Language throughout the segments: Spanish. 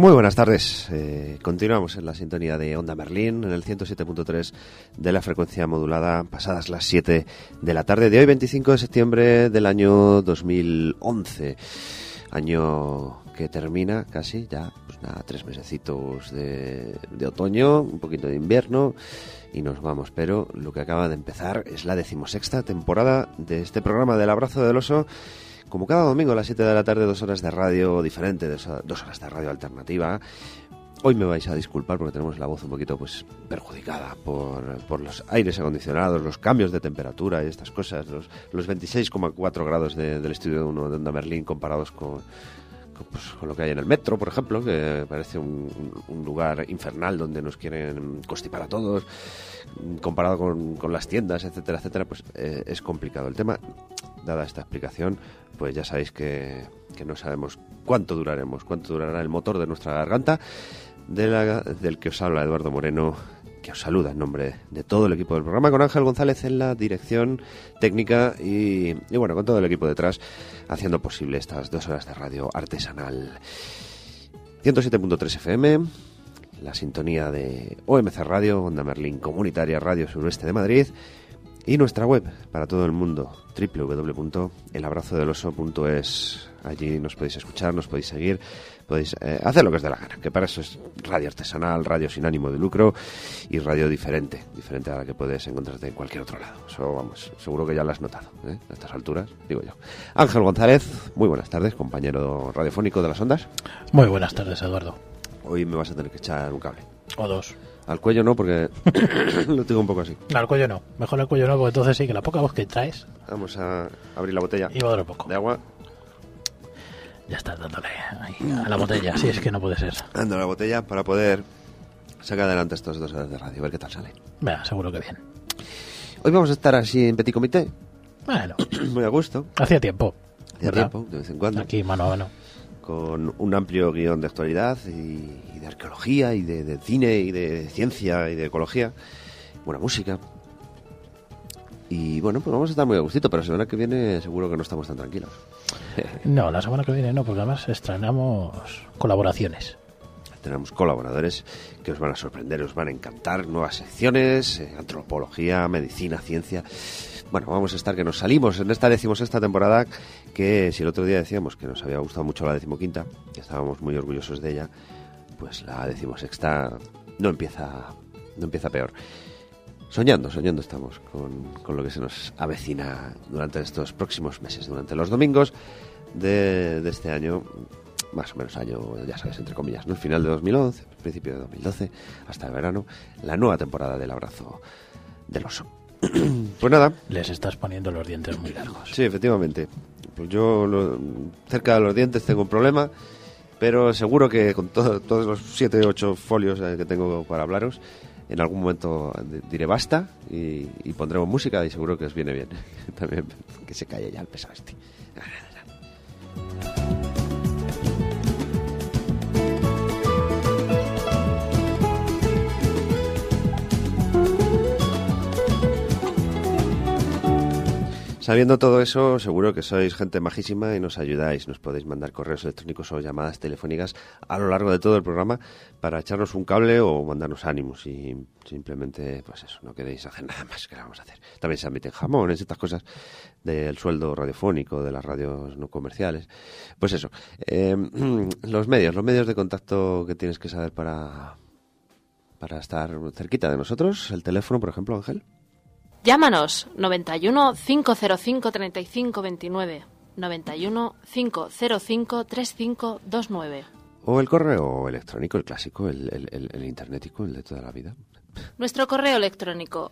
Muy buenas tardes. Continuamos en la sintonía de Onda Merlín, en el 107.3 de la frecuencia modulada, pasadas las 7 de la tarde de hoy, 25 de septiembre del año 2011. Año que termina casi, ya, pues nada, 3 mesecitos de otoño, un poquito de invierno y nos vamos. Pero lo que acaba de empezar es la 16ª temporada de este programa del Abrazo del Oso. Como cada domingo a las 7 de la tarde, 2 horas de radio diferente, 2 horas de radio alternativa. Hoy me vais a disculpar porque tenemos la voz un poquito pues perjudicada por los aires acondicionados, los cambios de temperatura y estas cosas, los 26,4 grados del estudio 1 de Onda Merlín comparados con lo que hay en el metro, por ejemplo, que parece un lugar infernal donde nos quieren constipar a todos, comparado con las tiendas, etcétera, etcétera. Pues es complicado el tema. Dada esta explicación, pues ya sabéis que no sabemos cuánto durará el motor de nuestra garganta, del que os habla Eduardo Moreno, que os saluda en nombre de todo el equipo del programa, con Ángel González en la dirección técnica y bueno, con todo el equipo detrás, haciendo posible estas 2 horas de radio artesanal. 107.3 FM, la sintonía de OMC Radio, Onda Merlín Comunitaria, Radio Suroeste de Madrid, y nuestra web para todo el mundo, www.elabrazodeloso.es. Allí nos podéis escuchar, nos podéis seguir, podéis hacer lo que os dé la gana, que para eso es radio artesanal, radio sin ánimo de lucro y radio diferente a la que puedes encontrarte en cualquier otro lado. Eso, vamos, seguro que ya lo has notado, a estas alturas, digo yo. Ángel González, muy buenas tardes, compañero radiofónico de las ondas. Muy buenas tardes, Eduardo. Hoy me vas a tener que echar un cable. O 2. Al cuello no, porque lo tengo un poco así. No, al cuello no. Mejor al cuello no, porque entonces sí, que la poca voz que traes... Vamos a abrir la botella. Y va a dar un poco. De agua. Ya estás dándole ahí a la botella. Sí, es que no puede ser. Dando la botella para poder sacar adelante estas 2 horas de radio, a ver qué tal sale. Venga, seguro que bien. Hoy vamos a estar así en petit comité. Bueno. Muy a gusto. Hacía tiempo. Hacía tiempo, de vez en cuando. Aquí, mano a mano. Con un amplio guión de actualidad y de arqueología y de cine y de ciencia y de ecología, buena música. Y bueno, pues vamos a estar muy a gustito, pero la semana que viene seguro que no estamos tan tranquilos. No, la semana que viene no, porque además estrenamos colaboraciones. Tenemos colaboradores que os van a sorprender, os van a encantar, nuevas secciones, antropología, medicina, ciencia. Bueno, vamos a estar que nos salimos en esta 16ª temporada, que si el otro día decíamos que nos había gustado mucho la 15ª, que estábamos muy orgullosos de ella, pues la 16ª no empieza peor. Soñando estamos con lo que se nos avecina durante estos próximos meses, durante los domingos de este año, más o menos año, ya sabes, entre comillas, ¿no? El final de 2011, principio de 2012, hasta el verano, la nueva temporada del Abrazo del Oso. Pues nada. Les estás poniendo los dientes muy largos. Sí, efectivamente. Pues yo cerca de los dientes tengo un problema, pero seguro que con todos los 7 o 8 folios que tengo para hablaros, en algún momento diré basta y pondremos música y seguro que os viene bien. También que se calle ya el pesado este. Sabiendo todo eso, seguro que sois gente majísima y nos ayudáis. Nos podéis mandar correos electrónicos o llamadas telefónicas a lo largo de todo el programa para echarnos un cable o mandarnos ánimos. Y simplemente, pues eso, no queréis hacer nada más que la vamos a hacer. También se admiten jamones, estas cosas del sueldo radiofónico, de las radios no comerciales. Pues eso, los medios de contacto que tienes que saber para estar cerquita de nosotros. El teléfono, por ejemplo, Ángel. Llámanos 91 505 35 29, 91 505 3529. O el correo electrónico, el clásico, el internetico, el de toda la vida. Nuestro correo electrónico,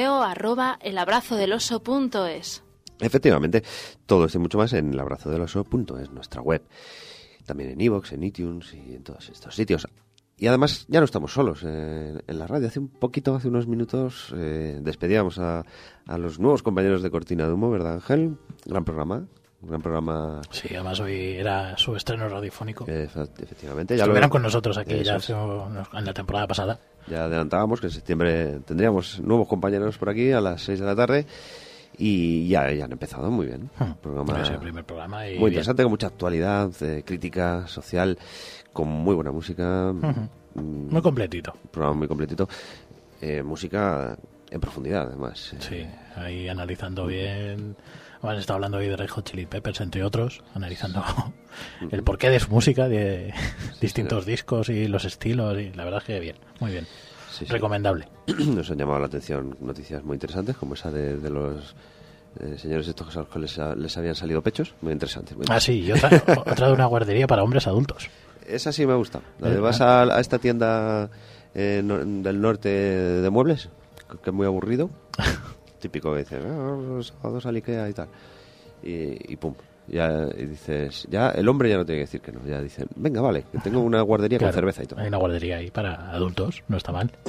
correo@elabrazodeloso.es. Efectivamente, todo esto y mucho más en elabrazodeloso.es, nuestra web. También en iVoox, en iTunes y en todos estos sitios. Y además ya no estamos solos en la radio. Hace unos minutos despedíamos a los nuevos compañeros de Cortina de Humo, ¿verdad, Ángel? Gran programa. Sí, además hoy era su estreno radiofónico. Efectivamente. Ya estuvieron con nosotros aquí ya en la temporada pasada. Ya adelantábamos que en septiembre tendríamos nuevos compañeros por aquí a las 6 de la tarde. Y ya han empezado muy bien. Programa, es el primer programa. Y muy interesante, con mucha actualidad, crítica social, con muy buena música. Muy completito. Un programa muy completito. Música en profundidad, además. Sí, ahí analizando bien. Bueno, está hablando hoy de Red Hot Chili Peppers, entre otros, analizando el porqué de su música, de distintos discos y los estilos. Y la verdad es que bien, muy bien. Sí, recomendable. Nos han llamado la atención noticias muy interesantes, como esa de los señores estos a los que les habían salido pechos. Muy interesantes. Sí, y otra de una guardería para hombres adultos. Esa sí me gusta. La de vas a esta tienda del norte de muebles, que es muy aburrido. Típico que dicen, los sábados al Ikea y tal. Y pum. Y dices, ya el hombre ya no tiene que decir que no. Ya dicen, venga, vale, que tengo una guardería con cerveza y todo. Hay una guardería ahí para adultos, no está mal.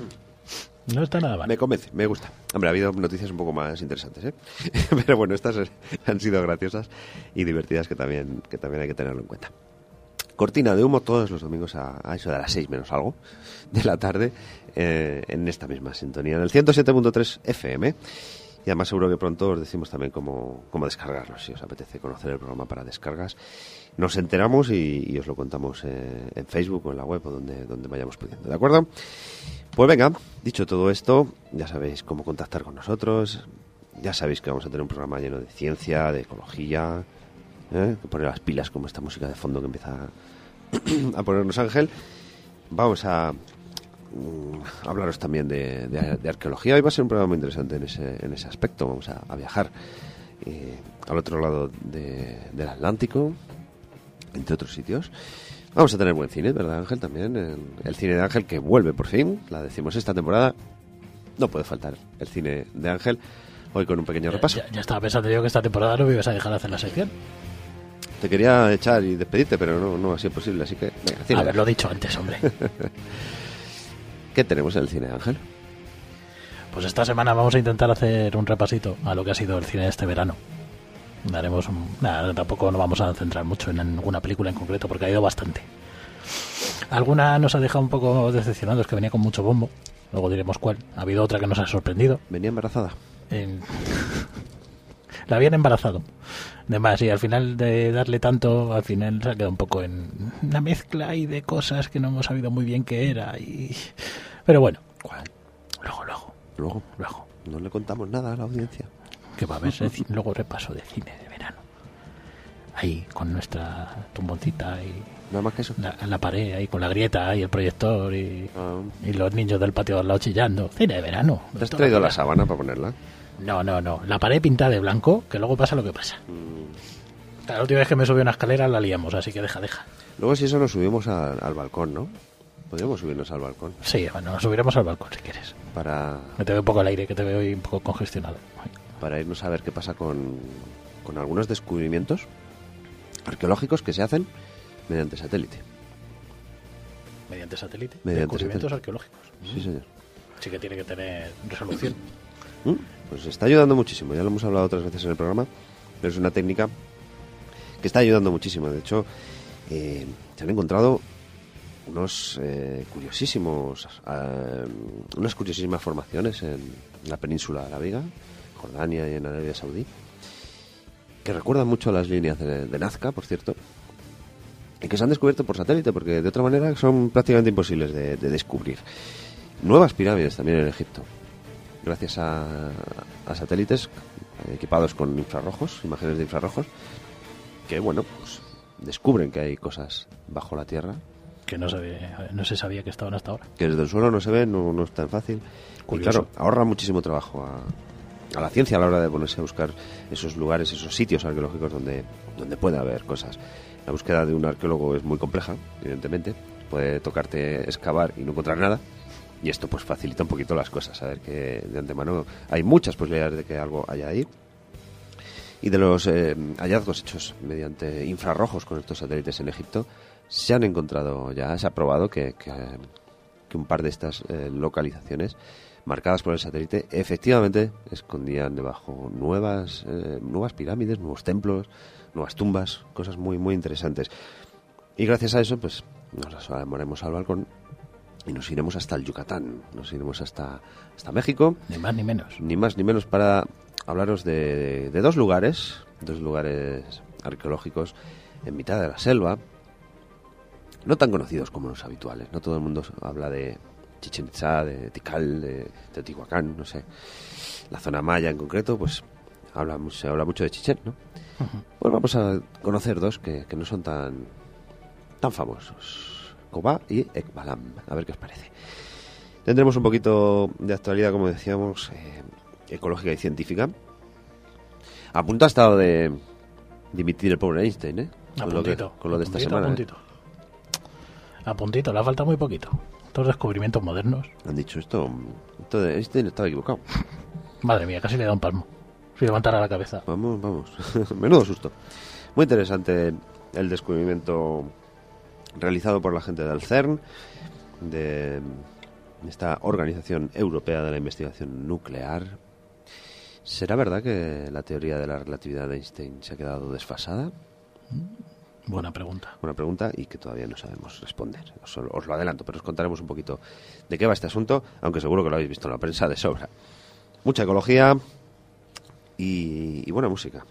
No está nada mal. Me convence, me gusta. Hombre, ha habido noticias un poco más interesantes, ¿eh? Pero bueno, estas han sido graciosas y divertidas que también hay que tenerlo en cuenta. Cortina de humo todos los domingos a eso de las 6 menos algo de la tarde en esta misma sintonía, en el 107.3 FM. Y además seguro que pronto os decimos también cómo descargarlo, si os apetece conocer el programa para descargas. Nos enteramos y os lo contamos en Facebook o en la web o donde vayamos pudiendo, ¿de acuerdo? Pues venga, dicho todo esto, ya sabéis cómo contactar con nosotros, ya sabéis que vamos a tener un programa lleno de ciencia, de ecología, que poner las pilas como esta música de fondo que empieza a ponernos Ángel. Vamos a hablaros también de arqueología. Hoy va a ser un programa muy interesante en ese aspecto. Vamos a viajar al otro lado del Atlántico, entre otros sitios. Vamos a tener buen cine, ¿verdad, Ángel? También el cine de Ángel, que vuelve por fin, la decimos esta temporada. No puede faltar el cine de Ángel. Hoy con un pequeño repaso. Ya estaba pensando yo que esta temporada no me ibas a dejar hacer la sección. Te quería echar y despedirte, pero no ha sido posible, así que venga, cine. Haberlo dicho antes, hombre. ¿Qué tenemos en el cine, Ángel? Pues esta semana vamos a intentar hacer un repasito a lo que ha sido el cine de este verano. Tampoco nos vamos a centrar mucho en ninguna película en concreto porque ha ido bastante. Alguna nos ha dejado un poco decepcionados, que venía con mucho bombo. Luego diremos cuál. Ha habido otra que nos ha sorprendido. ¿Venía embarazada? La habían embarazado. Además, y al final de darle tanto, al final se ha quedado un poco en una mezcla y de cosas que no hemos sabido muy bien qué era. Pero bueno. ¿Cuál? Luego. No le contamos nada a la audiencia. Que va a haber luego repaso de cine de verano. Ahí, con nuestra tumboncita y... Nada más que eso. La pared, ahí con la grieta y el proyector y los niños del patio de al lado chillando. Cine de verano. ¿Te has traído la sábana para ponerla? No. La pared pintada de blanco, que luego pasa lo que pasa. La última vez que me subí a una escalera la liamos, así que deja. Luego si eso nos subimos al balcón, ¿no? Podríamos subirnos al balcón. Sí, bueno, nos subiremos al balcón si quieres. Me te veo un poco al aire, que te veo hoy un poco congestionado. Para irnos a ver qué pasa con algunos descubrimientos arqueológicos que se hacen mediante satélite. ¿Mediante satélite? Descubrimientos arqueológicos. Sí, señor. Sí que tiene que tener resolución. Pues está ayudando muchísimo, ya lo hemos hablado otras veces en el programa, pero es una técnica que está ayudando muchísimo. De hecho, se han encontrado unas curiosísimas formaciones en la península arábiga, Jordania y en Arabia Saudí, que recuerdan mucho a las líneas de Nazca, por cierto, y que se han descubierto por satélite, porque de otra manera son prácticamente imposibles de descubrir. Nuevas pirámides también en Egipto, gracias a satélites equipados con infrarrojos, imágenes de infrarrojos, que bueno, pues descubren que hay cosas bajo la tierra que no se sabía que estaban hasta ahora, que desde el suelo no se ven, no es tan fácil. Curioso. Y claro, ahorra muchísimo trabajo a la ciencia a la hora de ponerse a buscar esos lugares, esos sitios arqueológicos donde puede haber cosas. La búsqueda de un arqueólogo es muy compleja, evidentemente, puede tocarte excavar y no encontrar nada, y esto pues facilita un poquito las cosas, saber que de antemano hay muchas posibilidades de que algo haya ahí. Y de los hallazgos hechos mediante infrarrojos con estos satélites en Egipto, se han encontrado ya, se ha probado que un par de estas localizaciones marcadas por el satélite efectivamente escondían debajo nuevas pirámides, nuevos templos, nuevas tumbas, cosas muy muy interesantes. Y gracias a eso pues nos asomaremos al balcón y nos iremos hasta el Yucatán, nos iremos hasta México. Ni más ni menos. Ni más ni menos para hablaros de dos lugares arqueológicos en mitad de la selva, no tan conocidos como los habituales. No todo el mundo habla de Chichén Itzá, de Tikal, de Teotihuacán, no sé. La zona maya en concreto, pues se habla mucho de Chichén, ¿no? Ujú. Pues vamos a conocer dos que no son tan famosos. Cobá y Ekbalam. A ver qué os parece. Tendremos un poquito de actualidad, como decíamos, ecológica y científica. A punto ha estado de dimitir el pobre Einstein, ¿eh? Con lo de esta semana. A puntito, le ha faltado muy poquito. Estos descubrimientos modernos. Han dicho esto de Einstein estaba equivocado. Madre mía, casi le da un palmo. Si levantara la cabeza. Vamos. Menudo susto. Muy interesante el descubrimiento realizado por la gente del CERN, de esta Organización Europea de la Investigación Nuclear. ¿Será verdad que la teoría de la relatividad de Einstein se ha quedado desfasada? Buena pregunta. Una pregunta y que todavía no sabemos responder. Os lo adelanto, pero os contaremos un poquito de qué va este asunto, aunque seguro que lo habéis visto en la prensa de sobra. Mucha ecología y buena música.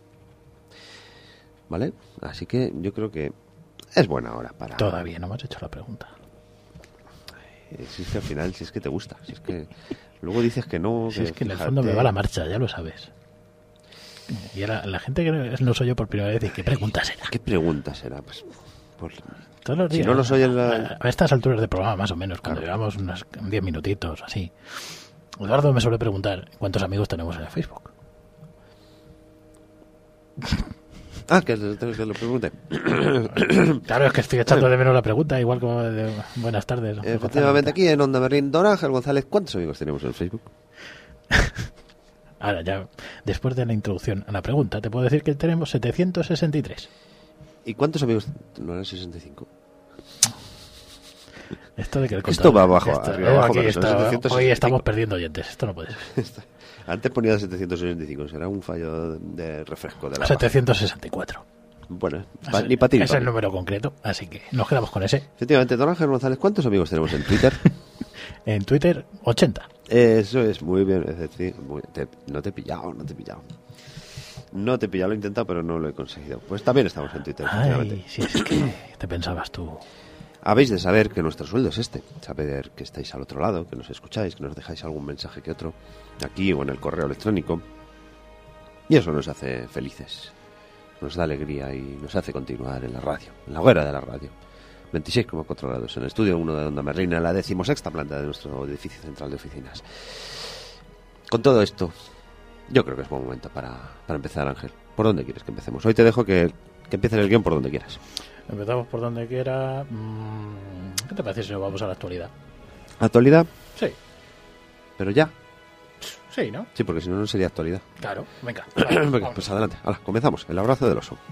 ¿Vale? Así que yo creo que es buena hora para... Todavía no me has hecho la pregunta. Si es que al final, si es que te gusta, si es que luego dices que no... Si es que en el fondo me va la marcha, ya lo sabes. Y ahora la gente que no soy yo por primera vez dice, ¿qué pregunta será? ¿Qué pregunta será? Pues todos los días. Si no lo soy en la... A estas alturas de programa, más o menos, cuando llevamos unos 10 minutitos, así. Eduardo me suele preguntar cuántos amigos tenemos en el Facebook. Que lo pregunte. Claro, es que estoy echando de menos la pregunta, igual como de buenas tardes. Efectivamente, aquí en Onda Berlín, Don Ángel González, ¿cuántos amigos tenemos en el Facebook? Ahora ya, después de la introducción a la pregunta, te puedo decir que tenemos 763. ¿Y cuántos amigos? ¿No eran 65? Esto va abajo. Abajo hoy estamos perdiendo oyentes, esto no puede ser. Antes ponía 765, será un fallo de refresco de la 764. Bueno, ni para ti. Es el número concreto, así que nos quedamos con ese. Efectivamente, Don Ángel González, ¿cuántos amigos tenemos en Twitter? En Twitter, 80. Eso es, muy bien. Es decir, no te he pillado. No te he pillado, lo he intentado, pero no lo he conseguido. Pues también estamos en Twitter, efectivamente. Ay, si es que te pensabas tú. Habéis de saber que nuestro sueldo es este. Saber que estáis al otro lado, que nos escucháis, que nos dejáis algún mensaje que otro, aquí o en el correo electrónico. Y eso nos hace felices. Nos da alegría y nos hace continuar en la radio, en la hoguera de la radio. 26,4 grados en el estudio 1 de Onda Berlín, en la 16ª planta de nuestro edificio central de oficinas. Con todo esto, yo creo que es buen momento para empezar, Ángel. ¿Por dónde quieres que empecemos? Hoy te dejo que empieces el guión por donde quieras. Empezamos por donde quiera. ¿Qué te parece si nos vamos a la actualidad? ¿Actualidad? Sí. ¿Pero ya? Sí, ¿no? Sí, porque si no, no sería actualidad. Claro, venga. Venga, pues adelante. Ahora, comenzamos. El abrazo del oso.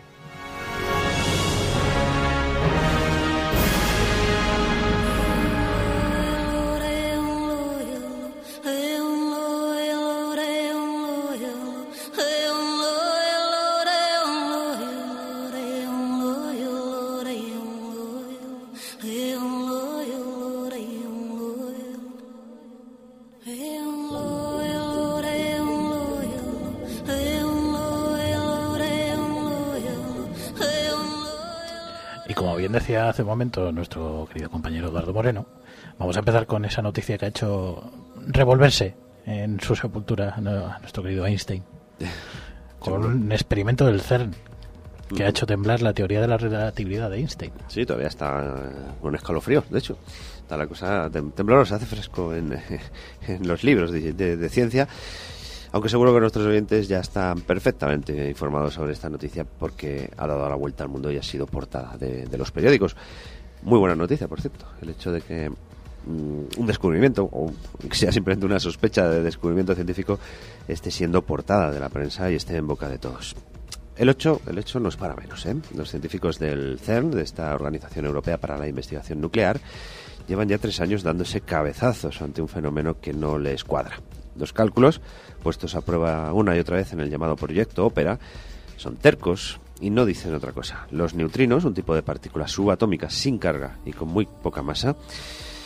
Decía hace un momento nuestro querido compañero Eduardo Moreno, vamos a empezar con esa noticia que ha hecho revolverse en su sepultura a nuestro querido Einstein, con un experimento del CERN que ha hecho temblar la teoría de la relatividad de Einstein. Sí, todavía está con escalofríos, de hecho. Está la cosa temblorosa, se hace fresco en los libros de ciencia. Aunque seguro que nuestros oyentes ya están perfectamente informados sobre esta noticia porque ha dado la vuelta al mundo y ha sido portada de los periódicos. Muy buena noticia, por cierto, el hecho de que un descubrimiento, o que sea simplemente una sospecha de descubrimiento científico, esté siendo portada de la prensa y esté en boca de todos. El hecho no es para menos, ¿eh? Los científicos del CERN, de esta Organización Europea para la Investigación Nuclear, llevan ya 3 años dándose cabezazos ante un fenómeno que no les cuadra. Los cálculos, puestos a prueba una y otra vez en el llamado proyecto Ópera, son tercos y no dicen otra cosa. Los neutrinos, un tipo de partícula subatómica sin carga y con muy poca masa,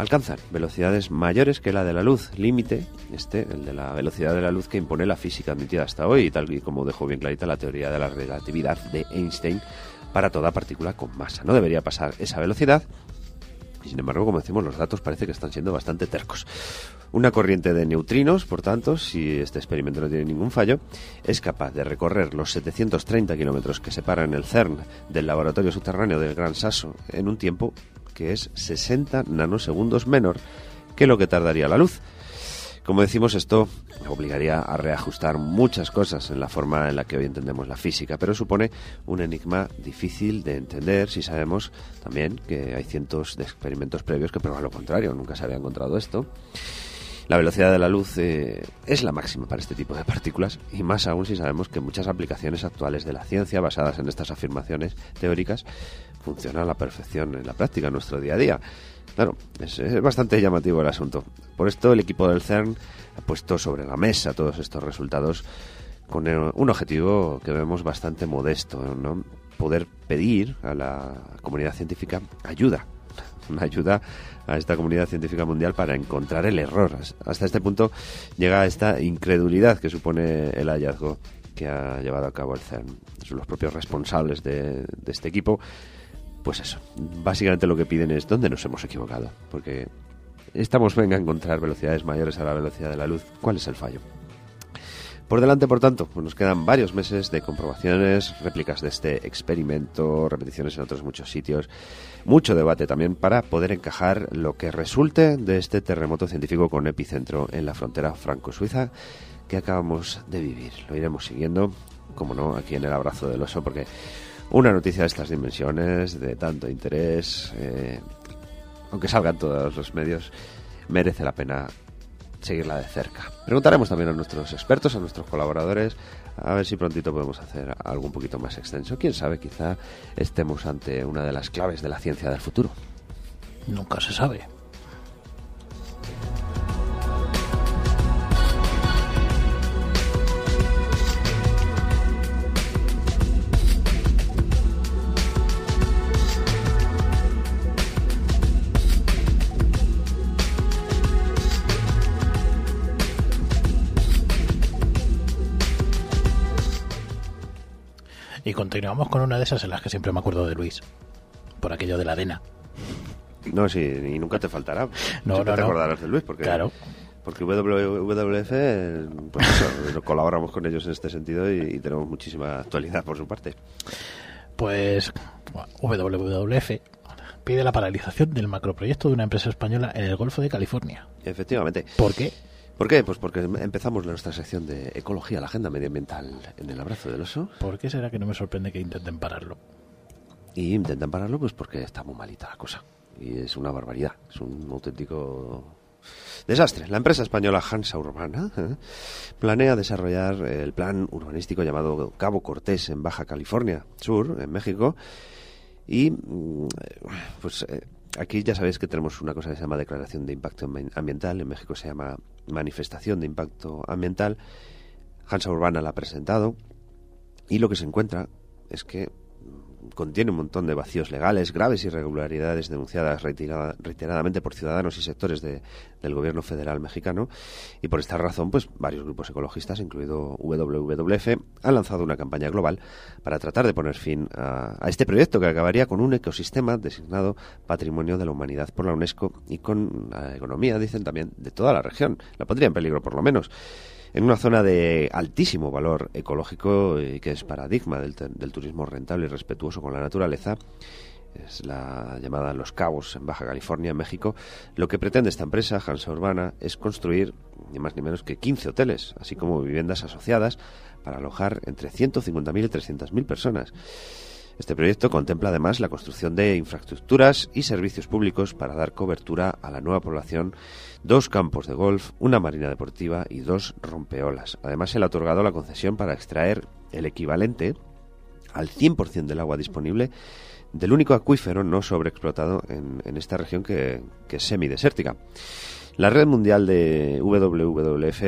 alcanzan velocidades mayores que la de la luz, límite, el de la velocidad de la luz que impone la física admitida hasta hoy, y tal y como dejó bien clarita la teoría de la relatividad de Einstein para toda partícula con masa. No debería pasar esa velocidad, y sin embargo, como decimos, los datos parece que están siendo bastante tercos. Una corriente de neutrinos, por tanto, si este experimento no tiene ningún fallo, es capaz de recorrer los 730 kilómetros que separan el CERN del laboratorio subterráneo del Gran Sasso en un tiempo que es 60 nanosegundos menor que lo que tardaría la luz. Como decimos, esto obligaría a reajustar muchas cosas en la forma en la que hoy entendemos la física, pero supone un enigma difícil de entender si sabemos también que hay cientos de experimentos previos que prueban lo contrario. Nunca se había encontrado esto. La velocidad de la luz es la máxima para este tipo de partículas, y más aún si sabemos que muchas aplicaciones actuales de la ciencia basadas en estas afirmaciones teóricas funcionan a la perfección en la práctica, en nuestro día a día. Claro, es bastante llamativo el asunto. Por esto el equipo del CERN ha puesto sobre la mesa todos estos resultados con un objetivo que vemos bastante modesto, ¿no? Poder pedir a la comunidad científica una ayuda a esta comunidad científica mundial para encontrar el error. Hasta este punto llega esta incredulidad que supone el hallazgo que ha llevado a cabo el CERN. Son los propios responsables de este equipo. Pues eso, básicamente lo que piden es dónde nos hemos equivocado, porque estamos a encontrar velocidades mayores a la velocidad de la luz. ¿Cuál es el fallo? Por delante, por tanto, pues nos quedan varios meses de comprobaciones, réplicas de este experimento, repeticiones en otros muchos sitios, mucho debate también para poder encajar lo que resulte de este terremoto científico con epicentro en la frontera franco-suiza que acabamos de vivir. Lo iremos siguiendo, como no, aquí en el Abrazo del Oso, porque una noticia de estas dimensiones, de tanto interés, aunque salgan todos los medios, merece la pena seguirla de cerca. Preguntaremos también a nuestros expertos, a nuestros colaboradores, a ver si prontito podemos hacer algo un poquito más extenso. Quién sabe, quizá estemos ante una de las claves de la ciencia del futuro. Nunca se sabe. Y continuamos con una de esas en las que siempre me acuerdo de Luis, por aquello de la arena. No, sí, y nunca te faltará. No, te acordarás de Luis, porque, claro. Porque WWF, pues eso, colaboramos con ellos en este sentido y tenemos muchísima actualidad por su parte. Pues WWF pide la paralización del macroproyecto de una empresa española en el Golfo de California. Efectivamente. ¿Por qué? ¿Por qué? Pues porque empezamos nuestra sección de ecología, la agenda medioambiental en el Abrazo del Oso. ¿Por qué será que no me sorprende que intenten pararlo? Y intentan pararlo pues porque está muy malita la cosa. Y es una barbaridad, es un auténtico desastre. La empresa española Hansa Urbana planea desarrollar el plan urbanístico llamado Cabo Cortés en Baja California Sur, en México. Y pues aquí ya sabéis que tenemos una cosa que se llama Declaración de Impacto Ambiental. En México se llama Manifestación de Impacto Ambiental. Hansa Urbana la ha presentado y lo que se encuentra es que contiene un montón de vacíos legales, graves irregularidades denunciadas reiteradamente por ciudadanos y sectores del gobierno federal mexicano, y por esta razón pues varios grupos ecologistas, incluido WWF, han lanzado una campaña global para tratar de poner fin a este proyecto que acabaría con un ecosistema designado Patrimonio de la Humanidad por la UNESCO y con la economía, dicen también, de toda la región. La pondría en peligro por lo menos. En una zona de altísimo valor ecológico y que es paradigma del turismo rentable y respetuoso con la naturaleza, es la llamada Los Cabos en Baja California, en México. Lo que pretende esta empresa, Hansa Urbana, es construir ni más ni menos que 15 hoteles, así como viviendas asociadas para alojar entre 150.000 y 300.000 personas. Este proyecto contempla además la construcción de infraestructuras y servicios públicos para dar cobertura a la nueva población, 2 campos de golf, una marina deportiva y 2 rompeolas. Además, se le ha otorgado la concesión para extraer el equivalente al 100% del agua disponible del único acuífero no sobreexplotado en esta región que es semidesértica. La red mundial de WWF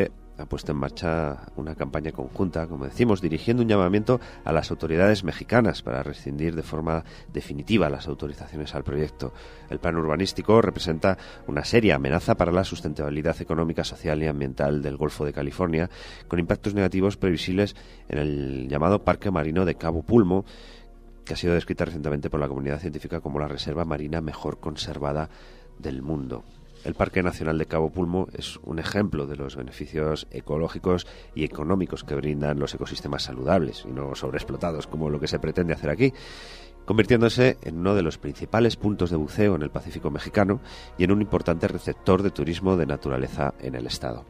ha puesto en marcha una campaña conjunta, como decimos, dirigiendo un llamamiento a las autoridades mexicanas para rescindir de forma definitiva las autorizaciones al proyecto. El plan urbanístico representa una seria amenaza para la sustentabilidad económica, social y ambiental del Golfo de California, con impactos negativos previsibles en el llamado Parque Marino de Cabo Pulmo, que ha sido descrita recientemente por la comunidad científica como la reserva marina mejor conservada del mundo. El Parque Nacional de Cabo Pulmo es un ejemplo de los beneficios ecológicos y económicos que brindan los ecosistemas saludables y no sobreexplotados, como lo que se pretende hacer aquí, convirtiéndose en uno de los principales puntos de buceo en el Pacífico mexicano y en un importante receptor de turismo de naturaleza en el estado.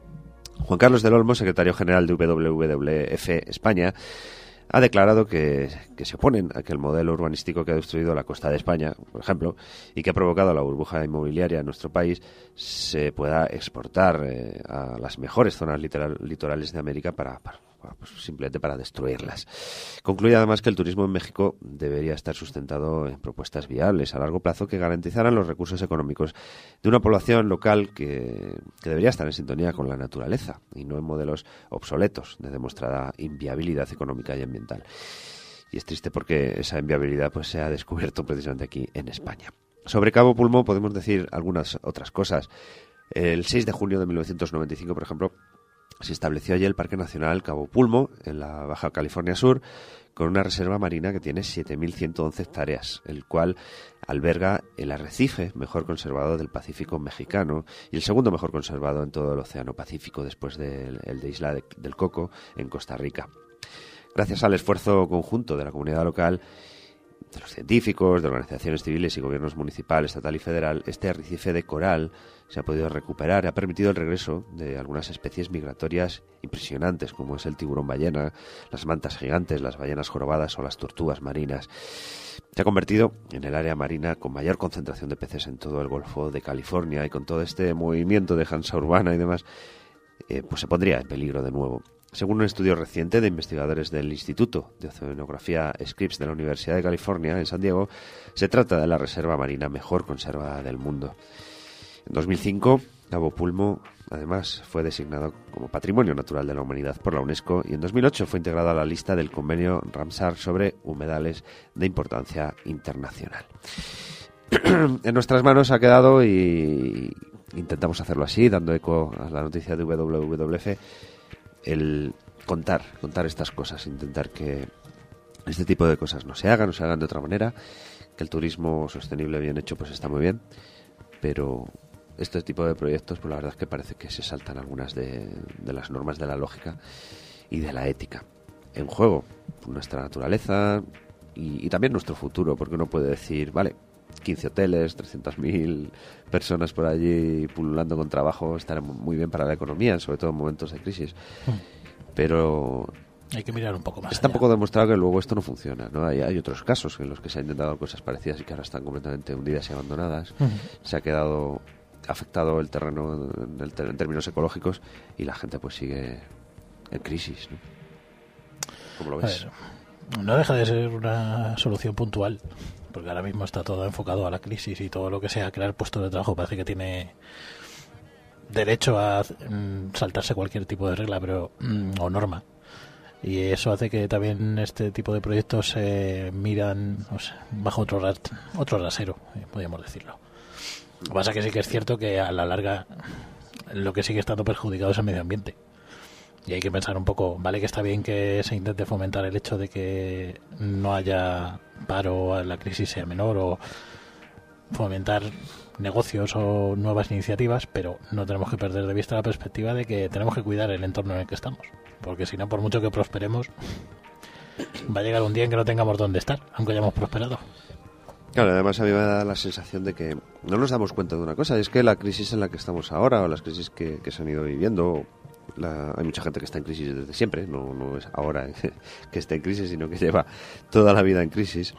Juan Carlos del Olmo, secretario general de WWF España, ha declarado que se oponen a que el modelo urbanístico que ha destruido la costa de España, por ejemplo, y que ha provocado la burbuja inmobiliaria en nuestro país, se pueda exportar a las mejores zonas litorales de América pues, simplemente para destruirlas. Concluye además que el turismo en México debería estar sustentado en propuestas viables a largo plazo que garantizaran los recursos económicos de una población local que debería estar en sintonía con la naturaleza y no en modelos obsoletos de demostrada inviabilidad económica y ambiental. Y es triste porque esa inviabilidad pues se ha descubierto precisamente aquí en España. Sobre Cabo Pulmo podemos decir algunas otras cosas. El 6 de junio de 1995, por ejemplo, se estableció allí el Parque Nacional Cabo Pulmo, en la Baja California Sur, con una reserva marina que tiene 7.111 hectáreas, el cual alberga el arrecife mejor conservado del Pacífico mexicano y el segundo mejor conservado en todo el Océano Pacífico, después del de Isla del Coco, en Costa Rica. Gracias al esfuerzo conjunto de la comunidad local, de los científicos, de organizaciones civiles y gobiernos municipal, estatal y federal, este arrecife de coral se ha podido recuperar y ha permitido el regreso de algunas especies migratorias impresionantes, como es el tiburón ballena, las mantas gigantes, las ballenas jorobadas o las tortugas marinas. Se ha convertido en el área marina con mayor concentración de peces en todo el Golfo de California, y con todo este movimiento de hansa urbana y demás, pues se pondría en peligro de nuevo. Según un estudio reciente de investigadores del Instituto de Oceanografía Scripps de la Universidad de California en San Diego, se trata de la reserva marina mejor conservada del mundo. En 2005, Cabo Pulmo, además, fue designado como Patrimonio Natural de la Humanidad por la UNESCO, y en 2008 fue integrado a la lista del Convenio Ramsar sobre humedales de importancia internacional. En nuestras manos ha quedado, y intentamos hacerlo así, dando eco a la noticia de WWF, el contar estas cosas, intentar que este tipo de cosas no se hagan de otra manera, que el turismo sostenible bien hecho pues está muy bien, pero este tipo de proyectos pues la verdad es que parece que se saltan algunas de las normas de la lógica y de la ética. En juego nuestra naturaleza y también nuestro futuro, porque uno puede decir, vale, 15 hoteles, 300.000 personas por allí pululando con trabajo, estará muy bien para la economía, sobre todo en momentos de crisis. Pero hay que mirar un poco más. Está un poco demostrado que luego esto no funciona, ¿no? Hay otros casos en los que se han intentado cosas parecidas y que ahora están completamente hundidas y abandonadas. Se ha quedado afectado el terreno en términos ecológicos y la gente pues sigue en crisis, ¿no? ¿Cómo lo ves? A ver, no deja de ser una solución puntual, porque ahora mismo está todo enfocado a la crisis, y todo lo que sea crear puestos de trabajo parece que tiene derecho a saltarse cualquier tipo de regla o norma, y eso hace que también este tipo de proyectos se miran, o sea, bajo otro rasero, podríamos decirlo. Lo que pasa es que sí que es cierto que a la larga lo que sigue estando perjudicado es el medio ambiente. Y hay que pensar un poco, vale que está bien que se intente fomentar el hecho de que no haya paro, la crisis sea menor, o fomentar negocios o nuevas iniciativas, pero no tenemos que perder de vista la perspectiva de que tenemos que cuidar el entorno en el que estamos, porque si no, por mucho que prosperemos, va a llegar un día en que no tengamos dónde estar, aunque hayamos prosperado. Claro, además a mí me da la sensación de que no nos damos cuenta de una cosa, y es que la crisis en la que estamos ahora, o las crisis que se han ido viviendo, hay mucha gente que está en crisis desde siempre, no es ahora que esté en crisis, sino que lleva toda la vida en crisis,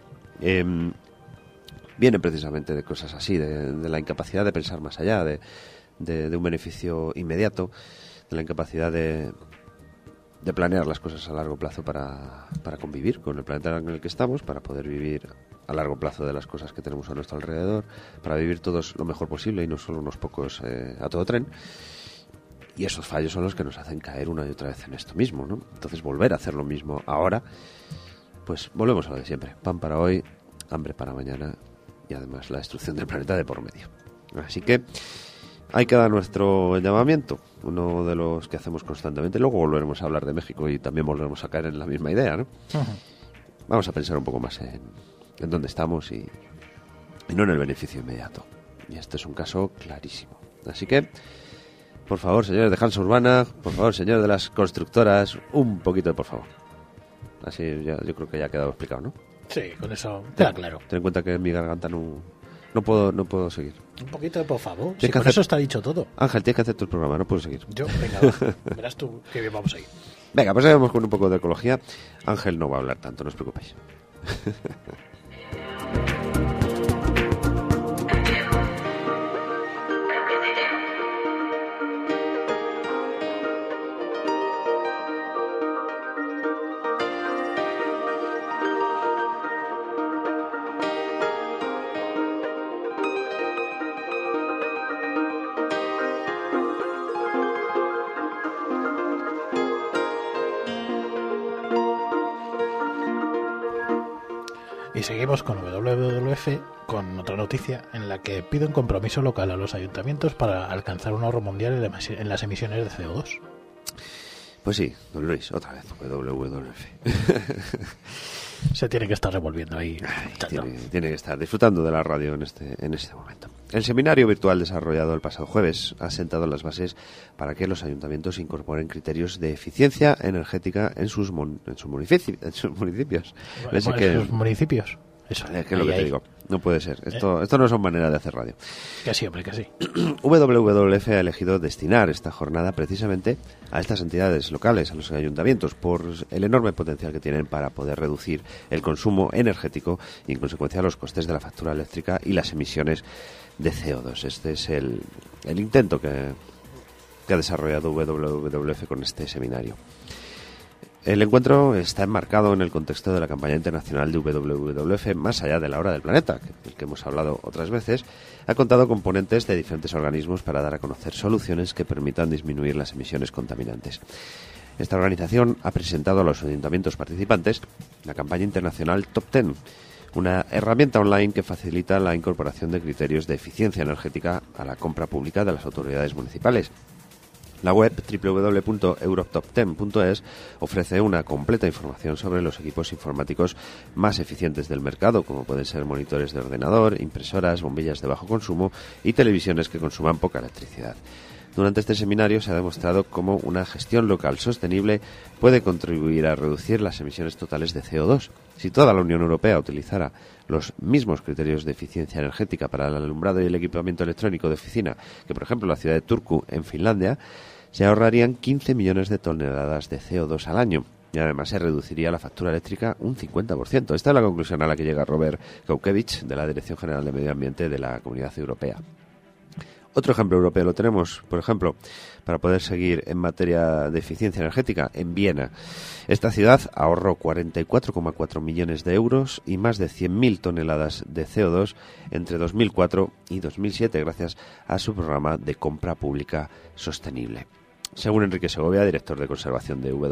viene precisamente de cosas así, de la incapacidad de pensar más allá, de un beneficio inmediato, de la incapacidad de planear las cosas a largo plazo para convivir con el planeta en el que estamos, para poder vivir a largo plazo de las cosas que tenemos a nuestro alrededor, para vivir todos lo mejor posible y no solo unos pocos a todo tren. Y esos fallos son los que nos hacen caer una y otra vez en esto mismo, ¿no? Entonces volver a hacer lo mismo ahora, pues volvemos a lo de siempre. Pan para hoy, hambre para mañana y además la destrucción del planeta de por medio. Así que ahí queda nuestro llamamiento, uno de los que hacemos constantemente. Luego volveremos a hablar de México y también volveremos a caer en la misma idea, ¿no? Vamos a pensar un poco más en dónde estamos y no en el beneficio inmediato. Y este es un caso clarísimo. Así que, por favor, señores de Hansa Urbana, por favor, señores de las constructoras, un poquito de por favor. Así yo creo que ya ha quedado explicado, ¿no? Sí, con eso queda claro. Ten en cuenta que mi garganta no puedo seguir. Un poquito de por favor. Sí, por eso está dicho todo. Ángel, tienes que hacer tu programa, no puedo seguir. Yo, venga, va. Verás tú que bien vamos a ir. Venga, pues vamos con un poco de ecología. Ángel no va a hablar tanto, no os preocupéis. Y seguimos con WWF, con otra noticia en la que pide un compromiso local a los ayuntamientos para alcanzar un ahorro mundial en las emisiones de CO2. Pues sí, don Luis, otra vez, WWF. Se tiene que estar revolviendo ahí. Tiene que estar disfrutando de la radio en este momento. El seminario virtual desarrollado el pasado jueves ha sentado las bases para que los ayuntamientos incorporen criterios de eficiencia energética en sus municipios. En sus municipios. Eso, ¿Qué es lo que te digo? No puede ser. Esto no son maneras de hacer radio. Que sí, hombre, que sí. WWF ha elegido destinar esta jornada precisamente a estas entidades locales, a los ayuntamientos, por el enorme potencial que tienen para poder reducir el consumo energético y, en consecuencia, los costes de la factura eléctrica y las emisiones de CO2. Este es el intento que ha desarrollado WWF con este seminario. El encuentro está enmarcado en el contexto de la campaña internacional de WWF Más allá de la hora del planeta, del que hemos hablado otras veces. Ha contado con ponentes de diferentes organismos para dar a conocer soluciones que permitan disminuir las emisiones contaminantes. Esta organización ha presentado a los ayuntamientos participantes la campaña internacional Top 10, una herramienta online que facilita la incorporación de criterios de eficiencia energética a la compra pública de las autoridades municipales. La web www.europtop10.es ofrece una completa información sobre los equipos informáticos más eficientes del mercado, como pueden ser monitores de ordenador, impresoras, bombillas de bajo consumo y televisiones que consuman poca electricidad. Durante este seminario se ha demostrado cómo una gestión local sostenible puede contribuir a reducir las emisiones totales de CO2. Si toda la Unión Europea utilizara los mismos criterios de eficiencia energética para el alumbrado y el equipamiento electrónico de oficina que, por ejemplo, la ciudad de Turku, en Finlandia, se ahorrarían 15 millones de toneladas de CO2 al año y además se reduciría la factura eléctrica un 50%. Esta es la conclusión a la que llega Robert Kaukevich, de la Dirección General de Medio Ambiente de la Comunidad Europea. Otro ejemplo europeo lo tenemos, por ejemplo, para poder seguir en materia de eficiencia energética, en Viena. Esta ciudad ahorró 44,4 millones de euros y más de 100.000 toneladas de CO2 entre 2004 y 2007 gracias a su programa de compra pública sostenible. Según Enrique Segovia, director de conservación de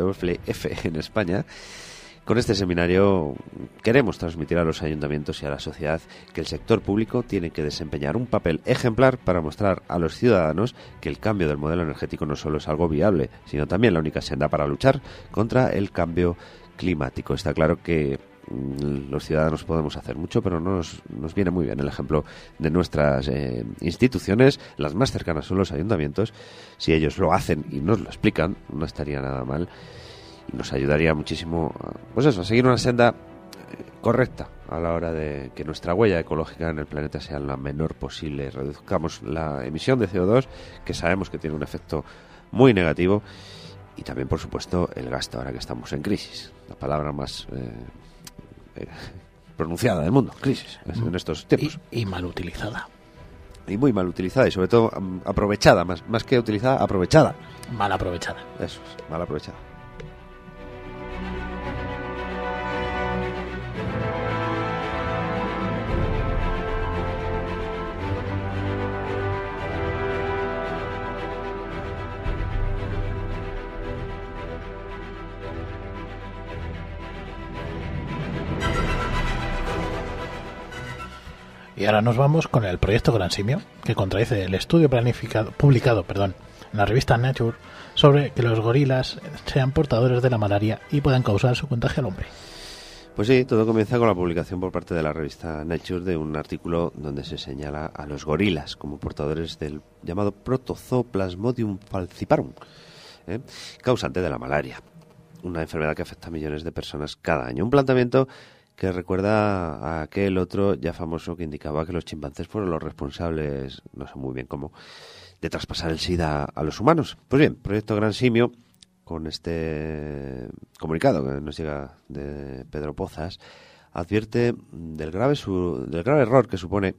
WWF en España, con este seminario queremos transmitir a los ayuntamientos y a la sociedad que el sector público tiene que desempeñar un papel ejemplar para mostrar a los ciudadanos que el cambio del modelo energético no solo es algo viable, sino también la única senda para luchar contra el cambio climático. Está claro que los ciudadanos podemos hacer mucho, pero no nos viene muy bien el ejemplo de nuestras instituciones. Las más cercanas son los ayuntamientos. Si ellos lo hacen y nos lo explican, no estaría nada mal. Nos ayudaría muchísimo pues eso, a seguir una senda correcta a la hora de que nuestra huella ecológica en el planeta sea la menor posible. Reduzcamos la emisión de CO2, que sabemos que tiene un efecto muy negativo, y también, por supuesto, el gasto, ahora que estamos en crisis. La palabra más pronunciada del mundo, crisis, en estos tiempos. Y mal utilizada. Y muy mal utilizada, y sobre todo aprovechada, más que utilizada, aprovechada. Mal aprovechada. Eso es, mal aprovechada. Y ahora nos vamos con el proyecto Gran Simio, que contradice el estudio publicado en la revista Nature sobre que los gorilas sean portadores de la malaria y puedan causar su contagio al hombre. Pues sí, todo comienza con la publicación por parte de la revista Nature de un artículo donde se señala a los gorilas como portadores del llamado Protozoo Plasmodium falciparum, causante de la malaria, una enfermedad que afecta a millones de personas cada año. Un planteamiento que recuerda a aquel otro ya famoso que indicaba que los chimpancés fueron los responsables, no sé muy bien cómo, de traspasar el SIDA a los humanos. Pues bien, Proyecto Gran Simio, con este comunicado que nos llega de Pedro Pozas, advierte del grave error que supone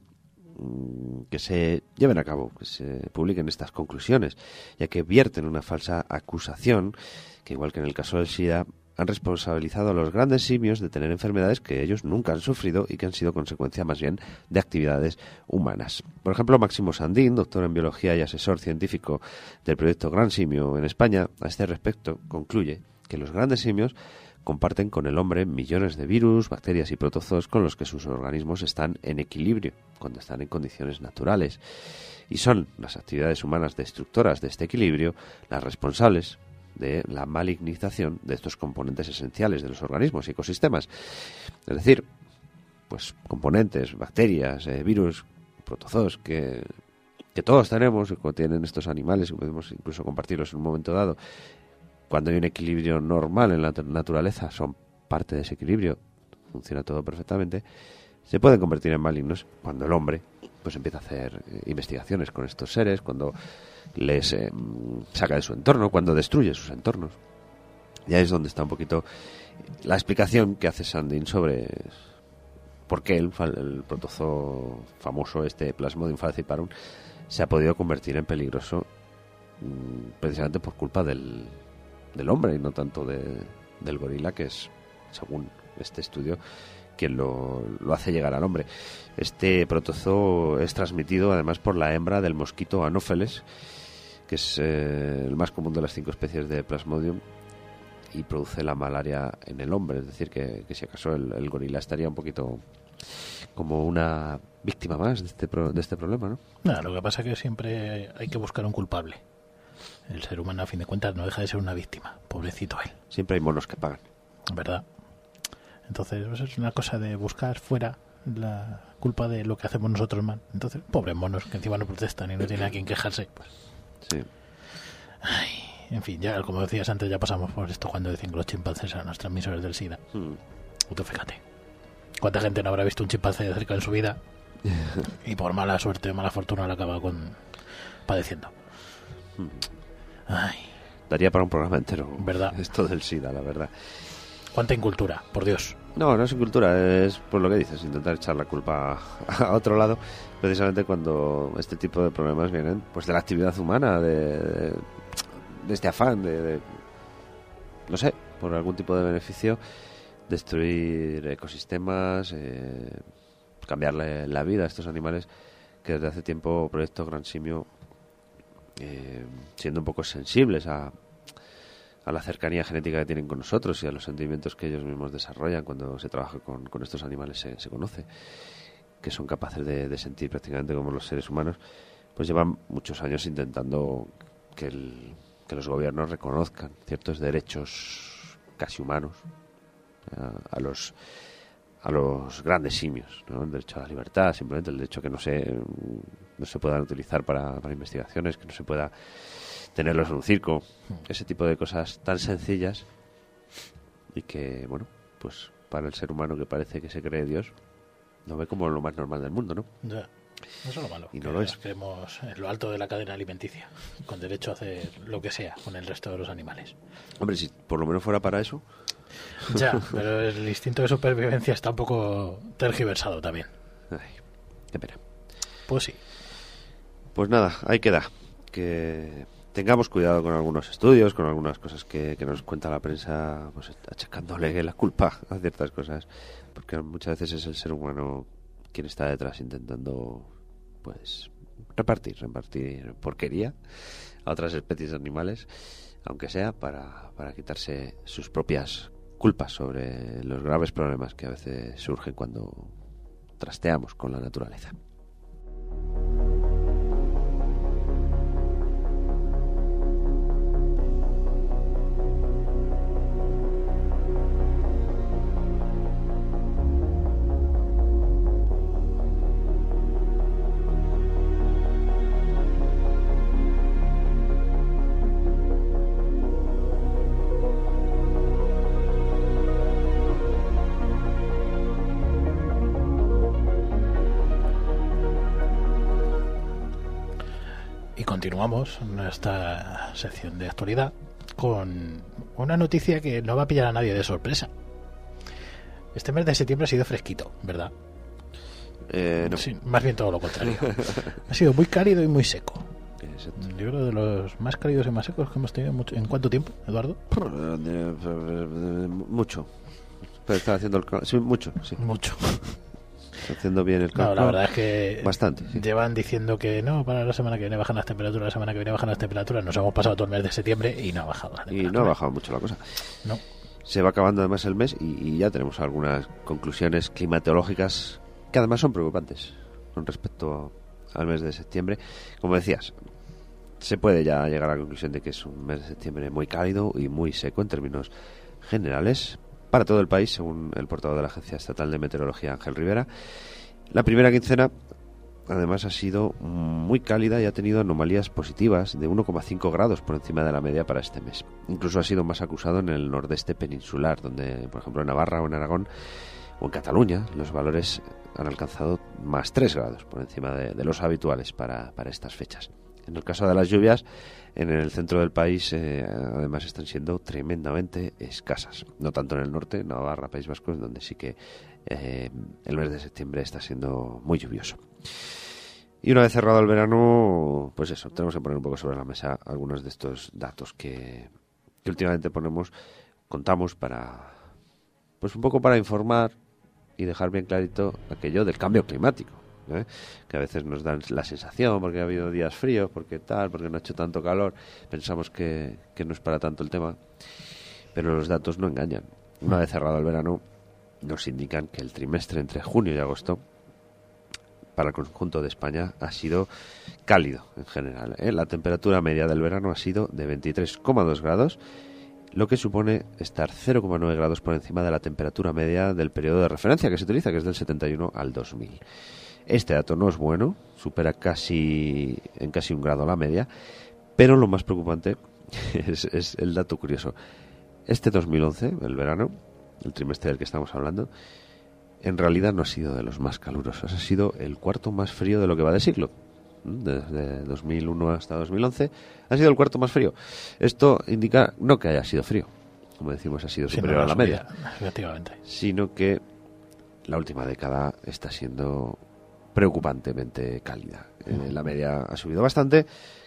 que se lleven a cabo, que se publiquen estas conclusiones, ya que vierten una falsa acusación que, igual que en el caso del SIDA, han responsabilizado a los grandes simios de tener enfermedades que ellos nunca han sufrido y que han sido consecuencia más bien de actividades humanas. Por ejemplo, Máximo Sandín, doctor en biología y asesor científico del proyecto Gran Simio en España, a este respecto concluye que los grandes simios comparten con el hombre millones de virus, bacterias y protozoos con los que sus organismos están en equilibrio cuando están en condiciones naturales. Y son las actividades humanas destructoras de este equilibrio las responsables de la malignización de estos componentes esenciales de los organismos y ecosistemas. Es decir, pues componentes, bacterias, virus, protozoos que todos tenemos y que tienen estos animales y podemos incluso compartirlos en un momento dado. Cuando hay un equilibrio normal en la naturaleza, son parte de ese equilibrio, funciona todo perfectamente, se pueden convertir en malignos cuando el hombre pues empieza a hacer investigaciones con estos seres, cuando les saca de su entorno, cuando destruye sus entornos. Ya es donde está un poquito la explicación que hace Sandin sobre por qué el protozoo famoso, este Plasmodium falciparum, se ha podido convertir en peligroso precisamente por culpa del hombre y no tanto del gorila, que es, según este estudio, quien lo hace llegar al hombre. Este protozoo es transmitido además por la hembra del mosquito Anopheles, que es el más común de las 5 especies de Plasmodium, y produce la malaria en el hombre. Es decir, que si acaso el gorila estaría un poquito como una víctima más de este problema, ¿no? No, lo que pasa es que siempre hay que buscar un culpable. El ser humano, a fin de cuentas, no deja de ser una víctima. Pobrecito él. Siempre hay monos que pagan. ¿Verdad? Entonces, pues es una cosa de buscar fuera la culpa de lo que hacemos nosotros mal. Entonces, pobres monos que encima no protestan y no tienen a quien quejarse. Pues. Sí. Ay, en fin, ya como decías antes, ya pasamos por esto cuando decían que los chimpancés eran los transmisores del SIDA. Tú fíjate. ¿Cuánta gente no habrá visto un chimpancé de cerca en su vida? Y por mala suerte o mala fortuna lo acaba padeciendo. Ay. Daría para un programa entero, ¿verdad? Esto del SIDA, la verdad. ¿Cuánta incultura? Por Dios. No es incultura, es por lo que dices, intentar echar la culpa a otro lado, precisamente cuando este tipo de problemas vienen pues de la actividad humana, de este afán de no sé, por algún tipo de beneficio, destruir ecosistemas, cambiarle la vida a estos animales que desde hace tiempo Proyecto Gran Simio, siendo un poco sensibles a la cercanía genética que tienen con nosotros y a los sentimientos que ellos mismos desarrollan cuando se trabaja con estos animales, se conoce que son capaces de sentir prácticamente como los seres humanos, pues llevan muchos años intentando que los gobiernos reconozcan ciertos derechos casi humanos a los grandes simios, ¿no? El derecho a la libertad, simplemente el derecho que no se puedan utilizar para investigaciones, que no se pueda tenerlos en un circo, ese tipo de cosas tan sencillas y que, bueno, pues para el ser humano que parece que se cree Dios, lo ve como lo más normal del mundo, ¿no? Ya, eso es lo malo. Y no lo es. Creemos en lo alto de la cadena alimenticia, con derecho a hacer lo que sea con el resto de los animales. Hombre, si por lo menos fuera para eso. Ya, pero el instinto de supervivencia está un poco tergiversado también. Ay, qué pena. Pues sí. Pues nada, ahí queda. Que tengamos cuidado con algunos estudios, con algunas cosas que nos cuenta la prensa, pues achacándole la culpa a ciertas cosas, porque muchas veces es el ser humano quien está detrás intentando pues repartir porquería a otras especies de animales, aunque sea para quitarse sus propias culpas sobre los graves problemas que a veces surgen cuando trasteamos con la naturaleza. Continuamos en esta sección de actualidad con una noticia que no va a pillar a nadie de sorpresa. Este mes de septiembre ha sido fresquito, ¿verdad? No. Sí, más bien todo lo contrario. Ha sido muy cálido y muy seco. Exacto. Yo creo de los más cálidos y más secos que hemos tenido ¿en cuánto tiempo, Eduardo? Mucho. Pero está haciendo sí, mucho, sí. Mucho. Haciendo bien el cálculo. No, la verdad es que bastante, sí. Llevan diciendo que no, para la semana que viene bajan las temperaturas, la semana que viene bajan las temperaturas. Nos hemos pasado todo el mes de septiembre y no ha bajado la temperatura. Y no ha bajado mucho la cosa. No. Se va acabando además el mes y ya tenemos algunas conclusiones climatológicas que además son preocupantes con respecto al mes de septiembre. Como decías, se puede ya llegar a la conclusión de que es un mes de septiembre muy cálido y muy seco en términos generales para todo el país, según el portavoz de la Agencia Estatal de Meteorología, Ángel Rivera. La primera quincena, además, ha sido muy cálida y ha tenido anomalías positivas de 1,5 grados por encima de la media para este mes. Incluso ha sido más acusado en el nordeste peninsular, donde, por ejemplo, en Navarra o en Aragón o en Cataluña, los valores han alcanzado más 3 grados por encima de los habituales para estas fechas. En el caso de las lluvias, en el centro del país, además, están siendo tremendamente escasas. No tanto en el norte, Navarra, País Vasco, donde sí que el mes de septiembre está siendo muy lluvioso. Y una vez cerrado el verano, pues eso, tenemos que poner un poco sobre la mesa algunos de estos datos que últimamente contamos para, pues un poco para informar y dejar bien clarito aquello del cambio climático. Que a veces nos dan la sensación, porque ha habido días fríos, porque no ha hecho tanto calor, pensamos que no es para tanto el tema, pero los datos no engañan. Una vez cerrado el verano, nos indican que el trimestre entre junio y agosto para el conjunto de España ha sido cálido en general. La temperatura media del verano ha sido de 23,2 grados, lo que supone estar 0,9 grados por encima de la temperatura media del periodo de referencia que se utiliza, que es del 71 al 2000. Este dato no es bueno, supera casi un grado la media, pero lo más preocupante es el dato curioso. Este 2011, el verano, el trimestre del que estamos hablando, en realidad no ha sido de los más calurosos, ha sido el cuarto más frío de lo que va de siglo. Desde 2001 hasta 2011 ha sido el cuarto más frío. Esto indica no que haya sido frío, como decimos, ha sido superior a la media, efectivamente, sino que la última década está siendo preocupantemente cálida. La media ha subido bastante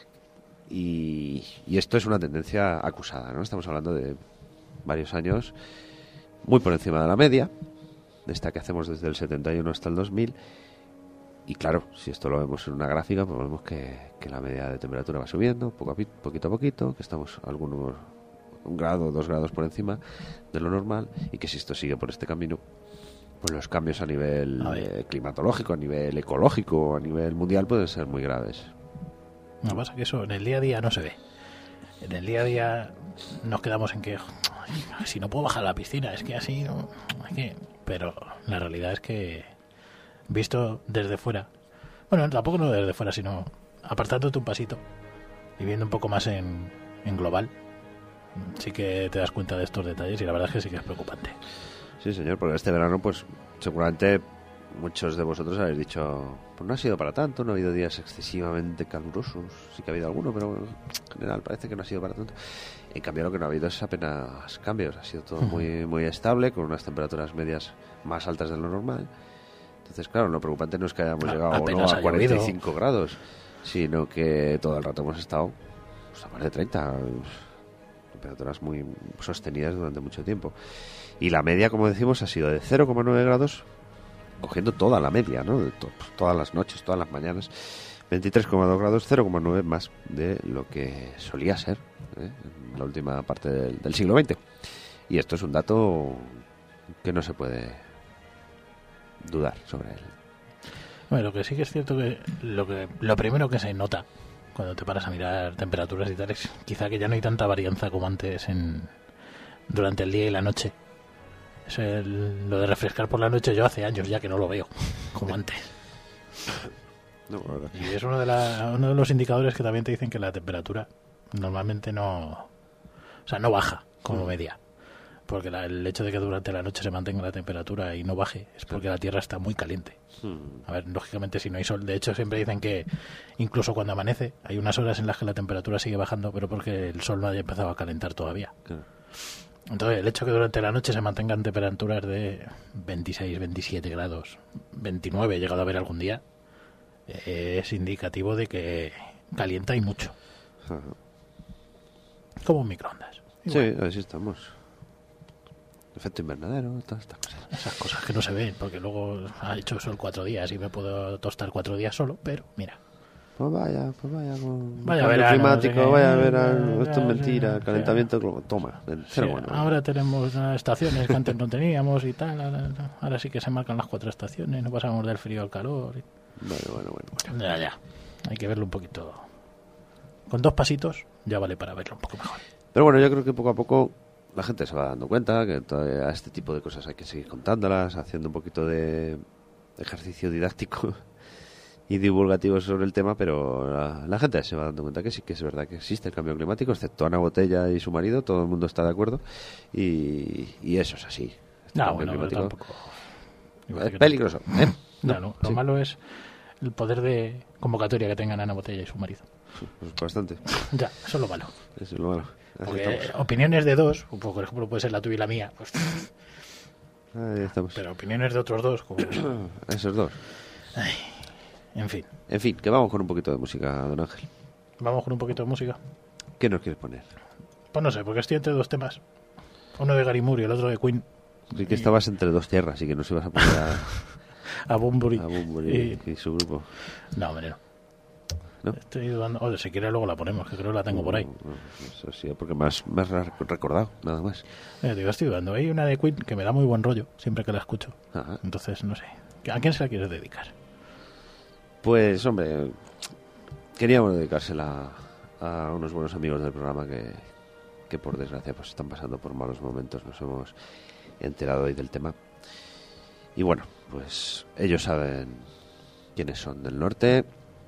y esto es una tendencia acusada, ¿no? Estamos hablando de varios años muy por encima de la media, de esta que hacemos desde el 71 hasta el 2000. Y claro, si esto lo vemos en una gráfica, pues vemos que la media de temperatura va subiendo poquito a poquito, que estamos algunos 1 grado, 2 grados por encima de lo normal, y que si esto sigue por este camino, pues los cambios a nivel climatológico, a nivel ecológico, a nivel mundial pueden ser muy graves. Lo que pasa es que eso en el día a día no se ve. En el día a día nos quedamos en que si no puedo bajar a la piscina, es que así no, es que... Pero la realidad es que visto desde fuera, bueno, tampoco no desde fuera, sino apartándote un pasito y viendo un poco más en global, sí que te das cuenta de estos detalles y la verdad es que sí que es preocupante. Sí, señor, porque este verano, pues seguramente muchos de vosotros habéis dicho, pues no ha sido para tanto, no ha habido días excesivamente calurosos, sí que ha habido alguno, pero en general parece que no ha sido para tanto. En cambio, lo que no ha habido es apenas cambios, ha sido todo muy, muy estable, con unas temperaturas medias más altas de lo normal. Entonces, claro, lo preocupante no es que hayamos llegado a 45 grados, sino que todo el rato hemos estado pues, a más de 30, temperaturas muy sostenidas durante mucho tiempo. Y la media, como decimos, ha sido de 0,9 grados, cogiendo toda la media, ¿no? Todas las noches, todas las mañanas. 23,2 grados, 0,9 más de lo que solía ser en la última parte del siglo XX. Y esto es un dato que no se puede dudar sobre él. Bueno, lo que sí que es cierto que lo primero que se nota cuando te paras a mirar temperaturas y tal es quizá que ya no hay tanta varianza como antes durante el día y la noche. Lo de refrescar por la noche yo hace años ya que no lo veo como antes. No, la verdad. Y es uno de los indicadores que también te dicen que la temperatura normalmente no baja como media. Porque el hecho de que durante la noche se mantenga la temperatura y no baje es porque la Tierra está muy caliente. A ver, lógicamente si no hay sol, de hecho siempre dicen que incluso cuando amanece hay unas horas en las que la temperatura sigue bajando, pero porque el sol no haya empezado a calentar todavía. Claro. Entonces el hecho de que durante la noche se mantengan temperaturas de 26, 27 grados, 29 he llegado a ver algún día, es indicativo de que calienta y mucho. Ajá. Como un microondas. Sí, así estamos. Efecto invernadero, todas estas cosas. Esas cosas que no se ven, porque luego ha hecho sol 4 días y me puedo tostar 4 días solo, pero mira. Pues vaya, con vaya cambio verano, climático, no sé qué. vaya verano, esto es Sí, mentira, sí. calentamiento global, toma, Sí, cero bueno. ahora tenemos estaciones que antes no teníamos y tal, ahora sí que se marcan las 4 estaciones, no pasamos del frío al calor. Bueno. Ya, hay que verlo un poquito. Con 2 pasitos ya vale para verlo un poco mejor. Pero bueno, yo creo que poco a poco la gente se va dando cuenta que todavía este tipo de cosas hay que seguir contándolas, haciendo un poquito de ejercicio didáctico y divulgativo sobre el tema, pero la gente se va dando cuenta que sí que es verdad que existe el cambio climático, excepto Ana Botella y su marido, todo el mundo está de acuerdo y eso es así. Este No, cambio bueno, pero climático tampoco. es peligroso. No, lo sí. malo es el poder de convocatoria que tengan Ana Botella y su marido. Pues bastante. Ya, eso es lo malo. Eso es lo malo. Así Porque estamos. opiniones de dos, por ejemplo puede ser la tuya y la mía, pues, Ahí estamos. pero opiniones de otros dos, como... Esos dos. En fin, En fin, que vamos con un poquito de música, don Ángel. vamos con un poquito de música. ¿Qué nos quieres poner? Pues no sé, porque estoy entre 2 temas. Uno de Gary Moore y el otro de Queen. Creí que estabas entre 2 tierras y que nos ibas a poner A Bunbury. a Bunbury y su grupo. No, hombre, no. ¿No? Estoy dudando. O si quieres luego la ponemos, que creo que la tengo por ahí. No, eso sí, porque me has recordado, nada más. Mira, digo, estoy dudando. Hay una de Queen que me da muy buen rollo siempre que la escucho. Ajá. Entonces, no sé. ¿A quién se la quieres dedicar? Pues, hombre, queríamos dedicársela a unos buenos amigos del programa que por desgracia pues están pasando por malos momentos. Nos hemos enterado hoy del tema. Y bueno, pues ellos saben quiénes son del norte.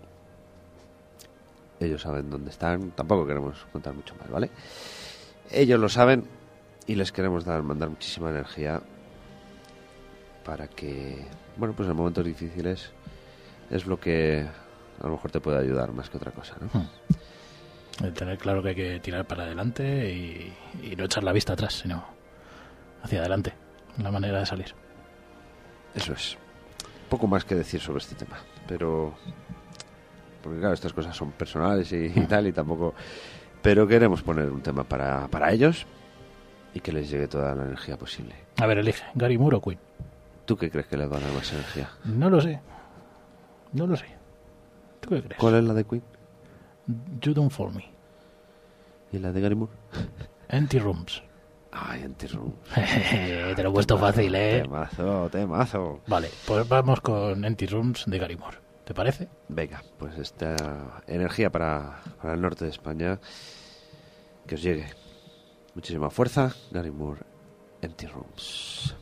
Ellos saben dónde están. Tampoco queremos contar mucho más, ¿vale? Ellos lo saben y les queremos mandar muchísima energía para que, bueno, pues en momentos difíciles es lo que a lo mejor te puede ayudar más que otra cosa, ¿no? El tener claro que hay que tirar para adelante y no echar la vista atrás, sino hacia adelante. La manera de salir. Eso es. Poco más que decir sobre este tema, pero... Porque claro, estas cosas son personales y tal, y tampoco... Pero queremos poner un tema para ellos y que les llegue toda la energía posible. A ver, elige. Gary Moore o Queen. ¿Tú qué crees que les va a dar más energía? No lo sé. No lo sé. ¿Tú qué crees? ¿Cuál es la de Queen? You Don't Fall Me. ¿Y la de Gary Moore? Empty Rooms. Ay, Anti-Room. Te lo he puesto fácil, ¿eh? Temazo. Vale, pues vamos con Empty Rooms de Gary Moore. ¿Te parece? Venga, pues esta energía para el norte de España, que os llegue. Muchísima fuerza. Gary Moore, Empty Rooms.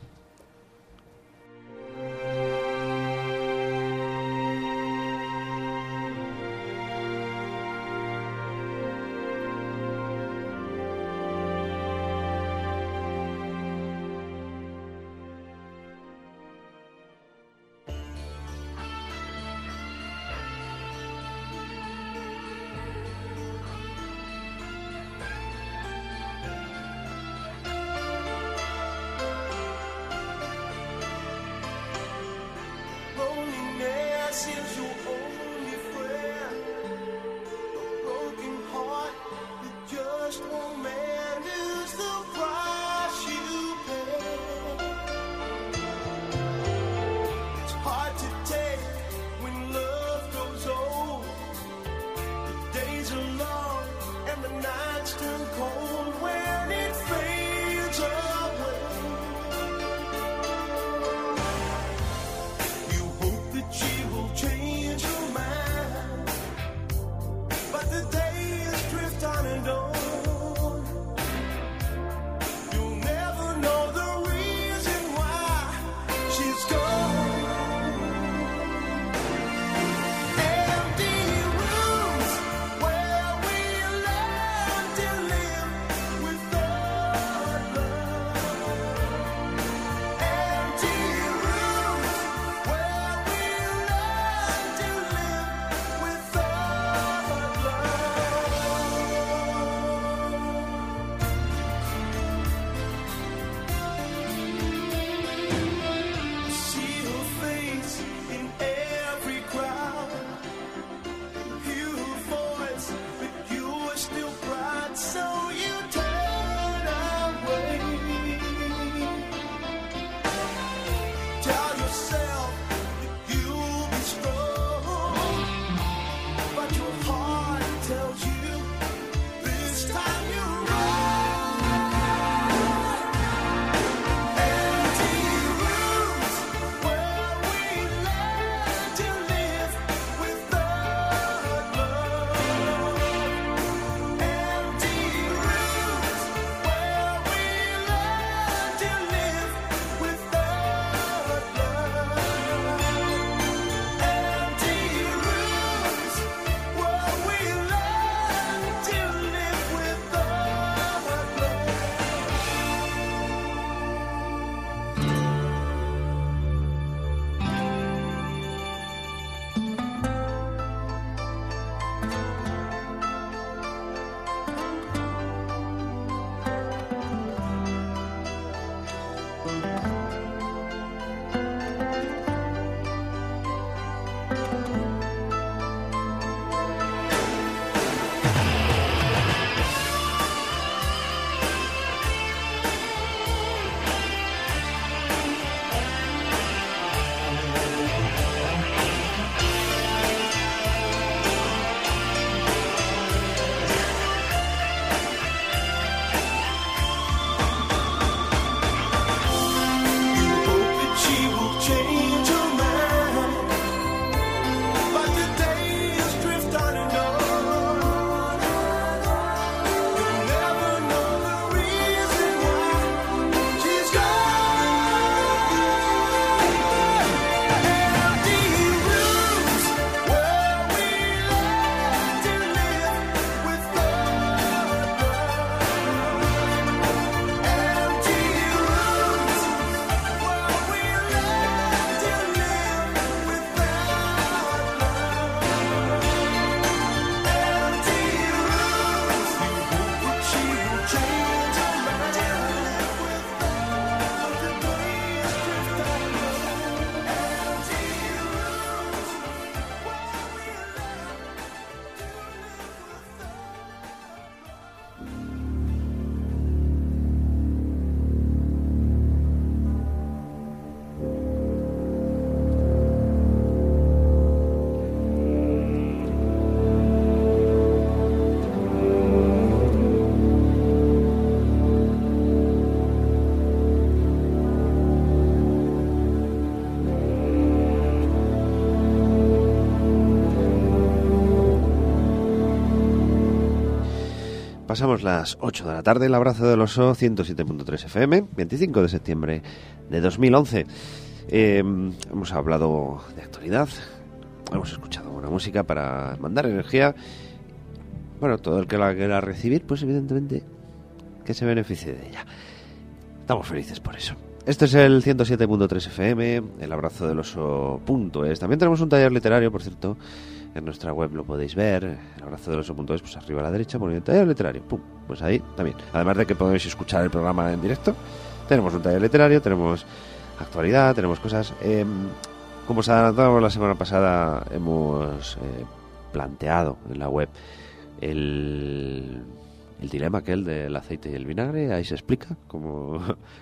pasamos las 8 de la tarde, el abrazo del oso, 107.3 FM, 25 de septiembre de 2011. Hemos hablado de actualidad, hemos escuchado buena música para mandar energía. Bueno, todo el que la quiera recibir, pues evidentemente que se beneficie de ella. Estamos felices por eso. Este es el 107.3 FM, el abrazo del oso.es. También tenemos un taller literario, por cierto. En nuestra web lo podéis ver, el abrazo del oso.es, pues arriba a la derecha, pone el taller literario, pum, pues ahí también. Además de que podéis escuchar el programa en directo, tenemos un taller literario, tenemos actualidad, tenemos cosas. Como os adelantamos la semana pasada, hemos planteado en la web el dilema aquel del aceite y el vinagre. Ahí se explica cómo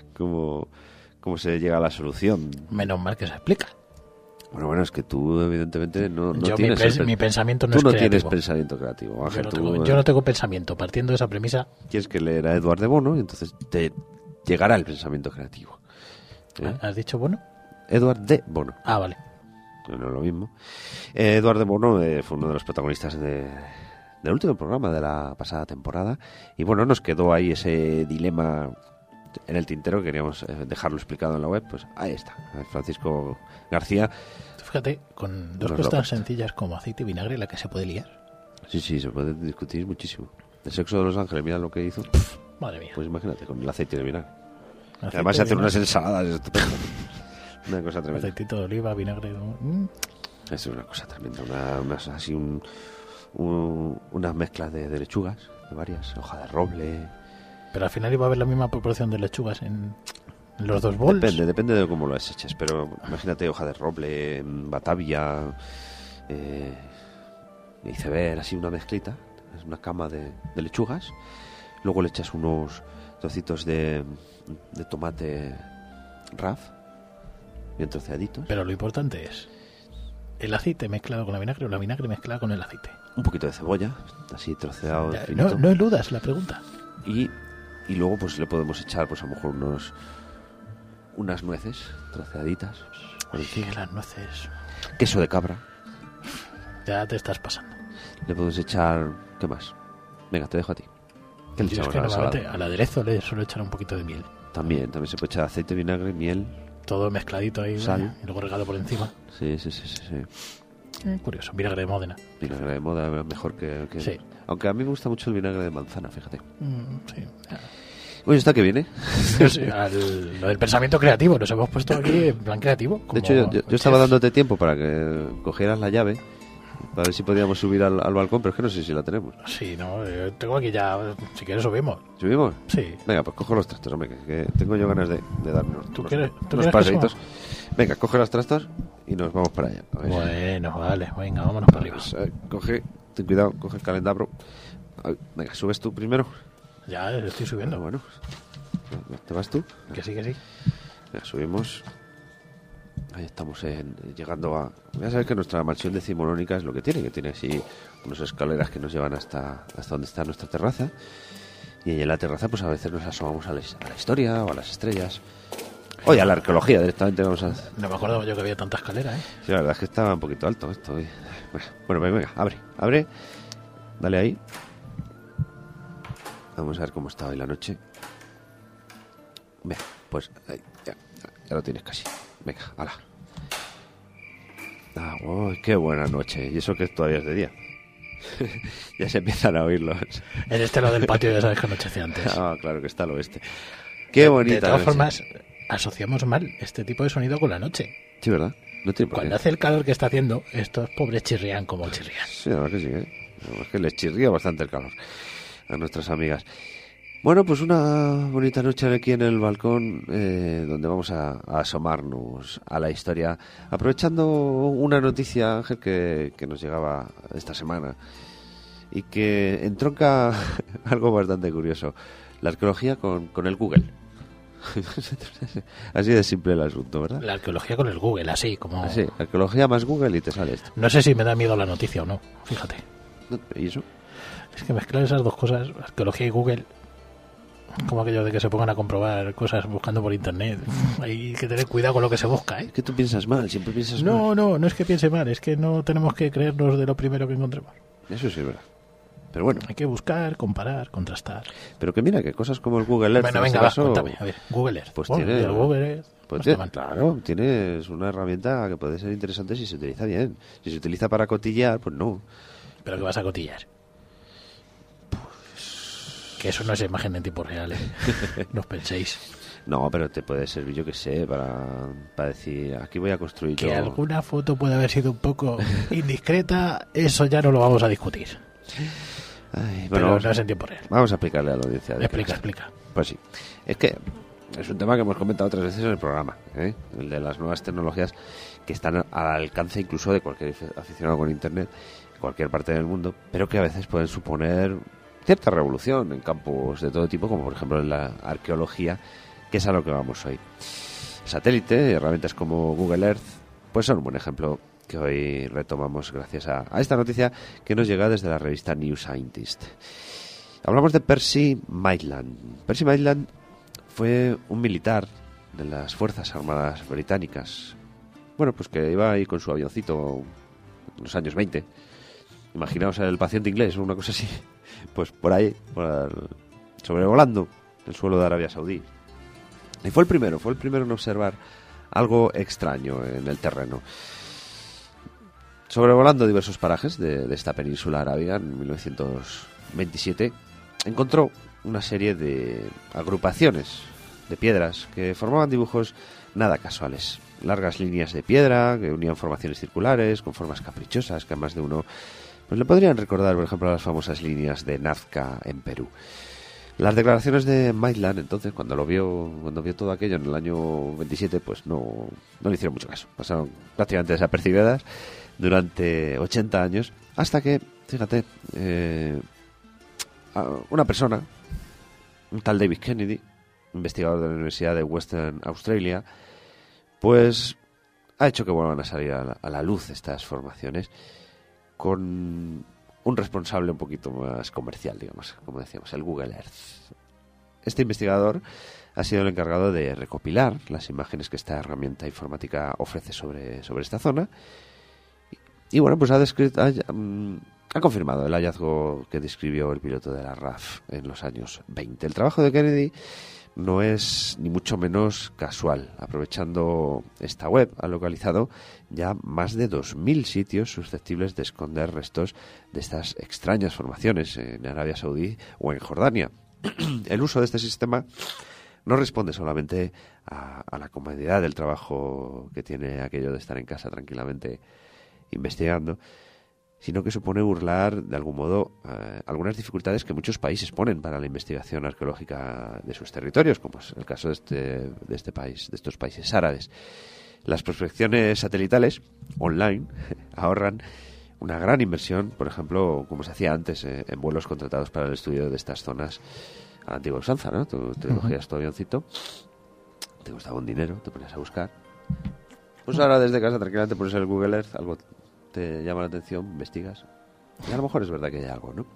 se llega a la solución. Menos mal que se explica. Bueno, es que tú evidentemente no yo tienes... mi pensamiento no tú es no creativo. Tienes pensamiento creativo, Ángel. Yo no tengo pensamiento. Partiendo de esa premisa... Tienes que leer a Eduard de Bono y entonces te llegará el pensamiento creativo. ¿Has dicho Bono? Eduard de Bono. Ah, vale. No es lo mismo. Eduard de Bono fue uno de los protagonistas del último programa de la pasada temporada. Y bueno, nos quedó ahí ese dilema en el tintero. Queríamos dejarlo explicado en la web. Pues ahí está, Francisco García. Fíjate, con dos cosas tan sencillas como aceite y vinagre, la que se puede liar. Sí, se puede discutir muchísimo. El sexo de los ángeles, mira lo que hizo. Madre mía. Pues imagínate, con el aceite de vinagre. Aceite Además se hacen vinagre. unas ensaladas estupendas. Una cosa tremenda. Aceitito de oliva, vinagre... Es una cosa tremenda. Unas mezclas de lechugas, de varias, hoja de roble. Pero al final iba a haber la misma proporción de lechugas en los dos bols. Depende de cómo lo eches, pero imagínate hoja de roble, batavia, iceberg, así una mezclita, es una cama de lechugas. Luego le echas unos trocitos de tomate raf, bien troceaditos. Pero lo importante es el aceite mezclado con la vinagre o la vinagre mezclada con el aceite. Un poquito de cebolla, así troceado. Ya, no eludas la pregunta. Y luego pues le podemos echar pues a lo mejor unas nueces troceaditas. Sí, las nueces. Queso de cabra. Ya te estás pasando. Le podemos echar... ¿Qué más? Venga, te dejo a ti. ¿Qué le Yo es echamos que a la normalmente ensalada? al aderezo le suelo echar un poquito de miel. También se puede echar aceite, vinagre, miel. Todo mezcladito ahí, Sal. y luego regado por encima. Sí. Curioso, vinagre de Módena. Vinagre de moda mejor que... Sí. Aunque a mí me gusta mucho el vinagre de manzana, fíjate. Sí. Oye, ¿está que viene? Sí, lo del pensamiento creativo, nos hemos puesto aquí en plan creativo. De hecho, yo estaba dándote tiempo para que cogieras la llave, para ver si podíamos subir al balcón, pero es que no sé si la tenemos. Sí, no, yo tengo aquí ya, si quieres subimos. ¿Subimos? Sí. Venga, pues cojo los trastos, hombre, que tengo yo ganas de darme ¿Tú unos quieres paseitos. que Venga, coge los trastos y nos vamos para allá. A ver. Bueno, vale, venga, vámonos para arriba. Pues, ten cuidado, coge el calendario. Venga, ¿subes tú primero? Ya, estoy subiendo. Bueno, ¿te vas tú? Que sí. Venga, subimos. Ahí estamos llegando a... Ya sabes que nuestra mansión decimonónica es lo que tiene así unas escaleras que nos llevan hasta donde está nuestra terraza. Y en la terraza pues a veces nos asomamos a la historia o a las estrellas. Oye, a la arqueología directamente vamos a... No me acuerdo yo que había tanta escalera, ¿eh? Sí, la verdad es que estaba un poquito alto esto. Bueno, venga, abre. Dale ahí. Vamos a ver cómo está hoy la noche. Venga, pues ahí, ya lo tienes casi. Venga, hala. Qué buena noche. Y eso que todavía es de día. Ya se empiezan a oírlos. En lo del patio ya sabes que anochece antes. Ah, claro que está al oeste. Qué bonita. De todas noche. formas, asociamos mal este tipo de sonido con la noche. Sí, ¿verdad? No tiene por Cuando qué. hace el calor que está haciendo, estos pobres chirrían como chirrían. Sí, la verdad que sí, ¿eh? Es que les chirría bastante el calor a nuestras amigas. Bueno, pues una bonita noche aquí en el balcón, donde vamos a asomarnos a la historia, aprovechando una noticia, Ángel, que nos llegaba esta semana y que entronca algo bastante curioso, la arqueología con el Google. Así de simple el asunto, ¿verdad? La arqueología con el Google, así como... Sí, arqueología más Google y te sale esto. No sé si me da miedo la noticia o no, fíjate. ¿Y eso? Es que mezclar esas dos cosas, arqueología y Google, como aquello de que se pongan a comprobar cosas buscando por internet. Hay que tener cuidado con lo que se busca, ¿eh? Es que tú piensas mal, siempre piensas mal. No es que piense mal, es que no tenemos que creernos de lo primero que encontremos. Eso sí es verdad. Pero bueno. Hay que buscar, comparar, contrastar. Pero que mira, que cosas como el Google Earth... Bueno, en venga, este caso, cuéntame. A ver, Google Earth. Pues Bueno, tiene... el Google Earth, Pues no tiene, está mal. claro, tienes una herramienta que puede ser interesante si se utiliza bien. Si se utiliza para cotillear, pues no. ¿Pero qué vas a cotillar? Que eso no es imagen en tiempo real, ¿eh? No os penséis. No, pero te puede servir, yo que sé, para decir, aquí voy a construir Que yo... alguna foto puede haber sido un poco indiscreta, eso ya no lo vamos a discutir. Ay, Pero bueno, no es en tiempo real. vamos a explicarle a la audiencia. de Explica, qué explica. es. Pues sí, es que es un tema que hemos comentado otras veces en el programa, ¿eh? El de las nuevas tecnologías que están al alcance incluso de cualquier aficionado con Internet, en cualquier parte del mundo, pero que a veces pueden suponer cierta revolución en campos de todo tipo, como por ejemplo en la arqueología, que es a lo que vamos hoy. Satélite y herramientas como Google Earth pues son un buen ejemplo que hoy retomamos gracias a esta noticia que nos llega desde la revista New Scientist. Hablamos de Percy Maitland. Percy Maitland fue un militar de las Fuerzas Armadas Británicas. Bueno, pues que iba ahí con su avioncito en los años 20. Imaginaos el paciente inglés o una cosa así. Pues por ahí, sobrevolando el suelo de Arabia Saudí. Y fue el primero en observar algo extraño en el terreno. Sobrevolando diversos parajes de esta península arábiga en 1927, encontró una serie de agrupaciones de piedras que formaban dibujos nada casuales. Largas líneas de piedra que unían formaciones circulares con formas caprichosas que a más de uno pues le podrían recordar, por ejemplo, a las famosas líneas de Nazca en Perú. Las declaraciones de Maitland, entonces, cuando vio todo aquello en el año 27, pues no le hicieron mucho caso. Pasaron prácticamente desapercibidas durante 80 años, hasta que, fíjate, una persona, un tal David Kennedy, investigador de la Universidad de Western Australia, pues ha hecho que vuelvan a salir a la luz estas formaciones con un responsable un poquito más comercial, digamos, como decíamos, el Google Earth. Este investigador ha sido el encargado de recopilar las imágenes que esta herramienta informática ofrece sobre esta zona y bueno, pues ha confirmado el hallazgo que describió el piloto de la RAF en los años 20. El trabajo de Kennedy no es ni mucho menos casual. Aprovechando esta web, ha localizado ya más de 2.000 sitios susceptibles de esconder restos de estas extrañas formaciones en Arabia Saudí o en Jordania. El uso de este sistema no responde solamente a la comodidad del trabajo que tiene aquello de estar en casa tranquilamente investigando, sino que supone burlar, de algún modo, algunas dificultades que muchos países ponen para la investigación arqueológica de sus territorios, como es el caso de este país, de estos países árabes. Las prospecciones satelitales online ahorran una gran inversión, por ejemplo, como se hacía antes, en vuelos contratados para el estudio de estas zonas a la antigua usanza, ¿no? Tú te cogías tu avioncito, te costaba un dinero, te ponías a buscar. Pues ahora desde casa tranquilamente pones el Google Earth, algo te llama la atención, investigas y a lo mejor es verdad que hay algo, ¿no?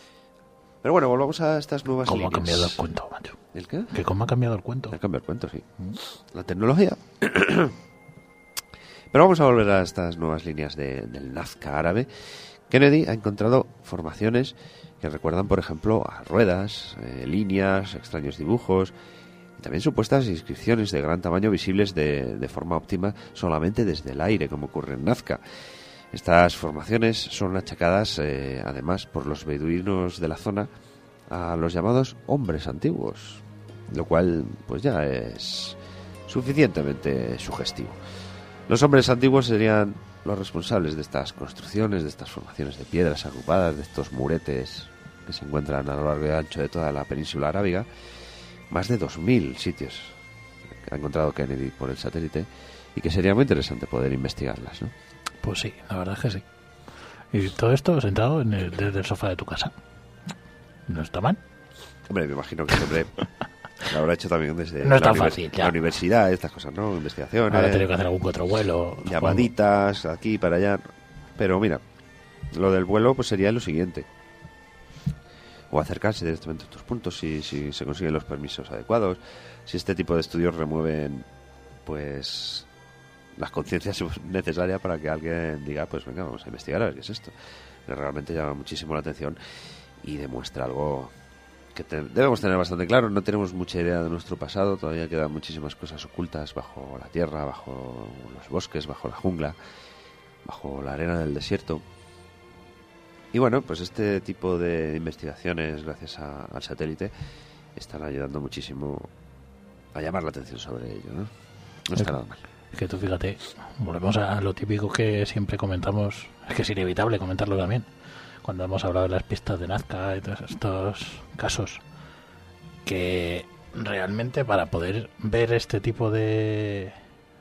Pero bueno, volvamos a estas nuevas líneas. ¿Cómo ha cambiado el cuento, macho? ¿El qué? ¿Que cómo ha cambiado el cuento? Ha cambiado el cuento, sí. La tecnología. Pero vamos a volver a estas nuevas líneas del Nazca árabe. Kennedy ha encontrado formaciones que recuerdan, por ejemplo, a ruedas, líneas, extraños dibujos y también supuestas inscripciones de gran tamaño visibles de forma óptima solamente desde el aire, como ocurre en Nazca. Estas formaciones son achacadas, además, por los beduinos de la zona a los llamados hombres antiguos, lo cual pues ya es suficientemente sugestivo. Los hombres antiguos serían los responsables de estas construcciones, de estas formaciones de piedras agrupadas, de estos muretes que se encuentran a lo largo y ancho de toda la península arábiga. Más de 2.000 sitios que ha encontrado Kennedy por el satélite y que sería muy interesante poder investigarlas, ¿no? Pues sí, la verdad es que sí. Y todo esto sentado desde el sofá de tu casa. No está mal. Hombre, me imagino que siempre lo habrá hecho también desde no es tan fácil, ya. La universidad, estas cosas, ¿no? Investigaciones. Habrá tenido que hacer algún otro vuelo. Llamaditas, aquí para allá. Pero mira, lo del vuelo pues sería lo siguiente. O acercarse directamente a estos puntos si se consiguen los permisos adecuados. Si este tipo de estudios remueven pues las conciencias necesarias para que alguien diga, pues venga, vamos a investigar a ver qué es esto. Que realmente llama muchísimo la atención. y demuestra algo que debemos tener bastante claro. No tenemos mucha idea de nuestro pasado, todavía quedan muchísimas cosas ocultas bajo la tierra, bajo los bosques, bajo la jungla, bajo la arena del desierto. Y bueno, pues este tipo de investigaciones, gracias al satélite, están ayudando muchísimo a llamar la atención sobre ello, ¿no? No está nada mal. Es que tú fíjate, volvemos a lo típico que siempre comentamos, es que es inevitable comentarlo también, cuando hemos hablado de las pistas de Nazca y todos estos casos, que realmente para poder ver este tipo de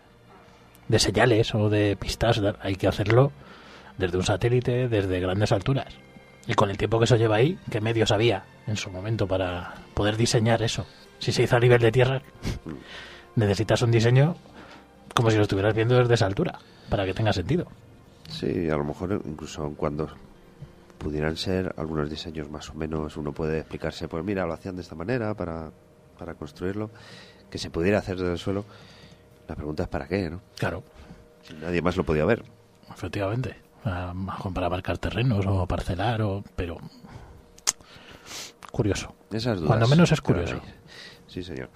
señales o de pistas hay que hacerlo desde un satélite, desde grandes alturas. Y con el tiempo que eso lleva ahí, ¿qué medios había en su momento para poder diseñar eso? Si se hizo a nivel de tierra, necesitas un diseño como si lo estuvieras viendo desde esa altura, para que tenga sentido. Sí, a lo mejor incluso cuando pudieran ser algunos diseños más o menos, uno puede explicarse, pues mira, lo hacían de esta manera para construirlo, que se pudiera hacer desde el suelo. La pregunta es ¿para qué, no? Claro. Si nadie más lo podía ver. Efectivamente. Para marcar terrenos o parcelar, pero curioso. Esas dudas. Cuando menos es curioso. Sí, señor.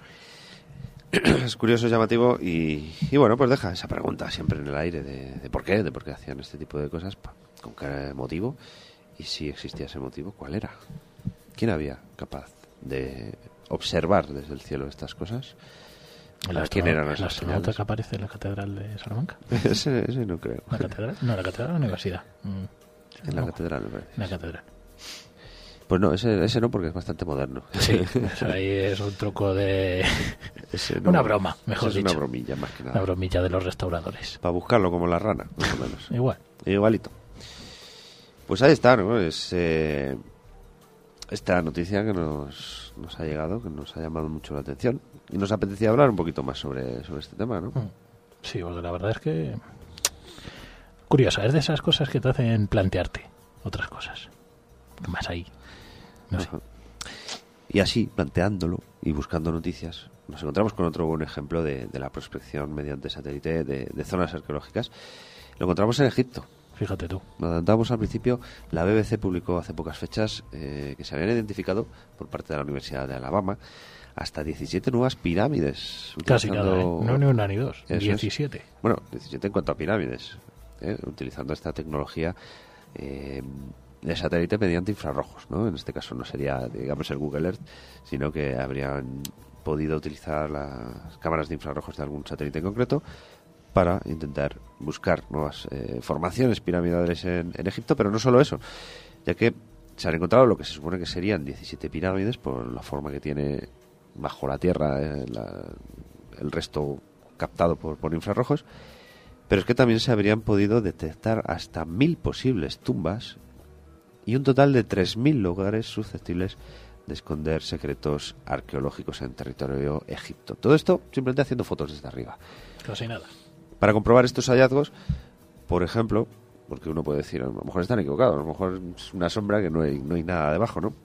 Es curioso, llamativo y bueno, pues deja esa pregunta siempre en el aire de por qué hacían este tipo de cosas, con qué motivo, y si existía ese motivo, ¿cuál era? ¿Quién había capaz de observar desde el cielo estas cosas? ¿Quién eran esas astronauta señales? que aparece en la catedral de Salamanca? ese no creo. ¿La catedral? No, la catedral de la universidad. En la catedral, me parece. En la catedral. Pues no, ese no, porque es bastante moderno. Sí, eso ahí es un truco de... No, una broma, mejor es dicho. una bromilla, más que nada. Una bromilla de los restauradores. Para buscarlo como la rana, más o menos. Igual. Igualito. Pues ahí está, ¿no? Es esta noticia que nos ha llegado, que nos ha llamado mucho la atención. Y nos apetecía hablar un poquito más sobre este tema, ¿no? Sí, porque la verdad es que... curiosa, es de esas cosas que te hacen plantearte otras cosas. ¿Qué más hay? No sé. Y así, planteándolo y buscando noticias, nos encontramos con otro buen ejemplo de la prospección mediante satélite de zonas arqueológicas. Lo encontramos en Egipto. Fíjate tú. Nos adelantamos al principio. La BBC publicó hace pocas fechas que se habían identificado por parte de la Universidad de Alabama hasta 17 nuevas pirámides. Casi nada, ¿eh? No ni una ni dos, 17. Bueno, 17 en cuanto a pirámides, utilizando esta tecnología de satélite mediante infrarrojos, ¿no? En este caso no sería, digamos, el Google Earth, sino que habrían podido utilizar las cámaras de infrarrojos de algún satélite en concreto para intentar buscar nuevas formaciones piramidales en Egipto, pero no solo eso, ya que se han encontrado lo que se supone que serían 17 pirámides por la forma que tiene bajo la tierra, el resto captado por infrarrojos, pero es que también se habrían podido detectar hasta 1000 posibles tumbas y un total de 3000 lugares susceptibles de esconder secretos arqueológicos en territorio egipto. Todo esto simplemente haciendo fotos desde arriba. Casi nada. Para comprobar estos hallazgos, por ejemplo, porque uno puede decir, a lo mejor están equivocados, a lo mejor es una sombra que no hay nada debajo, ¿no?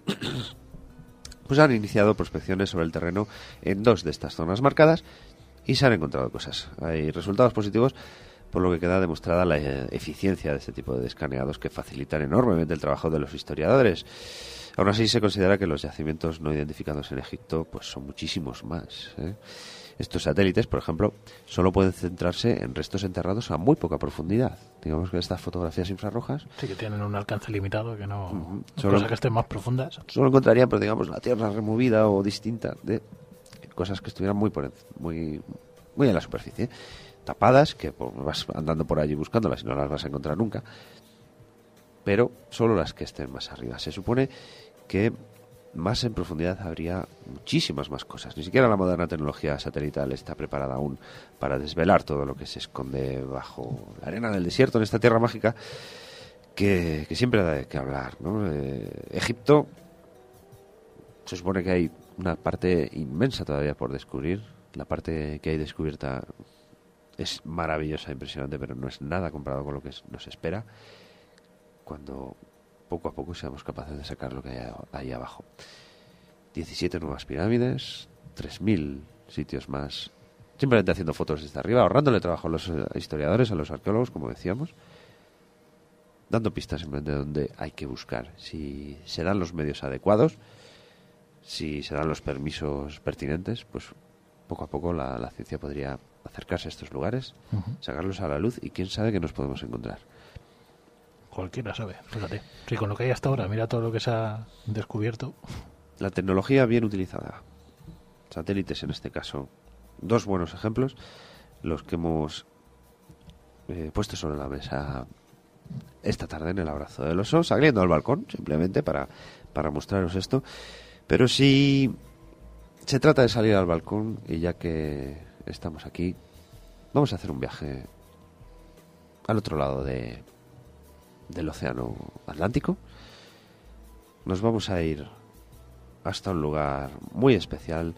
Pues han iniciado prospecciones sobre el terreno en 2 de estas zonas marcadas y se han encontrado cosas. Hay resultados positivos, por lo que queda demostrada la eficiencia de este tipo de escaneados que facilitan enormemente el trabajo de los historiadores. Aún así, se considera que los yacimientos no identificados en Egipto pues son muchísimos más, ¿eh? Estos satélites, por ejemplo, solo pueden centrarse en restos enterrados a muy poca profundidad. Digamos que estas fotografías infrarrojas... Sí, que tienen un alcance limitado, que no... Solo, cosas que estén más profundas. Solo encontrarían, pues, digamos, la tierra removida o distinta de cosas que estuvieran muy en la superficie. Tapadas, que pues, vas andando por allí buscándolas y no las vas a encontrar nunca. Pero solo las que estén más arriba. Se supone que más en profundidad habría muchísimas más cosas. Ni siquiera la moderna tecnología satelital está preparada aún para desvelar todo lo que se esconde bajo la arena del desierto en esta tierra mágica que siempre da de qué hablar, ¿no? Egipto, se supone que hay una parte inmensa todavía por descubrir. La parte que hay descubierta es maravillosa, impresionante, pero no es nada comparado con lo que nos espera cuando poco a poco seamos capaces de sacar lo que hay ahí abajo. 17 nuevas pirámides, 3000 sitios más, simplemente haciendo fotos desde arriba, ahorrándole trabajo a los historiadores, a los arqueólogos, como decíamos. dando pistas simplemente de dónde hay que buscar. Si se dan los medios adecuados, si se dan los permisos pertinentes, pues poco a poco la ciencia podría acercarse a estos lugares, sacarlos a la luz y quién sabe qué nos podemos encontrar. Cualquiera sabe, fíjate. Sí, con lo que hay hasta ahora, mira todo lo que se ha descubierto. La tecnología bien utilizada, satélites en este caso, dos buenos ejemplos, los que hemos puesto sobre la mesa esta tarde en el Abrazo del Oso, saliendo al balcón simplemente para mostraros esto. Pero si se trata de salir al balcón, y ya que estamos aquí, vamos a hacer un viaje al otro lado del océano Atlántico. Nos vamos a ir hasta un lugar muy especial,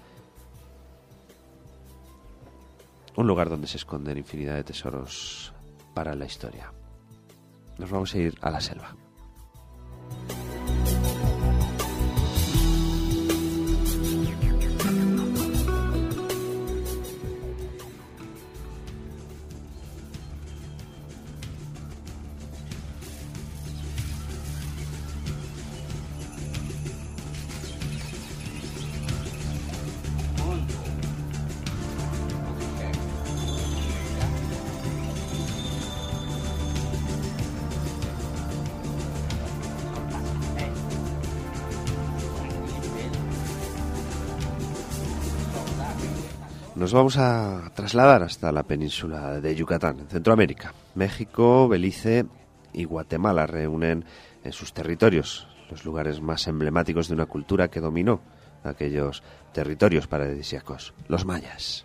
un lugar donde se esconden infinidad de tesoros para la historia. Nos vamos a ir a la selva. Nos vamos a trasladar hasta la península de Yucatán, en Centroamérica. México, Belice y Guatemala reúnen en sus territorios los lugares más emblemáticos de una cultura que dominó aquellos territorios paradisíacos, los mayas.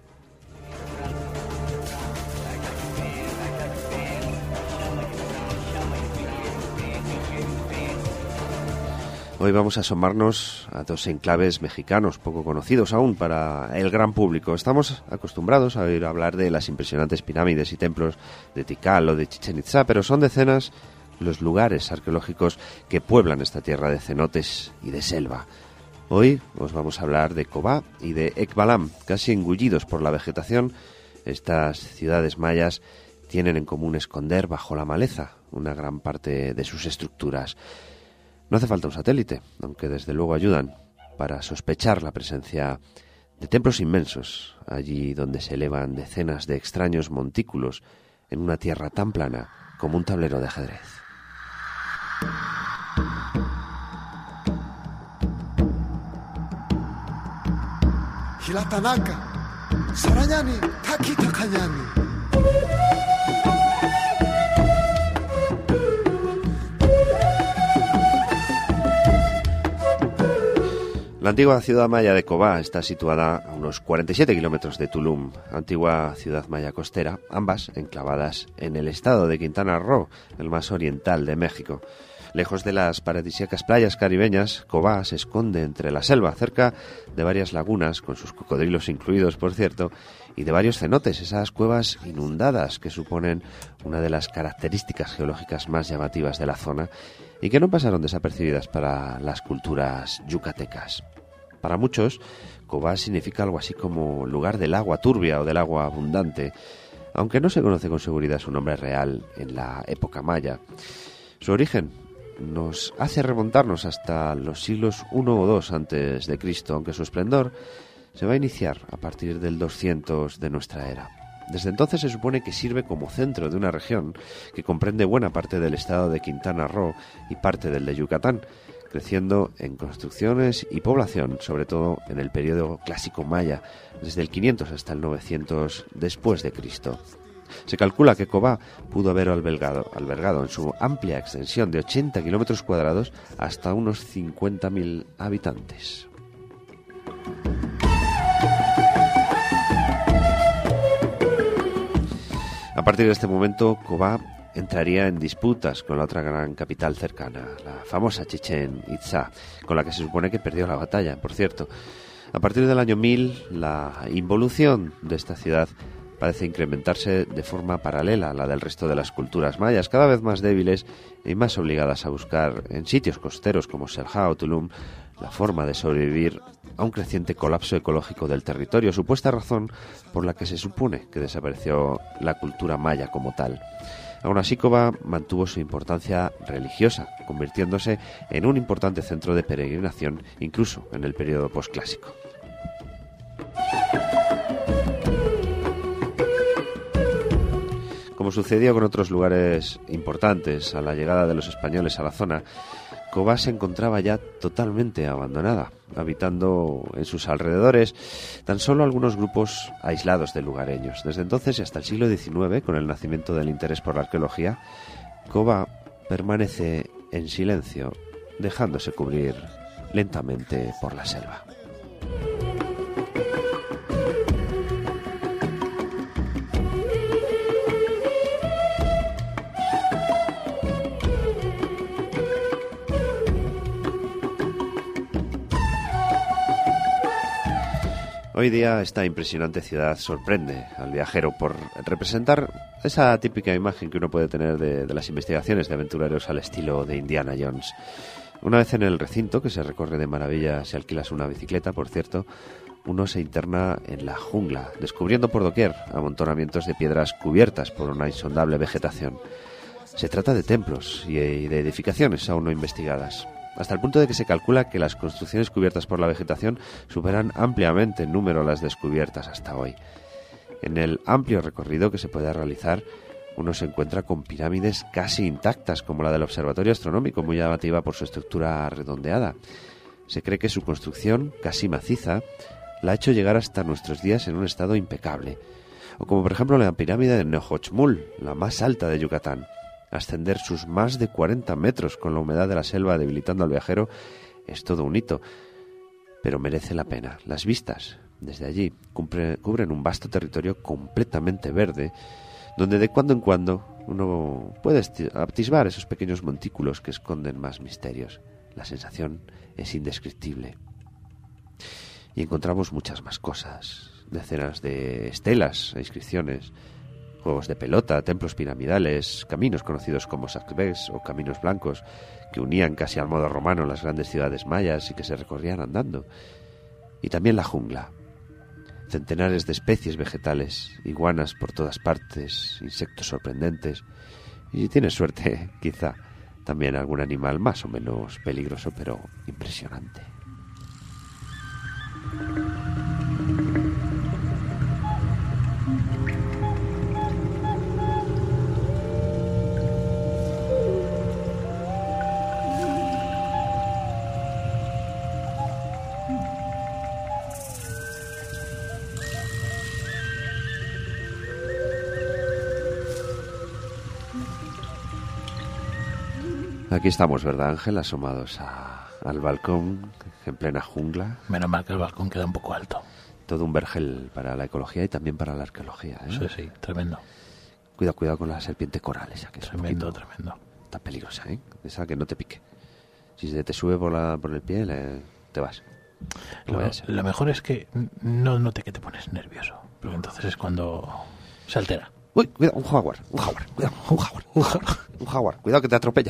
Hoy vamos a asomarnos a dos enclaves mexicanos poco conocidos aún para el gran público. Estamos acostumbrados a oír hablar de las impresionantes pirámides y templos de Tikal o de Chichén Itzá, pero son decenas los lugares arqueológicos que pueblan esta tierra de cenotes y de selva. Hoy os vamos a hablar de Cobá y de Ekbalam, casi engullidos por la vegetación. Estas ciudades mayas tienen en común esconder bajo la maleza una gran parte de sus estructuras. No hace falta un satélite, aunque desde luego ayudan para sospechar la presencia de templos inmensos, allí donde se elevan decenas de extraños montículos en una tierra tan plana como un tablero de ajedrez. Hilatanaka, Sarayani, Taki Takayani. La antigua ciudad maya de Cobá está situada a unos 47 kilómetros de Tulum, antigua ciudad maya costera, ambas enclavadas en el estado de Quintana Roo, el más oriental de México. Lejos de las paradisíacas playas caribeñas, Cobá se esconde entre la selva, cerca de varias lagunas, con sus cocodrilos incluidos, por cierto, y de varios cenotes, esas cuevas inundadas que suponen una de las características geológicas más llamativas de la zona y que no pasaron desapercibidas para las culturas yucatecas. Para muchos, Cobá significa algo así como lugar del agua turbia o del agua abundante, aunque no se conoce con seguridad su nombre real en la época maya. Su origen nos hace remontarnos hasta los siglos I o II antes de Cristo, aunque su esplendor se va a iniciar a partir del 200 de nuestra era. Desde entonces se supone que sirve como centro de una región que comprende buena parte del estado de Quintana Roo y parte del de Yucatán, creciendo en construcciones y población, sobre todo en el periodo clásico maya, desde el 500 hasta el 900 después de Cristo. Se calcula que Cobá pudo haber albergado en su amplia extensión de 80 kilómetros cuadrados hasta unos 50.000 habitantes. A partir de este momento, Cobá entraría en disputas con la otra gran capital cercana, la famosa Chichén Itzá, con la que se supone que perdió la batalla, por cierto. A partir del año 1000, la involución de esta ciudad parece incrementarse de forma paralela a la del resto de las culturas mayas, cada vez más débiles y más obligadas a buscar en sitios costeros como Xel-Há o Tulum la forma de sobrevivir a un creciente colapso ecológico del territorio, supuesta razón por la que se supone que desapareció la cultura maya como tal. Aún así, Koba mantuvo su importancia religiosa, convirtiéndose en un importante centro de peregrinación incluso en el periodo posclásico. Como sucedió con otros lugares importantes a la llegada de los españoles a la zona, Koba se encontraba ya totalmente abandonada, habitando en sus alrededores tan solo algunos grupos aislados de lugareños. Desde entonces y hasta el siglo XIX, con el nacimiento del interés por la arqueología, Koba permanece en silencio, dejándose cubrir lentamente por la selva. Hoy día esta impresionante ciudad sorprende al viajero por representar esa típica imagen que uno puede tener de las investigaciones de aventureros al estilo de Indiana Jones. Una vez en el recinto, que se recorre de maravilla si alquilas una bicicleta, por cierto, uno se interna en la jungla, descubriendo por doquier amontonamientos de piedras cubiertas por una insondable vegetación. Se trata de templos y de edificaciones aún no investigadas, hasta el punto de que se calcula que las construcciones cubiertas por la vegetación superan ampliamente en número las descubiertas hasta hoy. En el amplio recorrido que se puede realizar, uno se encuentra con pirámides casi intactas, como la del Observatorio Astronómico, muy llamativa por su estructura redondeada. Se cree que su construcción, casi maciza, la ha hecho llegar hasta nuestros días en un estado impecable. O como por ejemplo la pirámide de Neohochmul, la más alta de Yucatán. Ascender sus más de 40 metros con la humedad de la selva debilitando al viajero es todo un hito, pero merece la pena. Las vistas desde allí cubren un vasto territorio completamente verde, donde de cuando en cuando uno puede atisbar esos pequeños montículos que esconden más misterios. La sensación es indescriptible. Y encontramos muchas más cosas, decenas de estelas e inscripciones, juegos de pelota, templos piramidales, caminos conocidos como sacbés o caminos blancos, que unían casi al modo romano las grandes ciudades mayas y que se recorrían andando. Y también la jungla. Centenares de especies vegetales, iguanas por todas partes, insectos sorprendentes, y si tienes suerte, quizá también algún animal más o menos peligroso, pero impresionante. Aquí estamos, ¿verdad, Ángel? Asomados al balcón, en plena jungla. Menos mal que el balcón queda un poco alto. Todo un vergel para la ecología y también para la arqueología, ¿eh? Sí, sí, tremendo. Cuidado con la serpiente coral esa, que Tremendo, es tremendo. Está peligrosa, ¿eh? Esa que no te pique. Si se te sube por el pie, te vas. Lo mejor es que no note que te pones nervioso, porque entonces es cuando se altera. Uy, cuidado, un jaguar, cuidado que te atropella.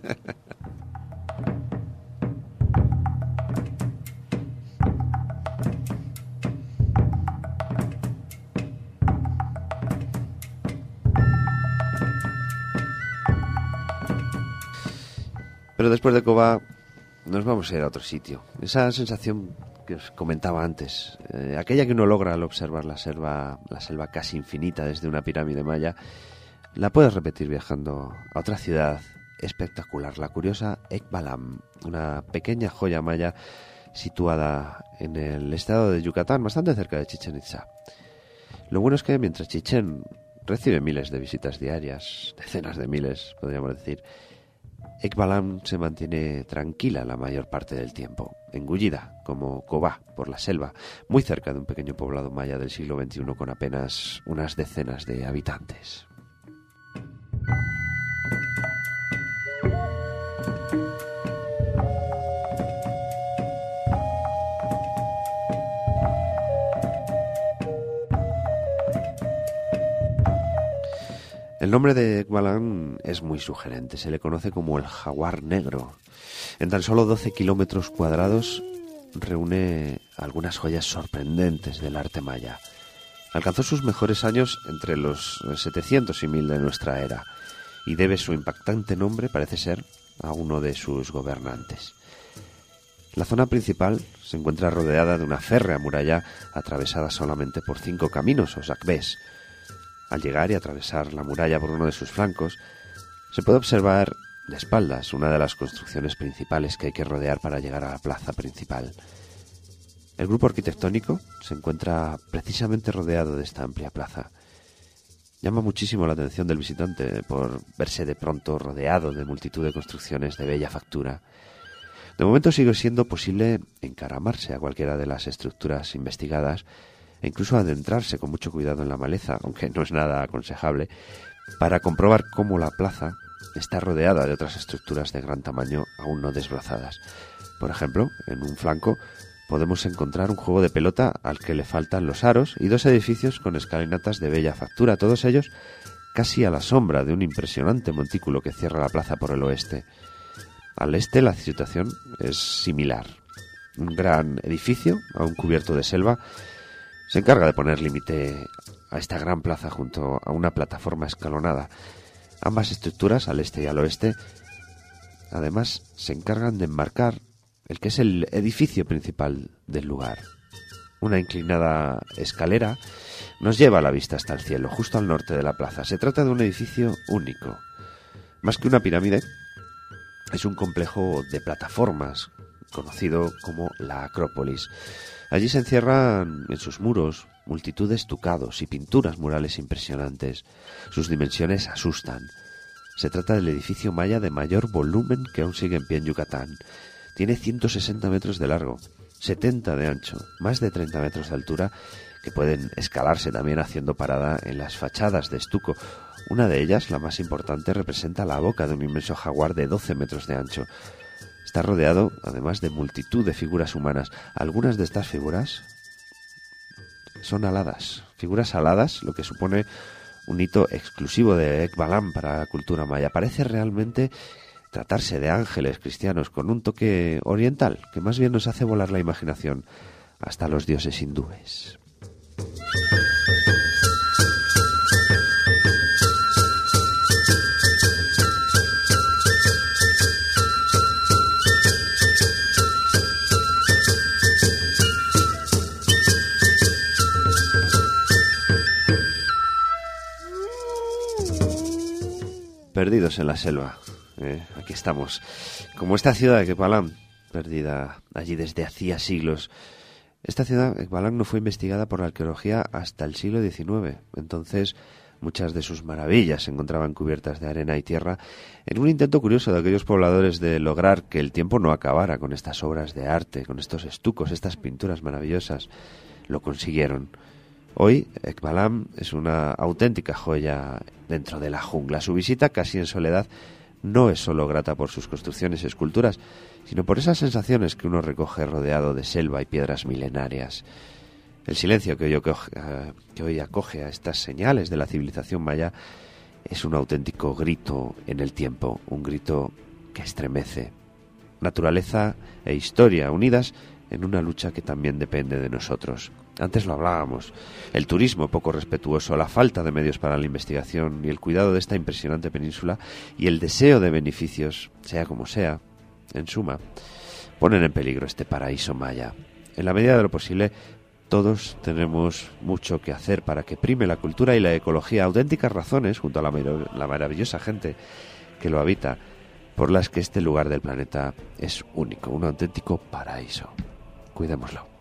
Pero después de Koba nos vamos a ir a otro sitio. Esa sensación que os comentaba antes, aquella que uno logra al observar la selva casi infinita desde una pirámide maya, la puedes repetir viajando a otra ciudad espectacular, la curiosa Ekbalam, una pequeña joya maya situada en el estado de Yucatán, bastante cerca de Chichén Itzá. Lo bueno es que mientras Chichén recibe miles de visitas diarias, decenas de miles, podríamos decir, Ekbalam se mantiene tranquila la mayor parte del tiempo, engullida, como Koba, por la selva, muy cerca de un pequeño poblado maya del siglo XXI con apenas unas decenas de habitantes. El nombre de Ekbalam es muy sugerente, se le conoce como el jaguar negro. En tan solo 12 kilómetros cuadrados reúne algunas joyas sorprendentes del arte maya. Alcanzó sus mejores años entre los 700 y 1000 de nuestra era y debe su impactante nombre, parece ser, a uno de sus gobernantes. La zona principal se encuentra rodeada de una férrea muralla atravesada solamente por 5 caminos o sacbés. Al llegar y atravesar la muralla por uno de sus flancos, se puede observar de espaldas una de las construcciones principales que hay que rodear para llegar a la plaza principal. El grupo arquitectónico se encuentra precisamente rodeado de esta amplia plaza. Llama muchísimo la atención del visitante por verse de pronto rodeado de multitud de construcciones de bella factura. De momento sigue siendo posible encaramarse a cualquiera de las estructuras investigadas e incluso adentrarse con mucho cuidado en la maleza, aunque no es nada aconsejable, para comprobar cómo la plaza está rodeada de otras estructuras de gran tamaño aún no desbrozadas. Por ejemplo, en un flanco podemos encontrar un juego de pelota al que le faltan los aros y 2 edificios con escalinatas de bella factura, todos ellos casi a la sombra de un impresionante montículo que cierra la plaza por el oeste. Al este la situación es similar. Un gran edificio, aún cubierto de selva, se encarga de poner límite a esta gran plaza junto a una plataforma escalonada. Ambas estructuras, al este y al oeste, además se encargan de enmarcar el que es el edificio principal del lugar. Una inclinada escalera nos lleva a la vista hasta el cielo, justo al norte de la plaza. Se trata de un edificio único. Más que una pirámide, es un complejo de plataformas, conocido como la Acrópolis. Allí se encierran en sus muros multitud de estucados y pinturas murales impresionantes. Sus dimensiones asustan. Se trata del edificio maya de mayor volumen que aún sigue en pie en Yucatán. Tiene 160 metros de largo, 70 de ancho, más de 30 metros de altura, que pueden escalarse también haciendo parada en las fachadas de estuco. Una de ellas, la más importante, representa la boca de un inmenso jaguar de 12 metros de ancho. Está rodeado, además, de multitud de figuras humanas. Algunas de estas figuras son aladas, figuras aladas, lo que supone un hito exclusivo de Ekbalam para la cultura maya. Parece realmente tratarse de ángeles cristianos con un toque oriental, que más bien nos hace volar la imaginación hasta los dioses hindúes. Perdidos en la selva. Aquí estamos. Como esta ciudad de Ekbalam, perdida allí desde hacía siglos. Esta ciudad, Ekbalam, no fue investigada por la arqueología hasta el siglo XIX. Entonces, muchas de sus maravillas se encontraban cubiertas de arena y tierra, en un intento curioso de aquellos pobladores de lograr que el tiempo no acabara con estas obras de arte, con estos estucos, estas pinturas maravillosas. Lo consiguieron. Hoy, Ekbalam es una auténtica joya dentro de la jungla. Su visita, casi en soledad, no es solo grata por sus construcciones y esculturas, sino por esas sensaciones que uno recoge rodeado de selva y piedras milenarias. El silencio que hoy acoge a estas señales de la civilización maya es un auténtico grito en el tiempo, un grito que estremece. Naturaleza e historia unidas en una lucha que también depende de nosotros. Antes lo hablábamos, el turismo poco respetuoso, la falta de medios para la investigación y el cuidado de esta impresionante península y el deseo de beneficios, sea como sea, en suma, ponen en peligro este paraíso maya. En la medida de lo posible, todos tenemos mucho que hacer para que prime la cultura y la ecología, auténticas razones, junto a la maravillosa gente que lo habita, por las que este lugar del planeta es único, un auténtico paraíso. Cuidémoslo.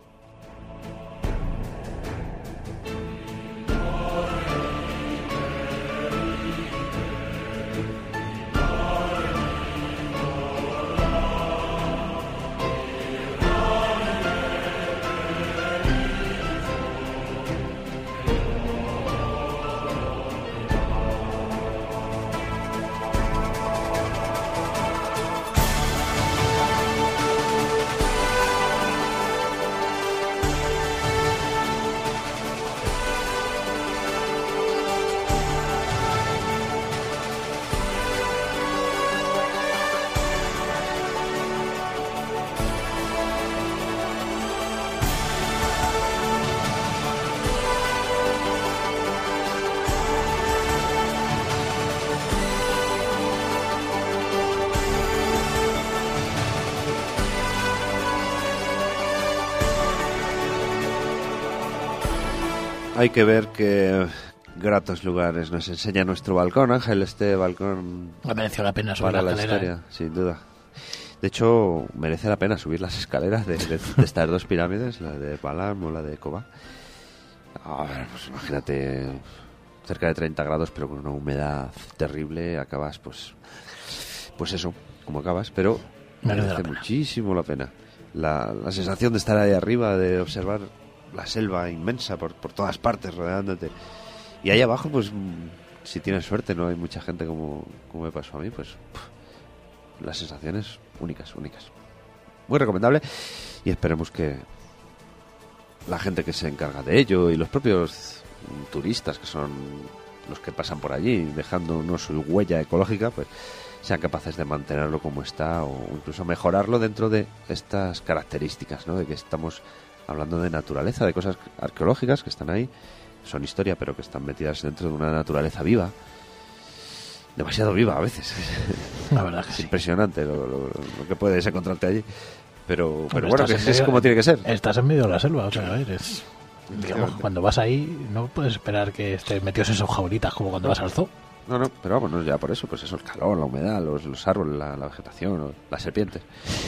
hay que ver qué gratos lugares nos enseña nuestro balcón, Ángel, este balcón Me mereció la pena subir para la la escalera. historia, sin duda. De hecho, merece la pena subir las escaleras de estas dos pirámides, la de Balam o la de Koba. A ver, pues imagínate, cerca de 30 grados, pero con una humedad terrible, acabas, pues eso, como acabas, pero Merece la merece pena. muchísimo la pena. La sensación de estar ahí arriba, de observar la selva inmensa por todas partes rodeándote. Y ahí abajo, pues, si tienes suerte, no hay mucha gente como me pasó a mí, pues las sensaciones únicas. Muy recomendable, y esperemos que la gente que se encarga de ello y los propios turistas, que son los que pasan por allí dejándonos su huella ecológica, pues sean capaces de mantenerlo como está o incluso mejorarlo dentro de estas características, ¿no? De que estamos hablando de naturaleza, de cosas arqueológicas que están ahí, son historia, pero que están metidas dentro de una naturaleza viva, demasiado viva a veces. La verdad que Es sí. impresionante lo que puedes encontrarte allí, pero Bueno, bueno, que estás en es medio- como tiene que ser. Estás en medio de la selva, o sea, a ver, es... Digamos, cuando vas ahí no puedes esperar que estés metidos en sus jaulitas como cuando vas al zoo. No, pero vamos, no ya por eso, pues eso, el calor, la humedad, los árboles, la vegetación, las serpientes,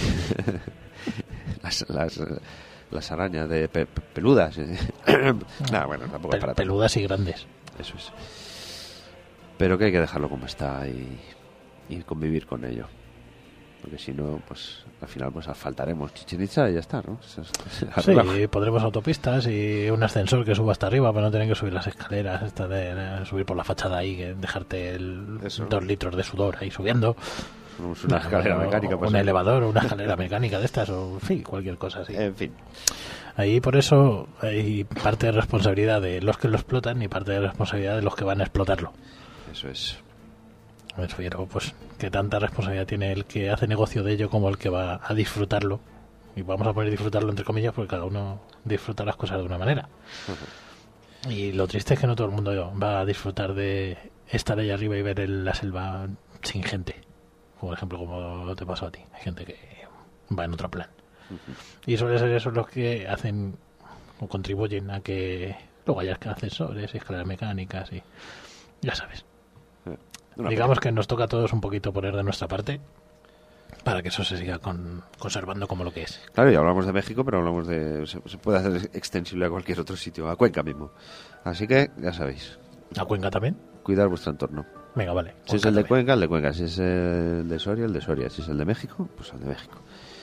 las arañas de peludas. Nada, bueno, tampoco es para tanto. Peludas y grandes. Eso es. Pero que hay que dejarlo como está y convivir con ello. Porque si no, pues al final pues asfaltaremos Chichén Itzá y ya está, ¿no? Sí, pondremos autopistas y un ascensor que suba hasta arriba para no tener que subir las escaleras, subir por la fachada ahí, que dejarte Eso. 2 litros de sudor ahí subiendo. Una escalera mecánica. pues, Un elevador, una escalera mecánica de estas, o en fin, cualquier cosa así. En fin. Ahí por eso hay parte de responsabilidad de los que lo explotan y parte de responsabilidad de los que van a explotarlo. Eso es. Me refiero, pues, que tanta responsabilidad tiene el que hace negocio de ello como el que va a disfrutarlo. Y vamos a poner disfrutarlo entre comillas porque cada uno disfruta las cosas de una manera. Y lo triste es que no todo el mundo va a disfrutar de estar ahí arriba y ver la selva sin gente. Por ejemplo, como te pasó a ti. Hay gente que va en otro plan. Y suele ser esos los que hacen o contribuyen a que luego haya ascensores y escaleras mecánicas y ya sabes. Digamos que nos toca a todos un poquito poner de nuestra parte para que eso se siga conservando como lo que es. Claro, y hablamos de México, pero hablamos de... Se puede hacer extensible a cualquier otro sitio, a Cuenca mismo. Así que, ya sabéis, ¿A Cuenca también? cuidar vuestro entorno. Venga, vale. Si es el de Cuenca, el de Cuenca. Si es el de Soria, el de Soria. Si es el de México, pues el de México.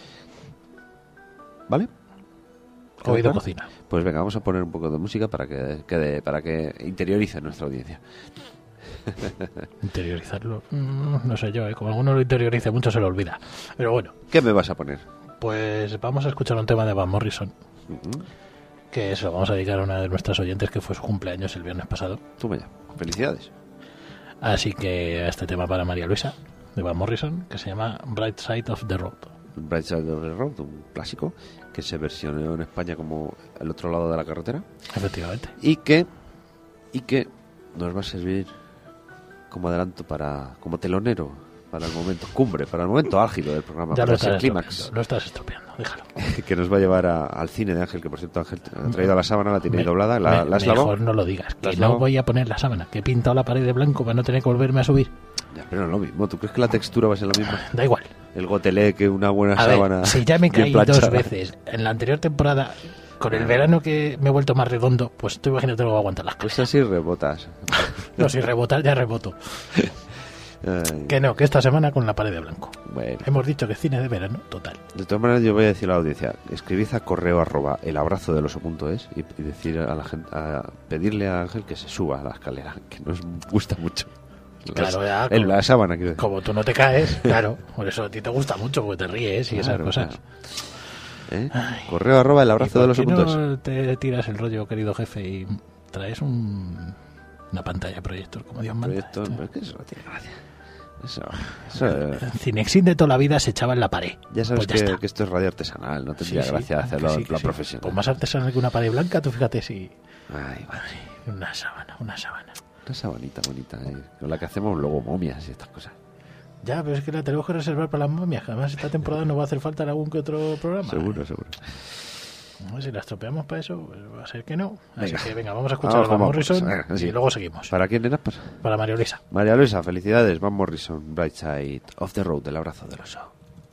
¿Vale? Oído ¿Claro? cocina. Pues venga, vamos a poner un poco de música para que interiorice nuestra audiencia. Interiorizarlo. No sé yo, como alguno lo interiorice mucho se lo olvida. Pero bueno, ¿Qué me vas a poner? pues vamos a escuchar un tema de Van Morrison, Ujú. que se lo vamos a dedicar a una de nuestras oyentes que fue su cumpleaños el viernes pasado. Toma ya. Felicidades. Así que este tema para María Luisa, de Van Morrison, que se llama Bright Side of the Road. Bright Side of the Road, un clásico que se versionó en España como El otro lado de la carretera Efectivamente. y que nos va a servir como adelanto como telonero para el momento cumbre, para el momento álgido del programa, Ya para lo ese estás clímax estropeando, lo estás estropeando, déjalo. que nos va a llevar al cine de Ángel, que por cierto Ángel ha traído la sábana, la tiene ahí doblada, la has lavado. Mejor no lo digas, ¿La que has no lavado? voy a poner la sábana, que he pintado la pared de blanco para no tener que volverme a subir. Ya, pero no es lo mismo. ¿Tú crees que la textura va a ser la misma? Da igual. El gotelé que una buena A sábana. ver, si ya me bien caí planchada. 2 veces en la anterior temporada, con el verano que me he vuelto más redondo, pues tú imagínate lo que voy a aguantar las Pues cosas. así rebotas. No, si rebotar, ya reboto. Ay, Que no, que esta semana con la pared de blanco. bueno. Hemos dicho que cine de verano, total. De todas maneras, yo voy a decir a la audiencia: escribid a correo @ elabrazodeloso.es y decir a la gente, pedirle a Ángel que se suba a la escalera, que nos gusta mucho. Claro, ya, En como- la sábana, quiero decir. Como tú no te caes, claro, por eso a ti te gusta mucho, porque te ríes y esas Claro, cosas. claro. Correo @ elabrazodeloso.es. ¿Y por qué no te tiras el rollo, querido jefe, y traes una pantalla proyector, como Dios manda? Proyecto, pero es que eso no tiene gracia. Eso, Cinexin de toda la vida se echaba en la pared. ya sabes Pues ya está. que esto es radio artesanal, no tendría Sí, gracia sí, hacerlo que sí, a que la sí. profesional. Pues más artesanal que una pared blanca, tú fíjate si... Ay, vale. Una sábana, una sábana. Una sabanita bonita, con la que hacemos luego momias y estas cosas. Ya, pero es que la tenemos que reservar para las momias. Además, esta temporada no va a hacer falta en algún que otro programa. Seguro, seguro. No, si la estropeamos para eso, pues va a ser que no. Así Venga. que venga, vamos a escuchar a Van Vamos, Morrison venga, sí. y luego seguimos. ¿Para quién era? Para María Luisa. María Luisa, felicidades. Van Morrison, Bright Side of the Road, el abrazo del oso.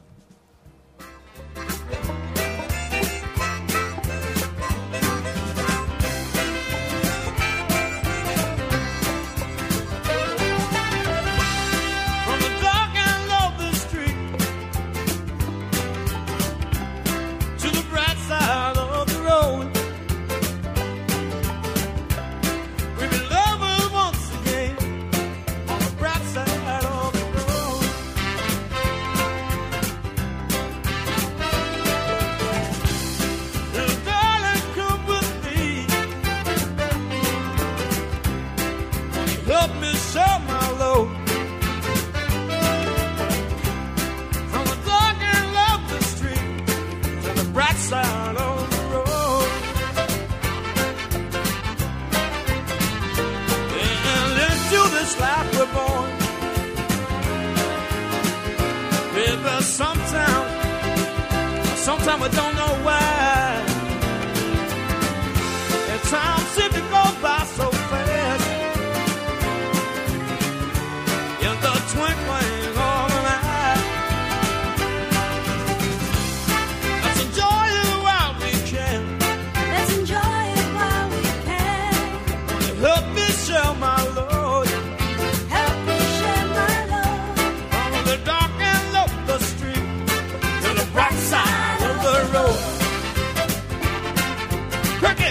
Sometimes we don't know why. And time seems to go by so fast. In the twinkling of an eye. Let's enjoy it while we can. Let's enjoy it while we can. Help me share my load. Help me share my load. From the dark and lonely street to the bright side of the road. Cricket!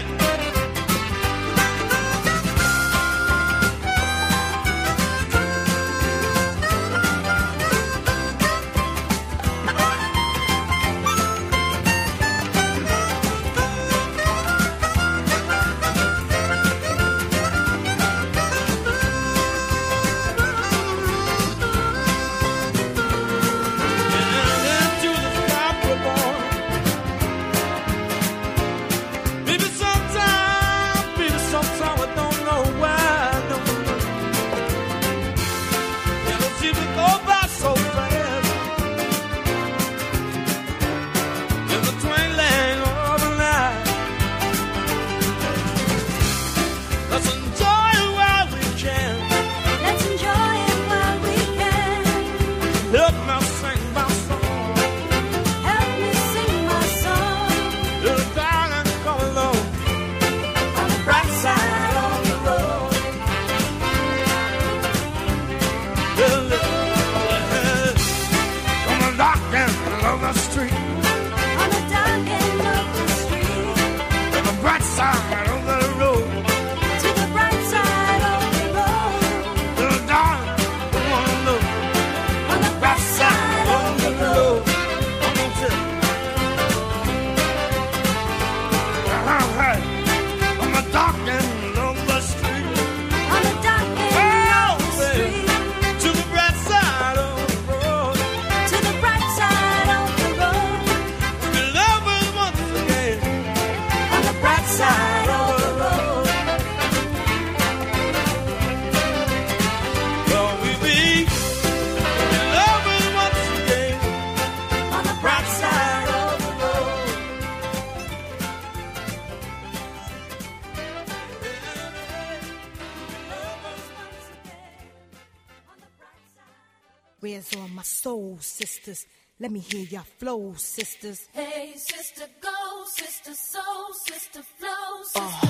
Where's all my soul sisters? Let me hear your flow, sisters. Hey, sister, go, sister, soul, sister, flow, sister.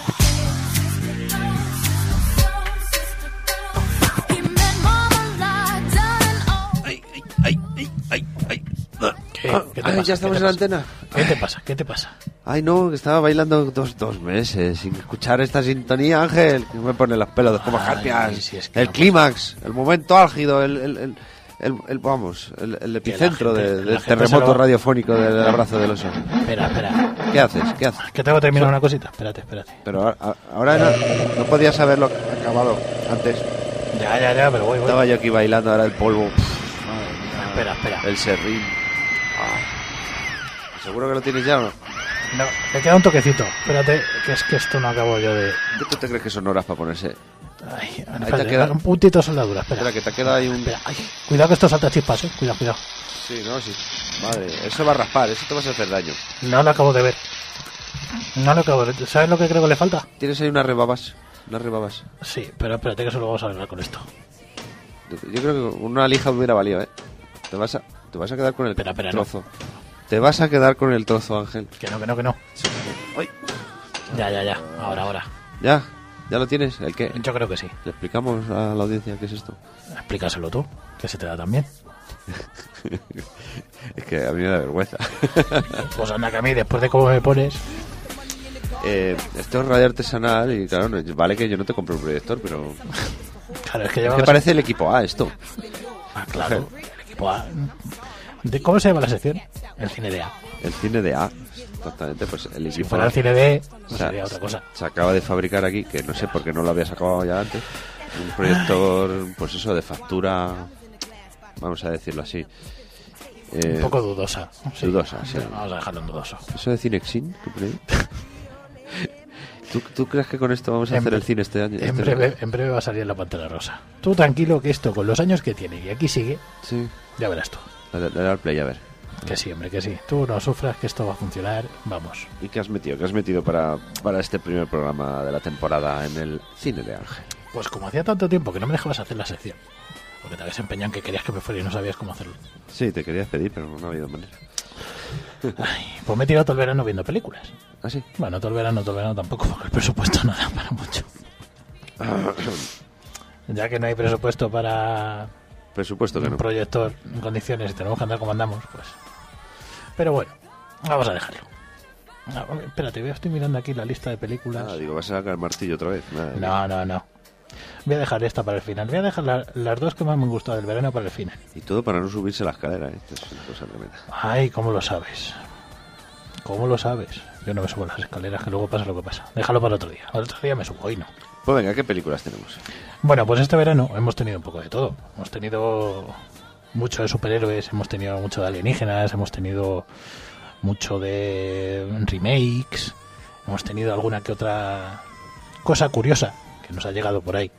Hey, sister, go, sister, soul, sister, go. He met Marmalade, darling, oh. ¿Qué te Ay, pasa? ya estamos ¿Qué en te la pasa? antena. ¿Qué te pasa? ¿Qué te pasa? Ay, no, que estaba bailando dos meses sin escuchar esta sintonía, Ángel, que me pone los pelos como Ay, escarpias. si es que El no clímax, el momento álgido, el epicentro la gente del se terremoto lo- radiofónico del abrazo del oso. Espera. ¿Qué haces? ¿Qué haces? Que tengo que terminar una cosita. Espérate. Pero ahora no podías haberlo acabado antes. Ya, pero voy. Estaba yo aquí bailando ahora el polvo. Espera. El serrín. ¿Seguro que lo tienes ya o no? No, me queda un toquecito. Espérate, que es que esto no acabo yo de... ¿Qué tú te crees que son horas para ponerse? Ay, te espérate, queda- un puntito de soldadura. Espera, que te queda ahí un... Espera, ay, cuidado que esto salta chispas, Cuidado. Sí, no, sí. Madre, eso va a raspar, eso te va a hacer daño. No lo acabo de ver. No lo creo. ¿Sabes lo que creo que le falta? Tienes ahí unas rebabas. Sí, pero espérate que solo vamos a arreglar con esto. Yo creo que una lija hubiera valido, ¿eh? Te vas a quedar con el Espera, trozo. Te vas a quedar con el trozo, Ángel. Que no. Ay. Ya. Ahora. ¿Ya lo tienes? ¿El qué? Yo creo que sí. ¿Le explicamos a la audiencia qué es esto? Explícaselo tú, que se te da también. Es que a mí me da vergüenza. Pues anda que a mí, después de cómo me pones... Esto es radio artesanal y claro, vale que yo no te compro un proyector, pero... Claro, es que ¿Qué llevabas... parece el equipo A esto? Ah, claro, el equipo A. ¿Cómo se llama la sección? El cine de A. El cine de A, exactamente, pues el Si equipo fuera A el cine B, o pues sea, sería otra cosa. se acaba de fabricar aquí, que no sé por qué no lo había sacado ya antes, un proyector, pues eso, de factura, vamos a decirlo así. Un poco dudosa. Sí. Dudosa, sí. Vamos a dejarlo en dudoso. ¿Eso de Cinexin? ¿Qué pone ahí? ¿Tú crees que con esto vamos a hacer el cine este año? En breve va a salir la Pantera Rosa. Tú tranquilo que esto, con los años que tiene y aquí sigue, Sí. ya verás tú. Dale al play, a ver. Que sí, hombre, que sí. Tú no sufras que esto va a funcionar, vamos. ¿Y qué has metido? ¿Qué has metido para este primer programa de la temporada en el cine de Ángel? Pues como hacía tanto tiempo que no me dejabas hacer la sección, porque te habías empeñado en que querías que me fuera y no sabías cómo hacerlo. Sí, te querías pedir, pero no ha habido manera. Ay, pues me he tirado todo el verano viendo películas. ¿Ah, sí? Bueno, todo el verano tampoco, porque el presupuesto no da para mucho. Ya que no hay presupuesto para Presupuesto que un no. proyector en condiciones y tenemos que andar como andamos, pues... Pero bueno, vamos a dejarlo. Espérate, estoy mirando aquí la lista de películas. Digo, vas a sacar el martillo otra vez. Nada. No. Voy a dejar esta para el final. Voy a dejar las dos que más me han gustado del verano para el final. Y todo para no subirse la escalera, ¿eh? Esto es una cosa tremenda. Ay, ¿cómo lo sabes? ¿Cómo lo sabes? Yo no me subo a las escaleras, que luego pasa lo que pasa. Déjalo para otro día. Al otro día me subo, hoy no. Pues venga, ¿qué películas tenemos? Bueno, pues este verano hemos tenido un poco de todo. Hemos tenido mucho de superhéroes, hemos tenido mucho de alienígenas, hemos tenido mucho de remakes, hemos tenido alguna que otra cosa curiosa que nos ha llegado por ahí.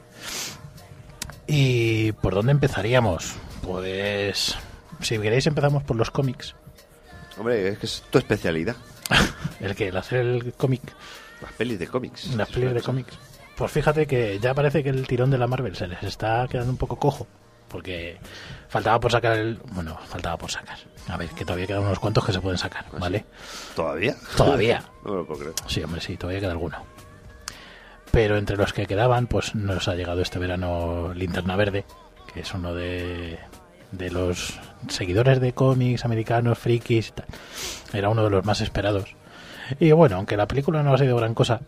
¿Y por dónde empezaríamos? Pues, si queréis, empezamos por los cómics. Hombre, es que es tu especialidad. ¿El hacer el cómic? Las pelis de cómics. Las pelis de cómics. Pues fíjate que ya parece que el tirón de la Marvel se les está quedando un poco cojo. Porque faltaba por sacar faltaba por sacar. A ver, que todavía quedan unos cuantos que se pueden sacar, ¿vale? ¿Todavía? Todavía. No me lo puedo creer. Sí, hombre, sí, todavía queda alguno. Pero entre los que quedaban, pues nos ha llegado este verano Linterna Verde, que es uno de los seguidores de cómics americanos, frikis y tal. Era uno de los más esperados. Y bueno, aunque la película no ha sido gran cosa,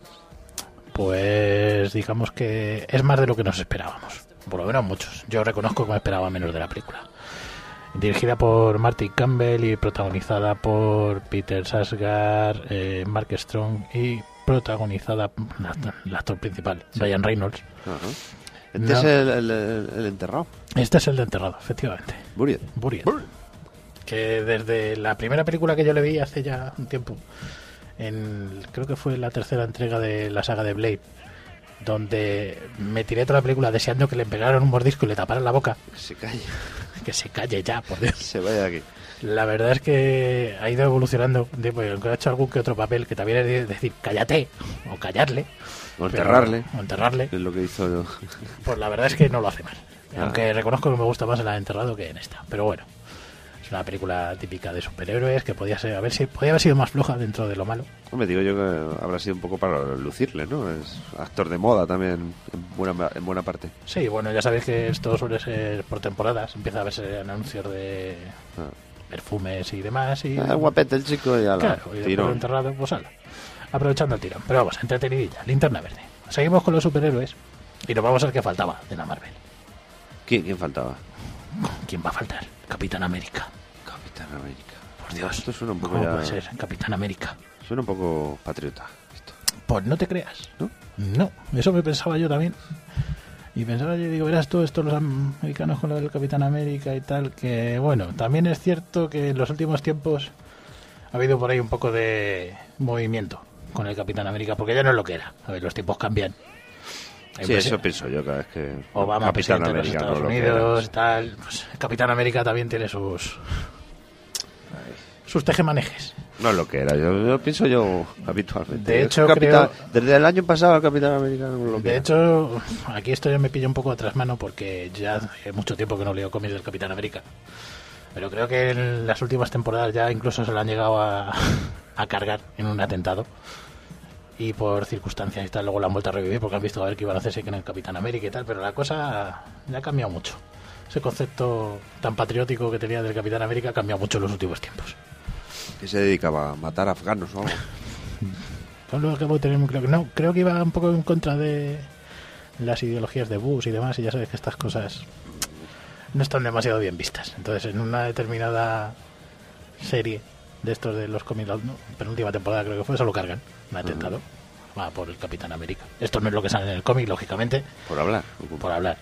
pues digamos que es más de lo que nos esperábamos. Por lo menos muchos. Yo reconozco que me esperaba menos de la película. Dirigida por Martin Campbell y protagonizada por Peter Sarsgaard, Mark Strong y protagonizada el actor principal, Ryan Reynolds. Ajá. Este es el enterrado. Este es el de enterrado, efectivamente. Buried. Que desde la primera película que yo le vi hace ya un tiempo, creo que fue la tercera entrega de la saga de Blade, donde me tiré toda la película deseando que le pegaran un mordisco y le taparan la boca. Que se calle. Que se calle ya, por Dios. Se vaya de aquí. La verdad es que ha ido evolucionando. Aunque ha hecho algún que otro papel que también es decir cállate o callarle. O enterrarle. O enterrarle. Es lo que hizo yo. Pues la verdad es que no lo hace mal. Aunque reconozco que me gusta más en la de enterrado que en esta. Pero bueno, es una película típica de superhéroes que podía haber sido más floja dentro de lo malo. Me digo yo que habrá sido un poco para lucirle, ¿no? Es actor de moda también, en buena parte. Sí, bueno, ya sabéis que esto suele ser por temporadas. Empieza a verse anuncios de perfumes y demás. Y guapete el chico y ala. Claro, y después de enterrado, pues ala. Aprovechando el tirón. Pero vamos, entretenidilla. Linterna Verde. Seguimos con los superhéroes y nos vamos al que faltaba de la Marvel. ¿Quién faltaba? ¿Quién va a faltar? Capitán América. Capitán América. Por Dios. Esto suena un poco ¿Cómo ya... puede ser? Capitán América. Suena un poco patriota. Esto. Pues no te creas. ¿No? No, eso me pensaba yo también. Y pensaba yo, digo, verás tú esto los americanos con lo del Capitán América y tal, que bueno, también es cierto que en los últimos tiempos ha habido por ahí un poco de movimiento con el Capitán América, porque ya no es lo que era. A ver, los tiempos cambian. Sí, eso pienso yo cada vez que... Obama, Capitán presidente de los América, Estados no lo que Unidos era. y tal. Pues el Capitán América también tiene sus tejemanejes. No es lo que era, yo pienso yo habitualmente. De hecho, desde el año pasado el Capitán América no es lo que De era. hecho, aquí esto ya me pilla un poco atrás mano porque ya hace mucho tiempo que no leo cómics del Capitán América. Pero creo que en las últimas temporadas ya incluso se lo han llegado a cargar en un atentado. Y por circunstancias y tal, luego lo han vuelto a revivir porque han visto a ver qué iban a hacerse con el Capitán América y tal. Pero la cosa ya ha cambiado mucho. Ese concepto tan patriótico que tenía del Capitán América ha cambiado mucho en los últimos tiempos. Que se dedicaba a matar afganos o algo. No lo acabo de tener muy claro. No, creo que iba un poco en contra de las ideologías de Bush y demás, y ya sabes que estas cosas no están demasiado bien vistas. Entonces, en una determinada serie de estos de los cómics, penúltima temporada creo que fue, se lo cargan, un atentado. Va por el Capitán América. Esto no es lo que sale en el cómic, lógicamente. Por hablar. Por hablar.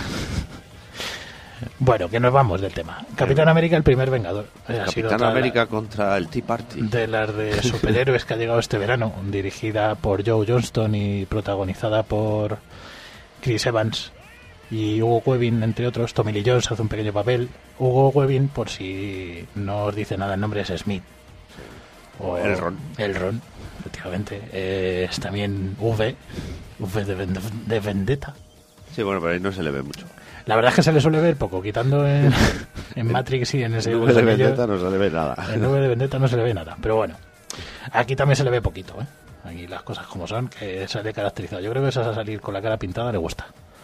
Bueno, que nos vamos del tema. Capitán América, el primer Vengador. Capitán América contra el Tea Party. De las de superhéroes que ha llegado este verano, dirigida por Joe Johnston y protagonizada por Chris Evans y Hugo Weaving, entre otros. Tommy Lee Jones hace un pequeño papel. Hugo Weaving, por si no os dice nada el nombre, es Smith. O Elrond, efectivamente. Es también V de Vendetta. Sí, bueno, pero ahí no se le ve mucho. La verdad es que se le suele ver poco, quitando en Matrix y en ese... En V de Vendetta no se le ve nada. En V de Vendetta no se le ve nada, pero bueno. Aquí también se le ve poquito, ¿eh? Aquí las cosas como son, que sale caracterizado. Yo creo que esa a salir con la cara pintada le gusta.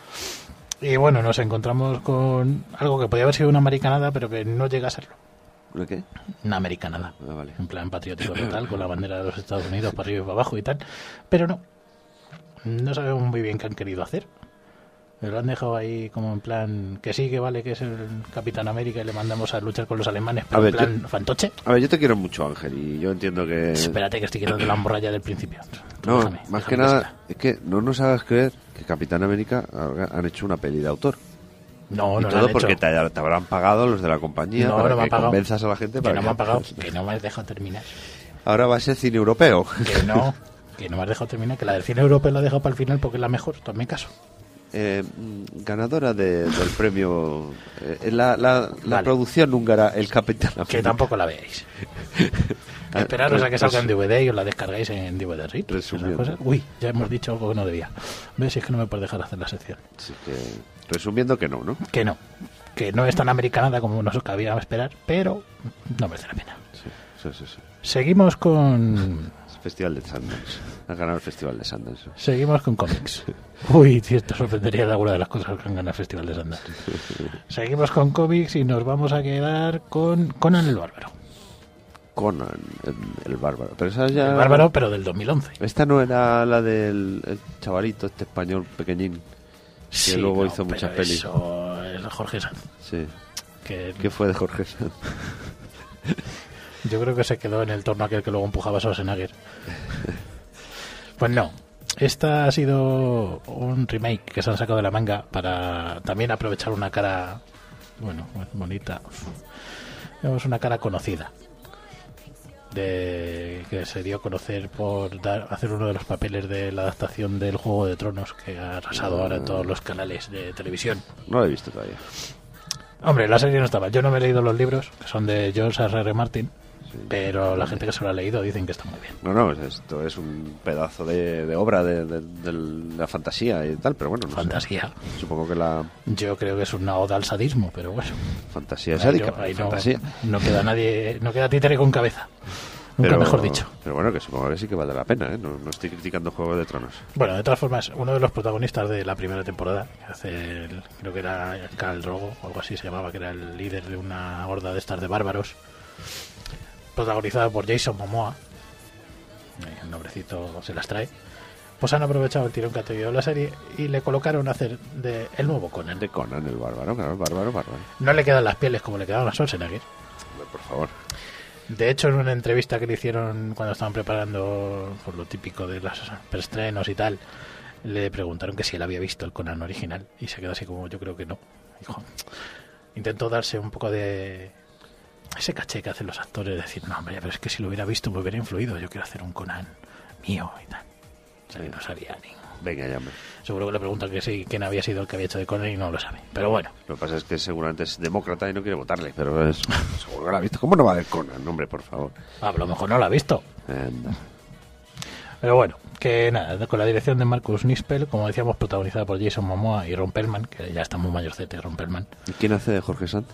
Y bueno, nos encontramos con algo que podía haber sido una americanada, pero que no llega a serlo. ¿Una qué? Una americanada. Ah, vale. En plan patriótico total, con la bandera de los Estados Unidos para arriba y para abajo y tal. Pero no. No sabemos muy bien qué han querido hacer. Lo han dejado ahí como en plan que sí, que vale, que es el Capitán América y le mandamos a luchar con los alemanes, pero ver, en plan fantoche. A ver, yo te quiero mucho, Ángel, y yo entiendo que... Espérate, que estoy quitando la morralla del principio. No, Déjame, más déjame que nada, es que no nos hagas creer que Capitán América han hecho una peli de autor. No, y no todo lo han porque hecho. te habrán pagado los de la compañía No, para no me que han pagado. convenzas a la gente Que para no me han pagado, que no me has dejado terminar. Ahora va a ser cine europeo. Que no me has dejado terminar, que la del cine europeo la he dejado para el final porque es la mejor, hazme caso. Ganadora del premio la Vale. producción húngara El Capitán América. Que tampoco la veáis. Esperaros a que salga en DVD y os la descargáis en DVD RIP. Resumiendo. Uy, ya hemos dicho algo que no debía. ¿Ves? Si es que no me puedes dejar hacer la sección. Así que, resumiendo que no, ¿no? Que no es tan americanada como nos cabía esperar, pero no merece la pena. Sí. Seguimos con Festival de Sundance. Ha ganado el Festival de Sundance. Seguimos con cómics. Uy, tío, esto sorprendería de alguna de las cosas que han ganado el Festival de Sundance. Seguimos con cómics y nos vamos a quedar con Conan el Bárbaro. Conan el Bárbaro. Pero esa ya... El Bárbaro, pero del 2011. Esta no era la del el chavalito este español pequeñín que luego hizo muchas pero pelis. Eso es Jorge Sanz. Sí. Que ¿Qué fue de Jorge Sanz? yo creo que se quedó en el torno aquel que luego empujaba a Schwarzenegger. Pues no. Esta ha sido un remake que se han sacado de la manga para también aprovechar una cara, bueno, bonita. Vemos una cara conocida. Que se dio a conocer por hacer uno de los papeles de la adaptación del Juego de Tronos que ha arrasado ahora en todos los canales de televisión. No lo he visto todavía. Hombre, la serie no está mal. Yo no me he leído los libros, que son de George R.R. Martin, pero la gente que se lo ha leído dicen que está muy bien. No, esto es un pedazo de obra de la fantasía y tal, pero bueno, no Fantasía. sé. Supongo que la Yo creo que es una oda al sadismo, pero bueno. fantasía sádica. Ahí Fantasía. no queda nadie, no queda títere con cabeza. Nunca Pero, mejor dicho. Pero bueno, que supongo que sí que vale la pena, ¿eh? No estoy criticando Juego de Tronos. Bueno, de todas formas, uno de los protagonistas de la primera temporada, creo que era Khal Drogo o algo así se llamaba, que era el líder de una horda de estas de bárbaros, protagonizada por Jason Momoa, el nombrecito se las trae, pues han aprovechado el tirón que ha tenido la serie y le colocaron a hacer de el nuevo Conan. De Conan, el bárbaro, claro, el bárbaro. No le quedan las pieles como le quedaban a Schwarzenegger. Por favor. De hecho, en una entrevista que le hicieron cuando estaban preparando por lo típico de los preestrenos y tal, le preguntaron que si él había visto el Conan original y se quedó así como, yo creo que no. Dijo, intentó darse un poco de ese caché que hacen los actores, decir, no, hombre, pero es que si lo hubiera visto me hubiera influido, yo quiero hacer un Conan mío y tal. O sea, que no sabía ni... Venga, llame. Seguro que le preguntan que sí, quién había sido el que había hecho de Conan y no lo sabe. Pero bueno, Lo que pasa es que seguramente es demócrata y no quiere votarle, pero es seguro que lo ha visto. ¿Cómo no va a ver Conan? Hombre, por favor. a lo mejor no lo ha visto. Anda. Pero bueno, que nada, con la dirección de Marcus Nispel, como decíamos, protagonizada por Jason Momoa y Ron Perlman, que ya está muy mayorcete Ron Perlman. ¿Y quién hace de Jorge Sanz?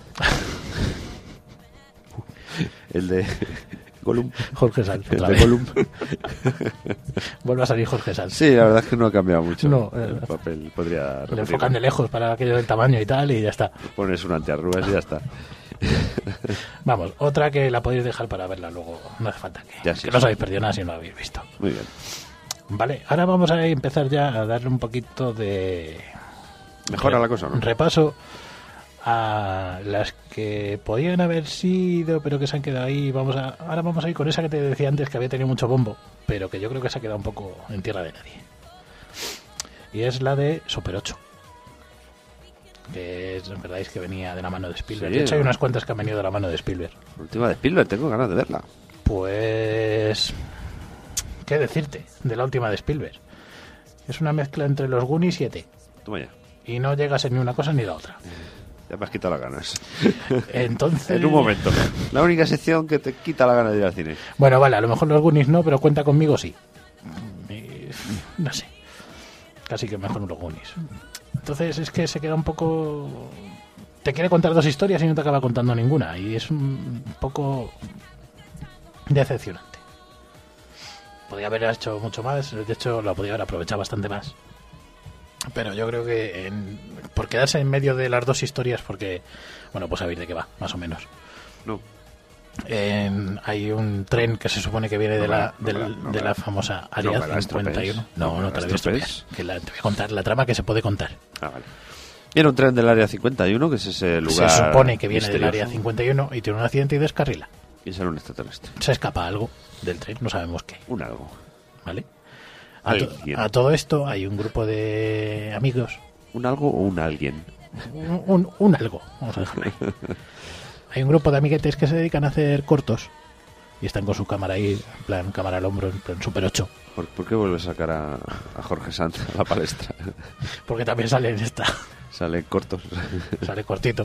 El de Gollum. Jorge Sanz, El otra de vez. Gollum. Vuelve a salir Jorge Sanz. Sí, la verdad es que no ha cambiado mucho. No, el papel podría Le repetirlo. enfocan de lejos para aquello del tamaño y tal, y ya está. Pones un antiarrugas y ya está. Vamos, otra que la podéis dejar para verla luego. No hace falta Ya que sí, no os sí. habéis perdido nada si no la habéis visto. Muy bien. Vale, ahora vamos a empezar ya a darle un poquito de... Mejora la cosa, ¿no? Repaso a las que podían haber sido, pero que se han quedado ahí. Ahora vamos a ir con esa que te decía antes, que había tenido mucho bombo, pero que yo creo que se ha quedado un poco en tierra de nadie. Y es la de Super 8. Que es, verdad, es que venía de la mano de Spielberg. Sí, de hecho, hay ¿no? unas cuantas que han venido de la mano de Spielberg. La última de Spielberg, tengo ganas de verla. Pues... ¿qué decirte de la última de Spielberg? Es una mezcla entre los Goonies y E.T. Toma ya. Y no llega a ser ni una cosa ni la otra. Ya me has quitado las ganas. Entonces... En un momento. La única sección que te quita la gana de ir al cine. Bueno, vale, a lo mejor los Goonies no, pero cuenta conmigo sí. No sé. Casi que mejor los Goonies. Entonces es que se queda un poco... Te quiere contar dos historias y no te acaba contando ninguna. Y es un poco decepcionante. Podría haber hecho mucho más. De hecho, la podría haber aprovechado bastante más. Pero yo creo que por quedarse en medio de las dos historias, porque... Bueno, pues sabéis de qué va, más o menos. No. Hay un tren que se supone que viene de la famosa Área me la 51. estropees. No, te la voy a estropear. Que te voy a contar la trama que se puede contar. Ah, vale. Viene un tren del área 51, que es ese lugar Se supone que viene del misterioso, Área 51 y tiene un accidente y descarrila. y sale un extraterrestre. Se escapa algo del tren, no sabemos qué. Un algo. ¿Vale? Alguien. A todo esto hay un grupo de amigos. ¿Un algo o un alguien? Un algo, vamos a dejarlo ahí. Hay un grupo de amiguetes que se dedican a hacer cortos y están con su cámara ahí, en plan cámara al hombro, en plan Super 8. ¿Por qué vuelves a sacar a Jorge Sanz a la palestra? Porque también sale en esta, Salen cortos. sale cortito.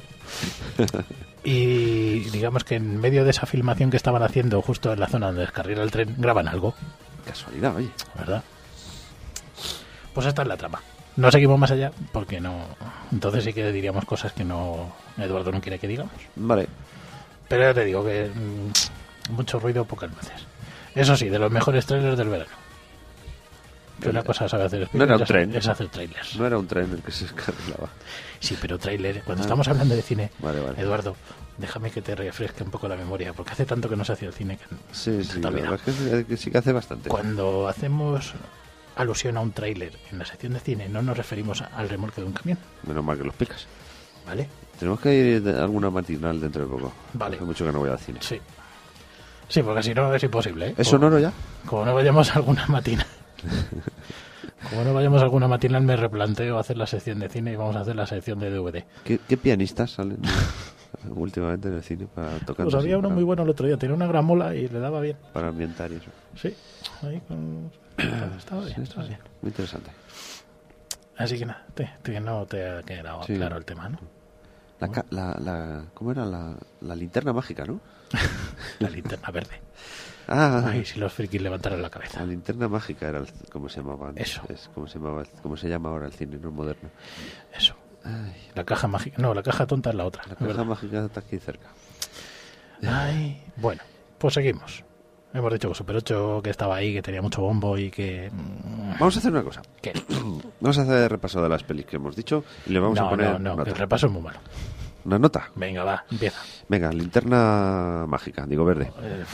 Y digamos que en medio de esa filmación que estaban haciendo justo en la zona donde descarrila el tren, graban algo, Casualidad, oye. ¿verdad? Pues esta es la trama. No seguimos más allá porque no... Entonces sí que diríamos cosas que no Eduardo no quiere que digamos. Vale. Pero ya te digo que mucho ruido, pocas nueces. Eso sí, de los mejores trailers del verano. Que una cosa sabe hacer No era un es- tren. es hacer trailers. No era un tren el que se descarrilaba. Sí, pero trailer, cuando estamos hablando de cine, Vale, vale. Eduardo, déjame que te refresque un poco la memoria, porque hace tanto que no se hacía el cine que Sí, se sí, te la olvida. verdad es que sí que hace bastante. Cuando hacemos alusión a un tráiler en la sección de cine, no nos referimos al remolque de un camión, Menos mal que los picas. ¿vale? Tenemos que ir a alguna matinal dentro de poco. Vale. Hace mucho que no voy al cine. Sí. Sí, porque si no es imposible, ¿eh? ¿Es sonoro ya? Como no vayamos a alguna matina. Como no vayamos a alguna matinal, me replanteo hacer la sección de cine y vamos a hacer la sección de DVD. ¿Qué pianistas salen últimamente en el cine para tocar? Pues había uno muy bueno el otro día, tenía una gran mola y le daba bien. Para ambientar y eso. Sí, ahí con... estaba bien, estaba bien. Muy interesante. Así que nada, no te ha quedado Sí. claro el tema, ¿no? ¿Cómo era? La linterna mágica, ¿no? La linterna verde. Ah, Ay, si los frikis levantaran la cabeza. la linterna mágica era ¿cómo se llamaba antes? Eso. ¿Cómo se llama ahora el cine no moderno? Eso. Ay, La caja mágica. No, la caja tonta es la otra. la es caja verdad. mágica está aquí cerca. Ay, bueno, pues seguimos. Hemos dicho que Super 8 que estaba ahí, que tenía mucho bombo y que... Vamos a hacer una cosa. ¿Qué? Vamos a hacer repaso de las pelis que hemos dicho y le vamos a poner no, que nota. el repaso es muy malo. Una nota. Venga, va, empieza. Venga, linterna mágica, digo verde.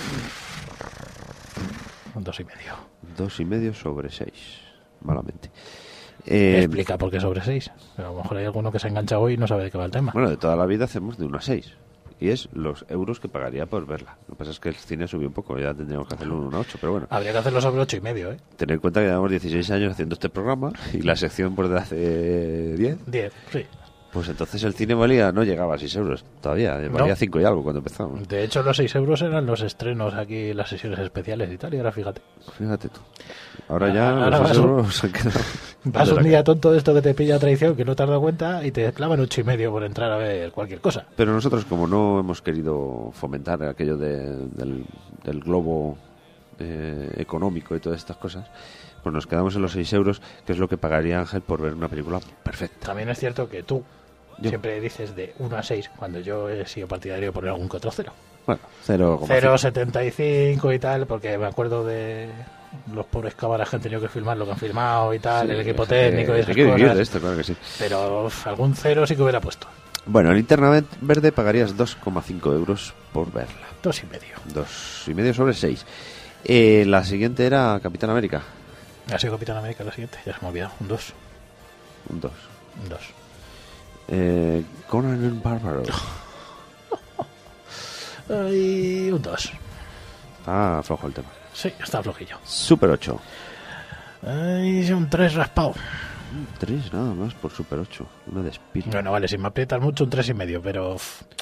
2,5. 2,5 sobre 6. Malamente. Explica por qué sobre 6. Pero a lo mejor hay alguno que se ha enganchado hoy y no sabe de qué va el tema. Bueno, de toda la vida hacemos de 1 a 6. Y es los euros que pagaría por verla. Lo que pasa es que el cine subió un poco, ya tendríamos que hacerlo un 1 a 8. Pero bueno, Habría que hacerlo sobre 8,5, ¿eh? tener en cuenta que llevamos 16 años haciendo este programa y la sección por de hace 10. 10, sí. Pues entonces el cine no llegaba a 6 euros todavía. Valía 5 y algo cuando empezamos. De hecho, los 6 euros eran los estrenos aquí, las sesiones especiales y tal. Y ahora fíjate. Fíjate tú. Ahora ya Ahora los 6 eso- euros se han quedado. Vas un día tonto de esto que te pilla traición, que no te has dado cuenta, y te clavan 8,5 por entrar a ver cualquier cosa. Pero nosotros, como no hemos querido fomentar aquello del globo económico y todas estas cosas, pues nos quedamos en los 6 euros, que es lo que pagaría Ángel por ver una película perfecta. También es cierto que tú Yo. siempre dices de 1 a 6, cuando yo he sido partidario de poner algún que otro cero. Bueno, 0,5. 0,75 y tal, porque me acuerdo de los pobres cámaras que han tenido que filmar lo que han filmado y tal, el equipo técnico y esas hay que vivir cosas. de esto, claro que sí. Pero algún cero sí que hubiera puesto. Bueno, Linterna Verde pagarías 2,5 euros por verla. 2,5. 2,5 sobre 6. La siguiente era Capitán América. Ha sido Capitán América la siguiente, ya se me ha olvidado. Un 2. Un 2. Un 2. Conan el Bárbaro. Y un 2. Está flojo el tema. Sí, está flojillo. Super 8. Ay, un 3 raspado. 3 nada más por Super 8. Una de espíritu. Bueno, vale, si me aprietas mucho, un 3,5, pero...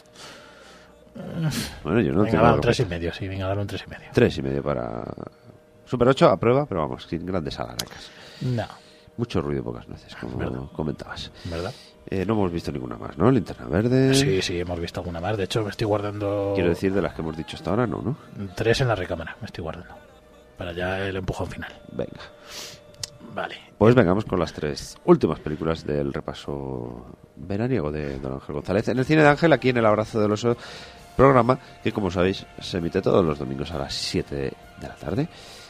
Bueno, yo no venga, tengo va, un algo. 3,5, sí, venga, dale un 3,5. 3,5 para Super 8 a prueba, pero vamos, sin grandes alaracas. No, Mucho ruido pocas veces, ¿Verdad? como comentabas. ¿verdad? No hemos visto ninguna más, ¿no? Linterna Verde. Sí, hemos visto alguna más. De hecho, me estoy guardando... Quiero decir, de las que hemos dicho hasta ahora, no, ¿no? 3 en la recámara, me estoy guardando. Para ya el empujón final. Venga. Vale. Pues vengamos con las 3 últimas películas del repaso veraniego de Don Ángel González. En el cine de Ángel, aquí en El Abrazo del Oso, programa que, como sabéis, se emite todos los domingos a las 7 de la tarde.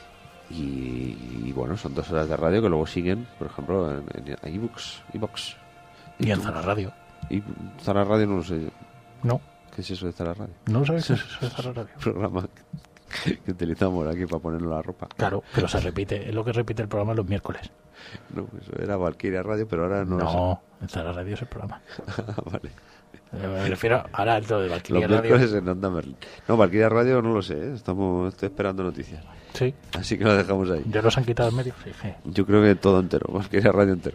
Y bueno, son 2 horas de radio que luego siguen, por ejemplo, en iVoox. Y en Zara Radio. Y Zara Radio no lo sé. No, ¿Qué es eso de Zara Radio? no lo sabes, eso es Zara Radio. Programa que utilizamos aquí para ponernos la ropa. Claro, pero se repite, es lo que repite el programa los miércoles. No, eso era Valkyria Radio, pero ahora no, lo sé. No, en Zara Radio es el programa. Vale. Me refiero ahora al de Valkyria Los Radio. miércoles en Onda Merlin. No, Valkyria Radio no lo sé, ¿eh? Estoy esperando noticias. Sí, Así que lo dejamos ahí. ya los han quitado en medio. Sí, sí. Yo creo que todo entero, Valkyria Radio entero.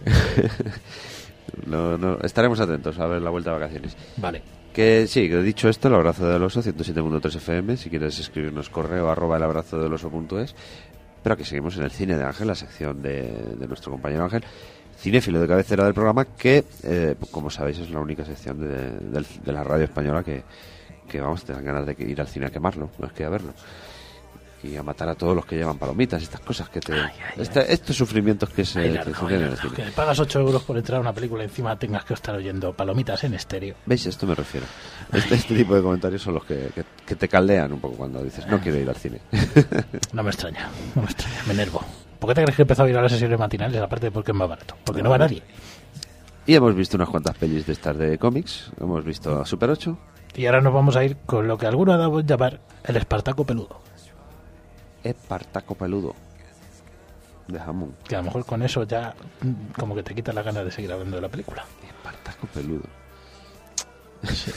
No, estaremos atentos a ver la vuelta de vacaciones. Vale. Que sí, que dicho esto, el abrazo del oso, 107.3 FM, si quieres escribirnos correo @elabrazodeloso.es. Pero aquí seguimos en el cine de Ángel, la sección de nuestro compañero Ángel, cinéfilo de cabecera del programa, que como sabéis es la única sección de la radio española que vamos, te dan ganas de ir al cine a quemarlo, no es que a verlo. Y a matar a todos los que llevan palomitas, estas cosas que te... estos sufrimientos que se tienen en el cine. Que pagas 8 euros por entrar a una película y encima tengas que estar oyendo palomitas en estéreo. ¿Veis? Esto me refiero. Este tipo de comentarios son los que te caldean un poco cuando dices, no quiero ir al cine. No me extraña, me enervo. ¿Por qué te crees que he empezado a ir a las sesiones matinales? Aparte de porque es más barato. Porque no va nadie. Y hemos visto unas cuantas pelis de estas de cómics. Hemos visto Super 8. Y ahora nos vamos a ir con lo que algunos ha dado a llamar el Espartaco peludo. Espartaco peludo. De jamón. Que a lo mejor con eso ya como que te quita la gana de seguir hablando de la película. Espartaco peludo. Es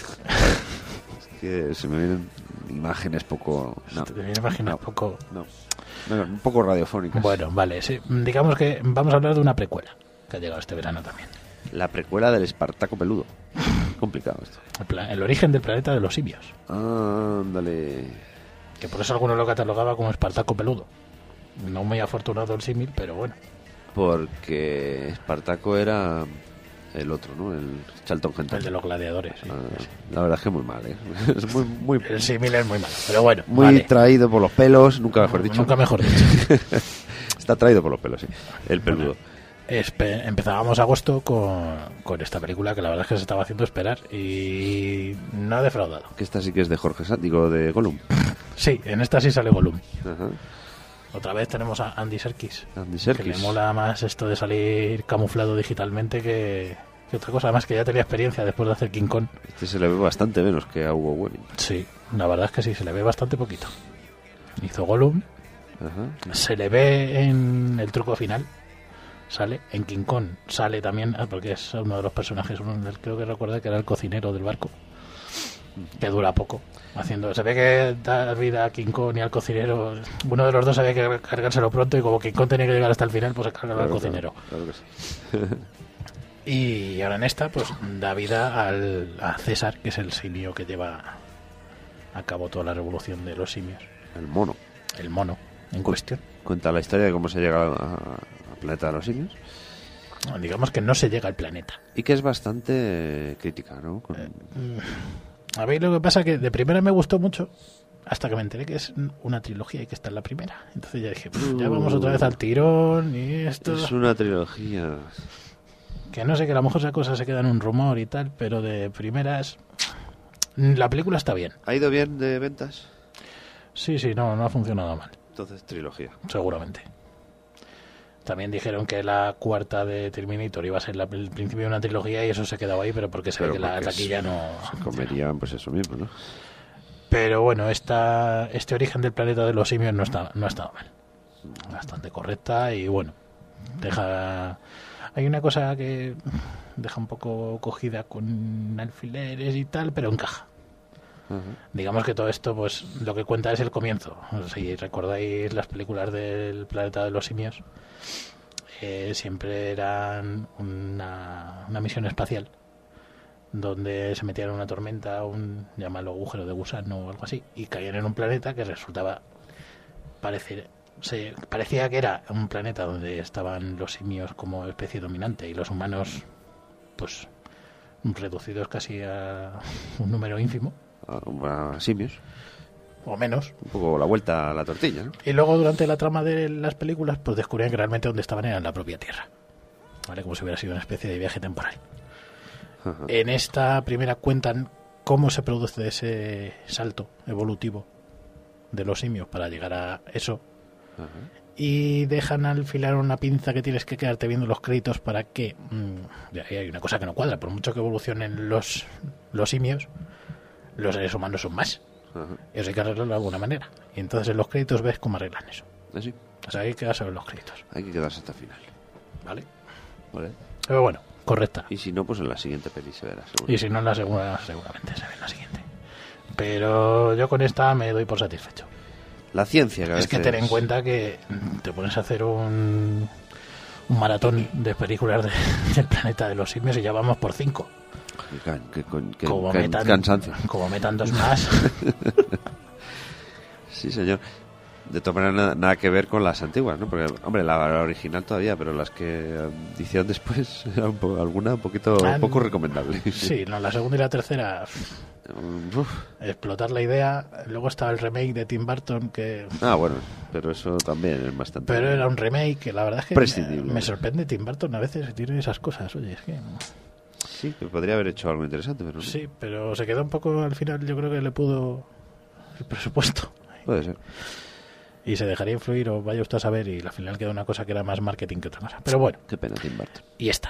que se me vienen imágenes poco... No, Te imaginas no, poco... no, un poco radiofónicas. Bueno, vale, sí. Digamos que vamos a hablar de una precuela que ha llegado este verano también. La precuela del Espartaco peludo. Complicado esto. El origen del planeta de los simios. Ándale. Que por eso alguno lo catalogaba como Espartaco peludo. No muy afortunado el símil, pero bueno. Porque Espartaco era el otro, ¿no? El Charlton Heston. El de los gladiadores. Sí, sí. La verdad es que muy mal, ¿eh? Es muy El símil es muy malo, pero bueno. muy vale. traído por los pelos, nunca mejor dicho. Nunca mejor dicho. Está traído por los pelos, sí. El peludo. Empezábamos agosto con esta película que la verdad es que se estaba haciendo esperar y no ha defraudado. Que esta sí que es de Jorge Sanz, digo, de Gollum. Sí, en esta sí sale Gollum. Ajá. Otra vez tenemos a Andy Serkis. Andy Que Serkis. le mola más esto de salir camuflado digitalmente que otra cosa. Además que ya tenía experiencia después de hacer King Kong. Este se le ve bastante menos que a Hugo Weaving. Sí, la verdad es que sí, se le ve bastante poquito. Hizo Gollum. Ajá. Se le ve en el truco final. Sale en King Kong. Sale también, porque es uno de los personajes, creo que recuerda que era el cocinero del barco. Que dura poco. Se ve que da vida a King Kong y al cocinero. Uno de los dos había que cargárselo pronto y como King Kong tenía que llegar hasta el final, pues se carga al cocinero. Claro que sí. Y ahora en esta, pues da vida a César, que es el simio que lleva a cabo toda la revolución de los simios. El mono. El mono en cuestión. Cuenta la historia de cómo se llega a Planeta de los Simios. Digamos que no se llega al planeta. Y que es bastante crítica, ¿no? A mí lo que pasa es que de primera me gustó mucho, hasta que me enteré que es una trilogía y que está en la primera. Entonces ya dije, ya vamos otra vez al tirón y esto... Es una trilogía. Que no sé, que a lo mejor esa cosa se queda en un rumor y tal, pero de primeras... La película está bien. ¿Ha ido bien de ventas? Sí, no ha funcionado mal. Entonces, trilogía. Seguramente. También dijeron que la cuarta de Terminator iba a ser el principio de una trilogía y eso se quedaba ahí, pero porque se ve que la taquilla no... Se comerían pues eso mismo, ¿no? Pero bueno, este origen del planeta de los simios no ha estado mal. Bastante correcta y bueno, hay una cosa que deja un poco cogida con alfileres y tal, pero encaja. Digamos que todo esto, pues lo que cuenta es el comienzo. Si recordáis las películas del planeta de los simios, siempre eran una misión espacial donde se metían en una tormenta, llámalo agujero de gusano o algo así, y caían en un planeta que resultaba parecía que era un planeta donde estaban los simios como especie dominante y los humanos pues reducidos casi a un número ínfimo. A simios. O menos. Un poco la vuelta a la tortilla, ¿no? Y luego durante la trama de las películas pues descubrían que realmente donde estaban era en la propia Tierra. ¿Vale? Como si hubiera sido una especie de viaje temporal. Ajá. En esta primera cuentan cómo se produce ese salto evolutivo de los simios para llegar a eso. Ajá. Y dejan al filar una pinza que tienes que quedarte viendo los créditos para que... y ahí hay una cosa que no cuadra. Por mucho que evolucionen los simios, los seres humanos son más. Ajá. Eso hay que arreglarlo de alguna manera. Y entonces en los créditos ves cómo arreglan eso. ¿Sí? O sea, hay que quedarse en los créditos. Hay que quedarse hasta el final. ¿Vale? Vale. Pero bueno, correcta. Y si no, pues en la siguiente peli se verá, seguro. Y si no, en la segunda seguramente se ve en la siguiente. Pero yo con esta me doy por satisfecho. La ciencia, que es que ten en cuenta que te pones a hacer un maratón de películas del planeta de los simios y ya vamos por 5. Cansancio. Como metan 2 más. Sí, señor. De todas maneras, nada que ver con las antiguas, ¿no? Porque, hombre, la original todavía, pero las que hicieron después, alguna un poco recomendable. Sí, no, la segunda y la tercera... explotar la idea. Luego estaba el remake de Tim Burton que... bueno, pero eso también es bastante... Pero era un remake que la verdad es que prescindible. Me sorprende Tim Burton a veces tiene esas cosas. Oye, es que... Sí, que podría haber hecho algo interesante, pero no. Sí, pero se quedó un poco al final, yo creo que le pudo el presupuesto. Puede ser. Y se dejaría influir o vaya usted a saber y al final quedó una cosa que era más marketing que otra cosa. Pero bueno. Qué pena Tim Burton. Y esta.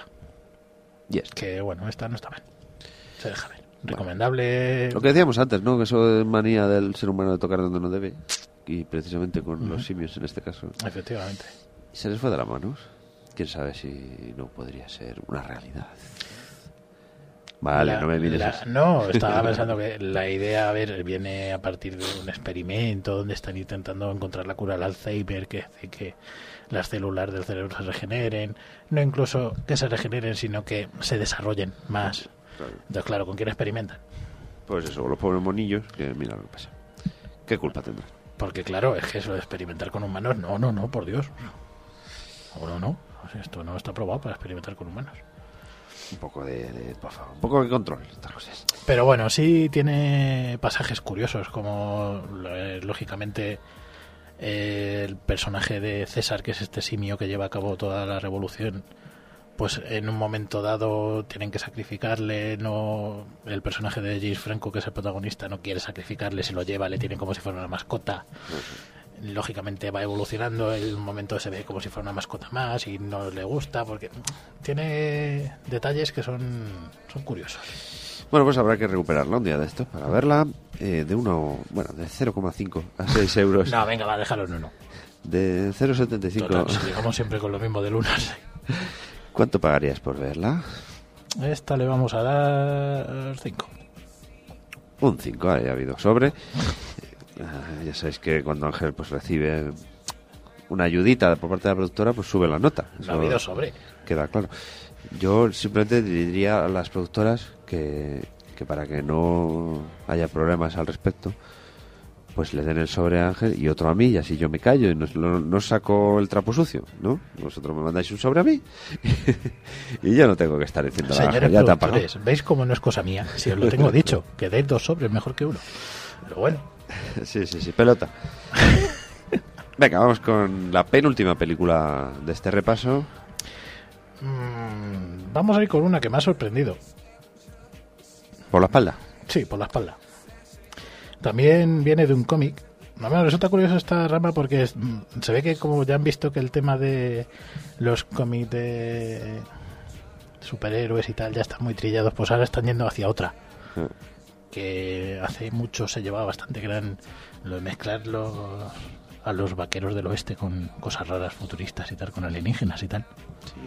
Que bueno, esta no está mal. Se deja ver. Recomendable. Lo que decíamos antes, ¿no? Que eso es manía del ser humano de tocar donde no debe. Y precisamente con los simios en este caso. Efectivamente. Y se les fue de las manos. Quién sabe si no podría ser una realidad. Vale, no me mires. No, estaba pensando que la idea, viene a partir de un experimento donde están intentando encontrar la cura al Alzheimer, que hace que las células del cerebro se regeneren. No incluso que se regeneren, sino que se desarrollen más. Claro. Entonces, claro, ¿con quién experimentan? Pues eso, los pobres monillos, que mira lo que pasa. ¿Qué culpa tendrán? Porque claro, es que eso de experimentar con humanos, no, por Dios. No. O sea, esto no está probado para experimentar con humanos. Un poco por favor, un poco de control, estas cosas. Pero bueno, sí tiene pasajes curiosos, como lógicamente el personaje de César, que es este simio que lleva a cabo toda la revolución, pues en un momento dado tienen que sacrificarle. El personaje de James Franco, que es el protagonista, no quiere sacrificarle, se lo lleva, le tienen como si fuera una mascota. Lógicamente va evolucionando, en un momento se ve como si fuera una mascota más y no le gusta porque tiene detalles que son curiosos. Bueno, pues habrá que recuperarla un día de estos para verla. De 0,5 a 6 euros. No, venga, va, déjalo en 1. De 0,75. Si llegamos siempre con lo mismo del 1. ¿Cuánto pagarías por verla? Esta le vamos a dar 5. Un 5, ahí ha habido sobre. Ya sabéis que cuando Ángel pues recibe una ayudita por parte de la productora, pues sube la nota. No ha habido sobre. Queda claro. Yo simplemente diría a las productoras que para que no haya problemas al respecto, pues le den el sobre a Ángel y otro a mí, y así yo me callo y no saco el trapo sucio, ¿no? Vosotros me mandáis un sobre a mí y yo no tengo que estar diciendo nada. Señores Ya te han pagado. productores, ¿veis cómo no es cosa mía? Si os lo tengo dicho, que deis 2 sobres mejor que uno. Pero bueno, Sí, pelota. Venga, vamos con la penúltima película de este repaso. vamos a ir con una que me ha sorprendido. Por la espalda. Sí, por la espalda. También viene de un cómic. A mí me resulta curioso esta rama porque se ve que como ya han visto que el tema de los cómics de superhéroes y tal ya están muy trillados, pues ahora están yendo hacia otra. Que hace mucho se llevaba bastante, que eran lo de mezclar a los vaqueros del oeste con cosas raras futuristas y tal, con alienígenas y tal.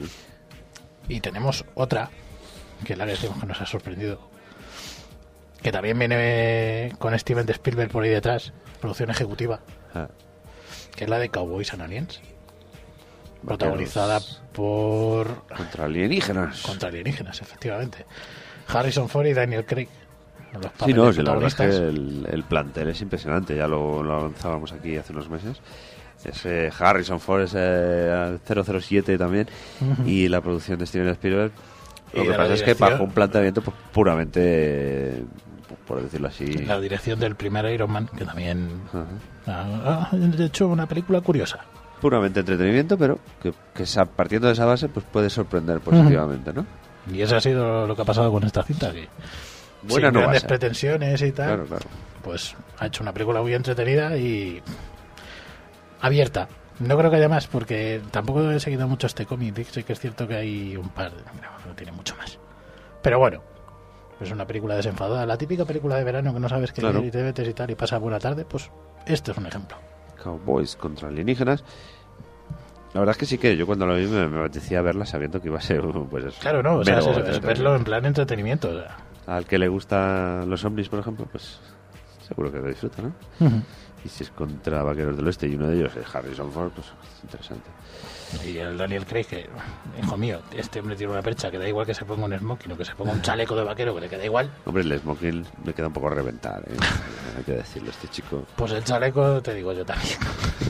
Sí. Y tenemos otra, que es la que decimos que nos ha sorprendido, que también viene con Steven Spielberg por ahí detrás, producción ejecutiva, que es la de Cowboys and Aliens, protagonizada por... Contra alienígenas. Contra alienígenas, efectivamente. Harrison Ford y Daniel Craig. Los Sí, no, papeles sí, la verdad es que protagonistas. el plantel es impresionante, ya lo avanzábamos aquí hace unos meses. Ese Harrison Ford, ese 007 también, y la producción de Steven Spielberg. Lo Y que de la pasa es que dirección. bajo un planteamiento pues, puramente, por decirlo así... La dirección del primer Iron Man, que también Ajá. ha hecho una película curiosa. Puramente entretenimiento, pero que partiendo de esa base pues puede sorprender positivamente, ¿no? Y eso ha sido lo que ha pasado con esta cinta, que Buena sin no va a grandes ser. pretensiones y tal, Claro. pues ha hecho una película muy entretenida y abierta. No creo que haya más, porque tampoco he seguido mucho este cómic. Sí que es cierto que hay un par, no tiene mucho más. Pero bueno, es una película desenfadada, la típica película de verano que no sabes qué Claro. leer y te metes y tal y pasa buena tarde, pues este es un ejemplo. Cowboys contra alienígenas. La verdad es que sí que yo cuando lo vi me apetecía verla sabiendo que iba a ser pues eso, Claro, no, o sea, mero es entretenimiento. verlo en plan entretenimiento. O sea. Al que le gustan los zombies, por ejemplo, pues seguro que lo disfruta, ¿no? Y si es contra vaqueros del oeste y uno de ellos es Harrison Ford, pues es interesante. Y el Daniel Craig, que, hijo mío, este hombre tiene una percha que da igual que se ponga un smoking o que se ponga un chaleco de vaquero, que le queda igual. Hombre, el smoking me queda un poco a reventar, ¿eh? Hay que decirlo, este chico. Pues el chaleco, te digo yo también.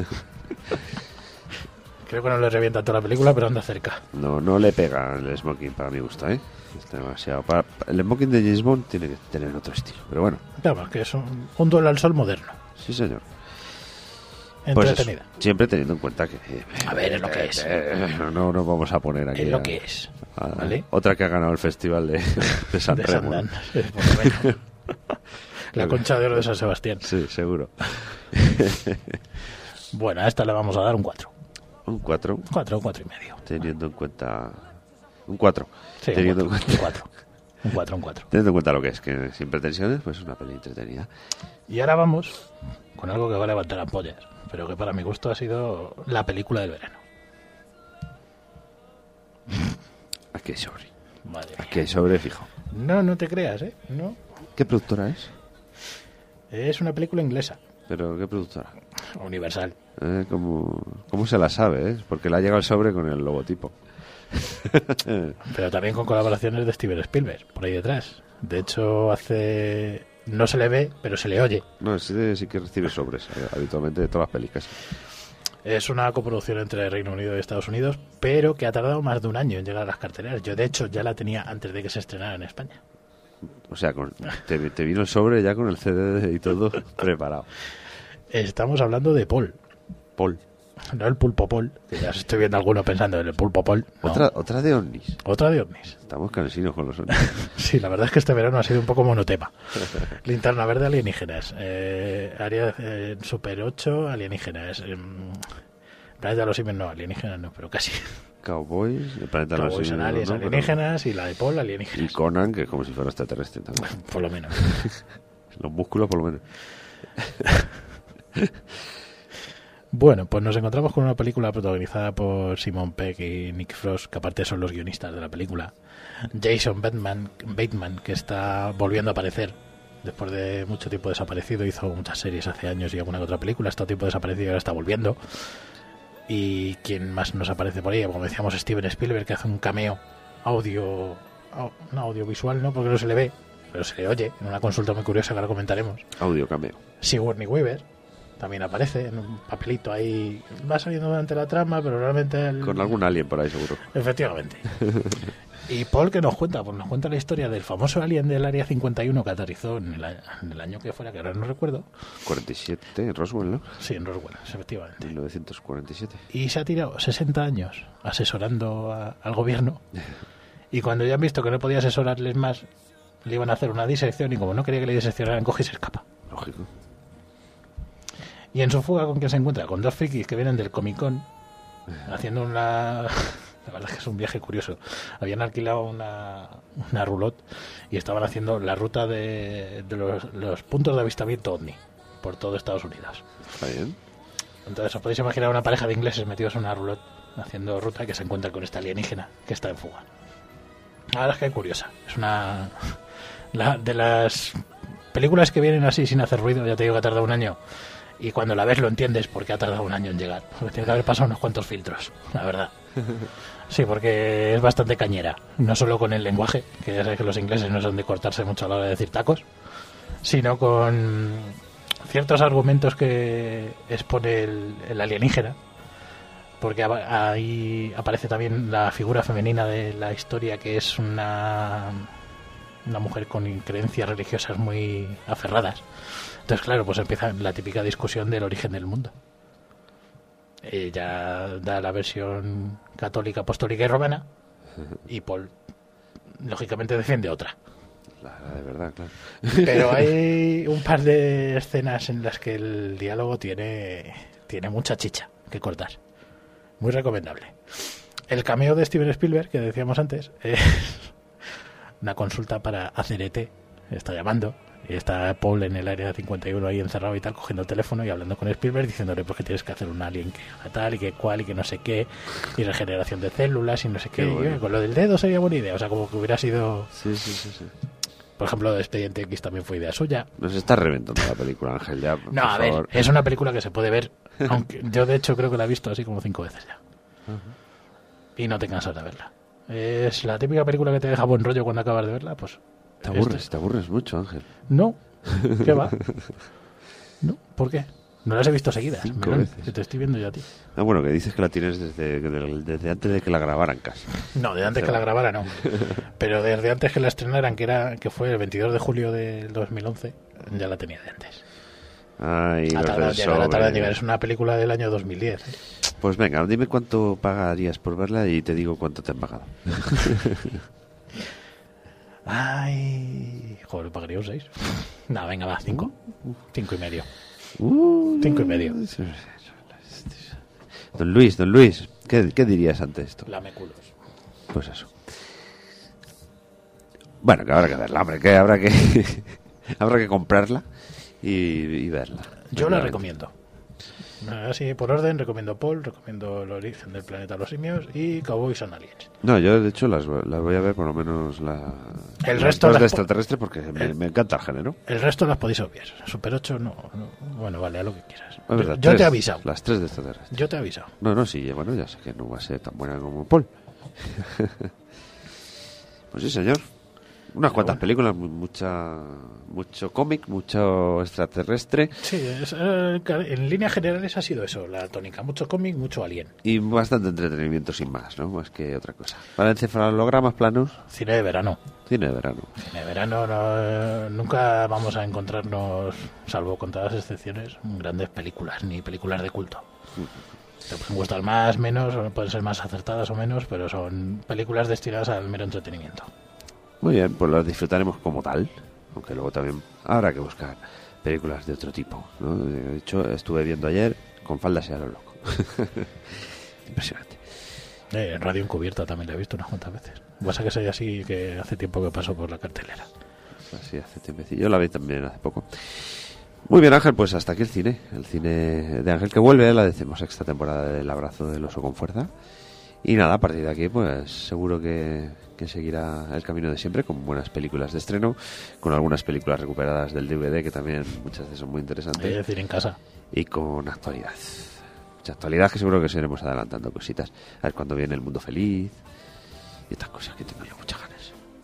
Creo que no le revienta toda la película, pero anda cerca. No le pega el smoking para mi gusto, ¿eh? Está demasiado. El smoking de James Bond tiene que tener otro estilo, pero bueno, Claro, que es un duelo al sol moderno. sí señor. Pues eso, Entretenida. siempre teniendo en cuenta que... A ver, es lo que es. No nos vamos a poner aquí Es lo a- que es. a- ¿Vale? Otra que ha ganado el festival de San De Remo. Sandán, por lo menos. La concha de oro de San Sebastián. Sí, seguro. Bueno, a esta le vamos a dar un 4. Un 4, 4 y medio. teniendo en cuenta... Un 4. Sí, teniendo en un cuenta... 4. Un 4. Teniendo en cuenta lo que es, que sin pretensiones, pues es una peli entretenida. Y ahora vamos con algo que va a levantar ampollas, pero que para mi gusto ha sido la película del verano. Aquí hay sobre. Madre mía. Aquí hay sobre fijo. No te creas, ¿eh? No. ¿Qué productora es? Es una película inglesa, ¿Pero qué productora? Universal. ¿Cómo se la sabe? Porque le ha llegado el sobre con el logotipo. Pero también con colaboraciones de Steven Spielberg, por ahí detrás. De hecho, no se le ve, pero se le oye. No, sí que recibe sobres, habitualmente de todas las películas. Es una coproducción entre Reino Unido y Estados Unidos, pero que ha tardado más de un año en llegar a las carteleras. Yo, de hecho, ya la tenía antes de que se estrenara en España. O sea, te vino el sobre ya con el CD y todo preparado. Estamos hablando de Paul, Paul. no el Pulpo Paul, que ya estoy viendo alguno pensando en el Pulpo Paul. No, Otra de ovnis. otra de ovnis. Estamos cansinos con los ovnis. Sí, la verdad es que este verano ha sido un poco monotema. Linterna verde, alienígenas. Área Super 8, alienígenas. Planeta de los simios, no, alienígenas no, pero casi. Cowboys, el planeta de los Cowboys simios, and Aliens, ¿no? Pero- alienígenas, y la de Paul, Y alienígenas. Conan, que es como si fuera extraterrestre también. Por lo menos. Los músculos, por lo menos. Bueno, pues nos encontramos con una película protagonizada por Simon Pegg y Nick Frost, que aparte son los guionistas de la película. Jason Bateman, que está volviendo a aparecer después de mucho tiempo desaparecido. Hizo muchas series hace años y alguna que otra película. Está tiempo desaparecido y ahora está volviendo. Y quien más nos aparece por ahí, como decíamos, Steven Spielberg, que hace un cameo audiovisual, no porque no se le ve, pero se le oye en una consulta muy curiosa que ahora comentaremos. Audio cameo. Sigourney Weaver también aparece en un papelito ahí. Va saliendo durante la trama, pero realmente... Con algún alien por ahí, seguro. Efectivamente. Y Paul, ¿qué nos cuenta? Pues nos cuenta la historia del famoso alien del Área 51 que aterrizó en el año que fuera, que ahora no recuerdo. 47, en Roswell, ¿no? Sí, en Roswell, efectivamente. 1947. Y se ha tirado 60 años asesorando al gobierno. Y cuando ya han visto que no podía asesorarles más, le iban a hacer una disección y como no quería que le diseccionaran, coge y se escapa. Lógico. Y en su fuga, ¿con quién se encuentra? Con dos frikis que vienen del Comic Con haciendo una... La verdad es que es un viaje curioso. Habían alquilado una roulotte y estaban haciendo la ruta de los puntos de avistamiento OVNI por todo Estados Unidos. Está bien. Entonces os podéis imaginar una pareja de ingleses metidos en una roulotte haciendo ruta y que se encuentran con esta alienígena que está en fuga. La verdad es que es curiosa. Es una... de las películas que vienen así sin hacer ruido, ya te digo que ha tardado un año. Y cuando la ves lo entiendes porque ha tardado un año en llegar. Porque tiene que haber pasado unos cuantos filtros, la verdad. Sí, porque es bastante cañera. No solo con el lenguaje, que ya sabes que los ingleses no son de cortarse mucho a la hora de decir tacos, sino con ciertos argumentos que expone el alienígena. Porque ahí aparece también la figura femenina de la historia, que es una mujer con creencias religiosas muy aferradas. Entonces, claro, pues empieza la típica discusión del origen del mundo. Ella da la versión católica, apostólica y romana, y Paul, lógicamente, defiende otra. La de verdad, claro. Pero hay un par de escenas en las que el diálogo tiene mucha chicha que cortar. Muy recomendable. El cameo de Steven Spielberg, que decíamos antes, es una consulta para hacer ET. Está llamando. Y está Paul en el área 51 ahí encerrado y tal, cogiendo el teléfono y hablando con Spielberg, diciéndole pues que tienes que hacer un alien que tal y que cual y que no sé qué, y regeneración de células y no sé qué. Bueno. Y con lo del dedo sería buena idea. O sea, como que hubiera sido... Sí. Por ejemplo, de Expediente X también fue idea suya. Nos está reventando la película, Ángel, ya. No, a ver, es una película que se puede ver, aunque yo de hecho creo que la he visto así como 5 veces ya. Y no te cansas de verla. Es la típica película que te deja buen rollo cuando acabas de verla, pues... Te aburres mucho, Ángel. No, ¿qué va? No, ¿por qué? No las he visto seguidas. 5 veces. Que te estoy viendo yo a ti. Ah, bueno, que dices que la tienes desde antes de que la grabaran casi. No, de antes que la grabara no. Pero desde antes que la estrenaran, que fue el 22 de julio del 2011, ya la tenía de antes. Ay, Ha tardado en llegar. Es una película del año 2010. Pues venga, dime cuánto pagarías por verla y te digo cuánto te han pagado. Ay, joder, pagaría un 6. No, venga, va, 5. 5 y medio. 5 y medio. Don Luis, ¿qué dirías ante esto? Lame culos. Pues eso. Bueno, que habrá que verla, hombre, que habrá que comprarla y verla. Yo la recomiendo. Así, por orden, recomiendo Paul, recomiendo El origen del planeta de los simios y Cowboys and Aliens. No, yo de hecho las voy a ver por lo menos El resto de extraterrestre porque me encanta el género. El resto las podéis obviar. Super 8 no. Bueno, vale, a lo que quieras. Es verdad, Yo te he avisado. Las 3 de extraterrestre. Yo te he avisado. No, sí, bueno, ya sé que no va a ser tan buena como Paul. Pues sí, señor. Unas cuantas películas, mucho cómic, mucho extraterrestre. Sí, en líneas generales ha sido eso, la tónica. Mucho cómic, mucho alien. Y bastante entretenimiento sin más, ¿no? Más que otra cosa. Para encefalogramas planos. Cine de verano. Cine de verano. Cine de verano nunca vamos a encontrarnos, salvo contadas excepciones, grandes películas, ni películas de culto. Te pueden gustar más, menos, o pueden ser más acertadas o menos, pero son películas destinadas al mero entretenimiento. Muy bien, pues las disfrutaremos como tal, aunque luego también habrá que buscar películas de otro tipo, ¿no? De hecho, estuve viendo ayer Con faldas y a lo loco. Impresionante. En Radio Encubierta también la he visto unas cuantas veces. Pasa que soy así, que hace tiempo que pasó por la cartelera. Así hace tiempo. Yo la vi también hace poco. Muy bien, Ángel, pues hasta aquí el cine de Ángel, que vuelve a la 16ª temporada del Abrazo del Oso con Fuerza. Y nada, a partir de aquí, pues seguro que seguirá el camino de siempre, con buenas películas de estreno, con algunas películas recuperadas del DVD, que también muchas veces son muy interesantes. Es decir, en casa. Y con actualidad. Mucha actualidad, que seguro que seguiremos adelantando cositas. A ver cuándo viene El Mundo Feliz y estas cosas que tengo yo muchas ganas.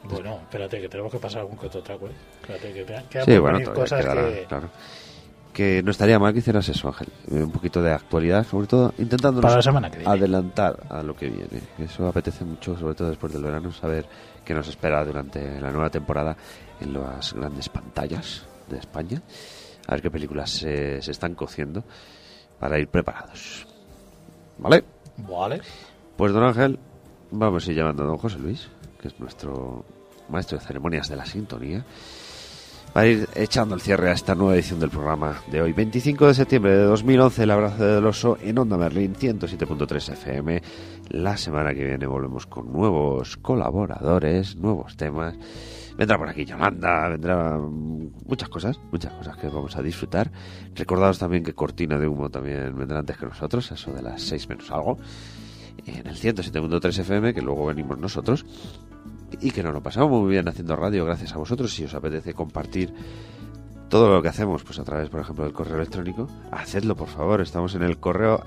Bueno, espérate, que tenemos que pasar algún que otro trago, ¿eh? Espérate, que quedan Sí, por bueno, venir todavía cosas quedará, que... claro. Que no estaría mal que hicieras eso, Ángel. Un poquito de actualidad, sobre todo intentando Para la semana que viene. adelantar a lo que viene. Eso apetece mucho, sobre todo después del verano, saber qué nos espera durante la nueva temporada en las grandes pantallas de España. A ver qué películas se están cociendo para ir preparados. ¿Vale? Vale. Pues, don Ángel, vamos a ir llamando a don José Luis, que es nuestro maestro de ceremonias de la sintonía, para ir echando el cierre a esta nueva edición del programa de hoy, 25 de septiembre de 2011, el abrazo del oso en Onda Merlín 107.3 FM. La semana que viene volvemos con nuevos colaboradores, nuevos temas. Vendrá por aquí Yolanda, vendrá muchas cosas que vamos a disfrutar. Recordaos también que Cortina de Humo también vendrá antes que nosotros, eso de las 6 menos algo, en el 107.3 FM, que luego venimos nosotros. Y que nos lo pasamos muy bien haciendo radio gracias a vosotros. Si os apetece compartir todo lo que hacemos, pues a través, por ejemplo, del correo electrónico, hacedlo, por favor. Estamos en el correo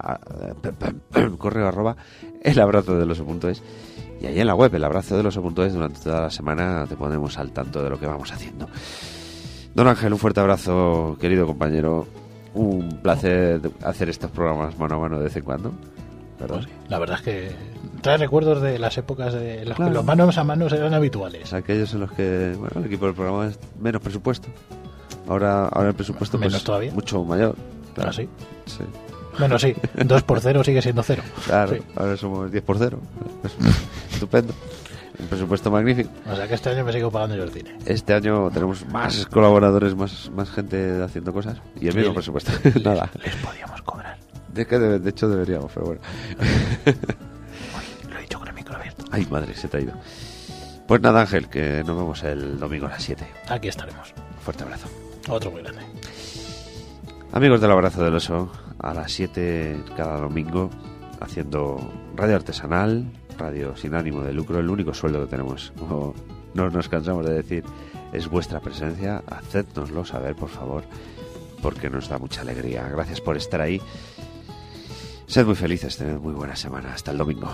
elabrazodeloso.es, y ahí en la web elabrazodeloso.es. Durante toda la semana te ponemos al tanto de lo que vamos haciendo. Don Ángel, un fuerte abrazo, querido compañero. Un placer hacer estos programas mano a mano de vez en cuando, ¿verdad? Pues sí, la verdad es que trae recuerdos de las épocas de las Claro. que los manos a manos eran habituales. Aquellos en los que, bueno, el equipo del programa es menos presupuesto. Ahora el presupuesto Menos pues, todavía. mucho mayor. ¿Ah, sí? Sí. Bueno, sí, 2 por 0 sigue siendo 0. Claro, Sí. ahora somos 10 por 0. Estupendo. Un presupuesto magnífico. O sea que este año me sigo pagando yo el cine. Este año tenemos más colaboradores, más gente haciendo cosas. Y el mismo Y- presupuesto. Nada. Les podíamos cobrar. De hecho deberíamos, pero bueno. Lo he dicho con el micro abierto. Ay, madre, se te ha ido. Pues nada, Ángel, que nos vemos el domingo a las 7. Aquí estaremos. Fuerte abrazo. Otro muy grande. Amigos del Abrazo del Oso, a las 7 cada domingo, haciendo radio artesanal, radio sin ánimo de lucro. El único sueldo que tenemos, como no nos cansamos de decir, es vuestra presencia. Hacednoslo saber, por favor, porque nos da mucha alegría. Gracias por estar ahí. Sed muy felices, tened muy buena semana. Hasta el domingo.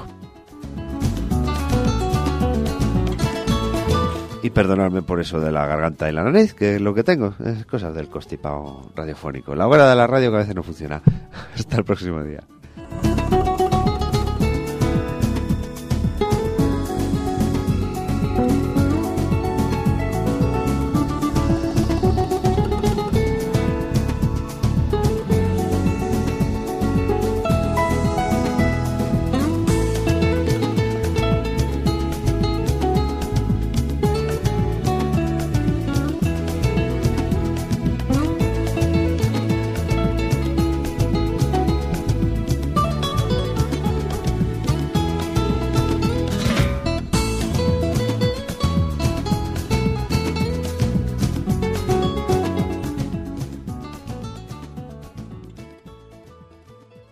Y perdonadme por eso de la garganta y la nariz, que es lo que tengo. Es cosas del constipado radiofónico. La hora de la radio que a veces no funciona. Hasta el próximo día.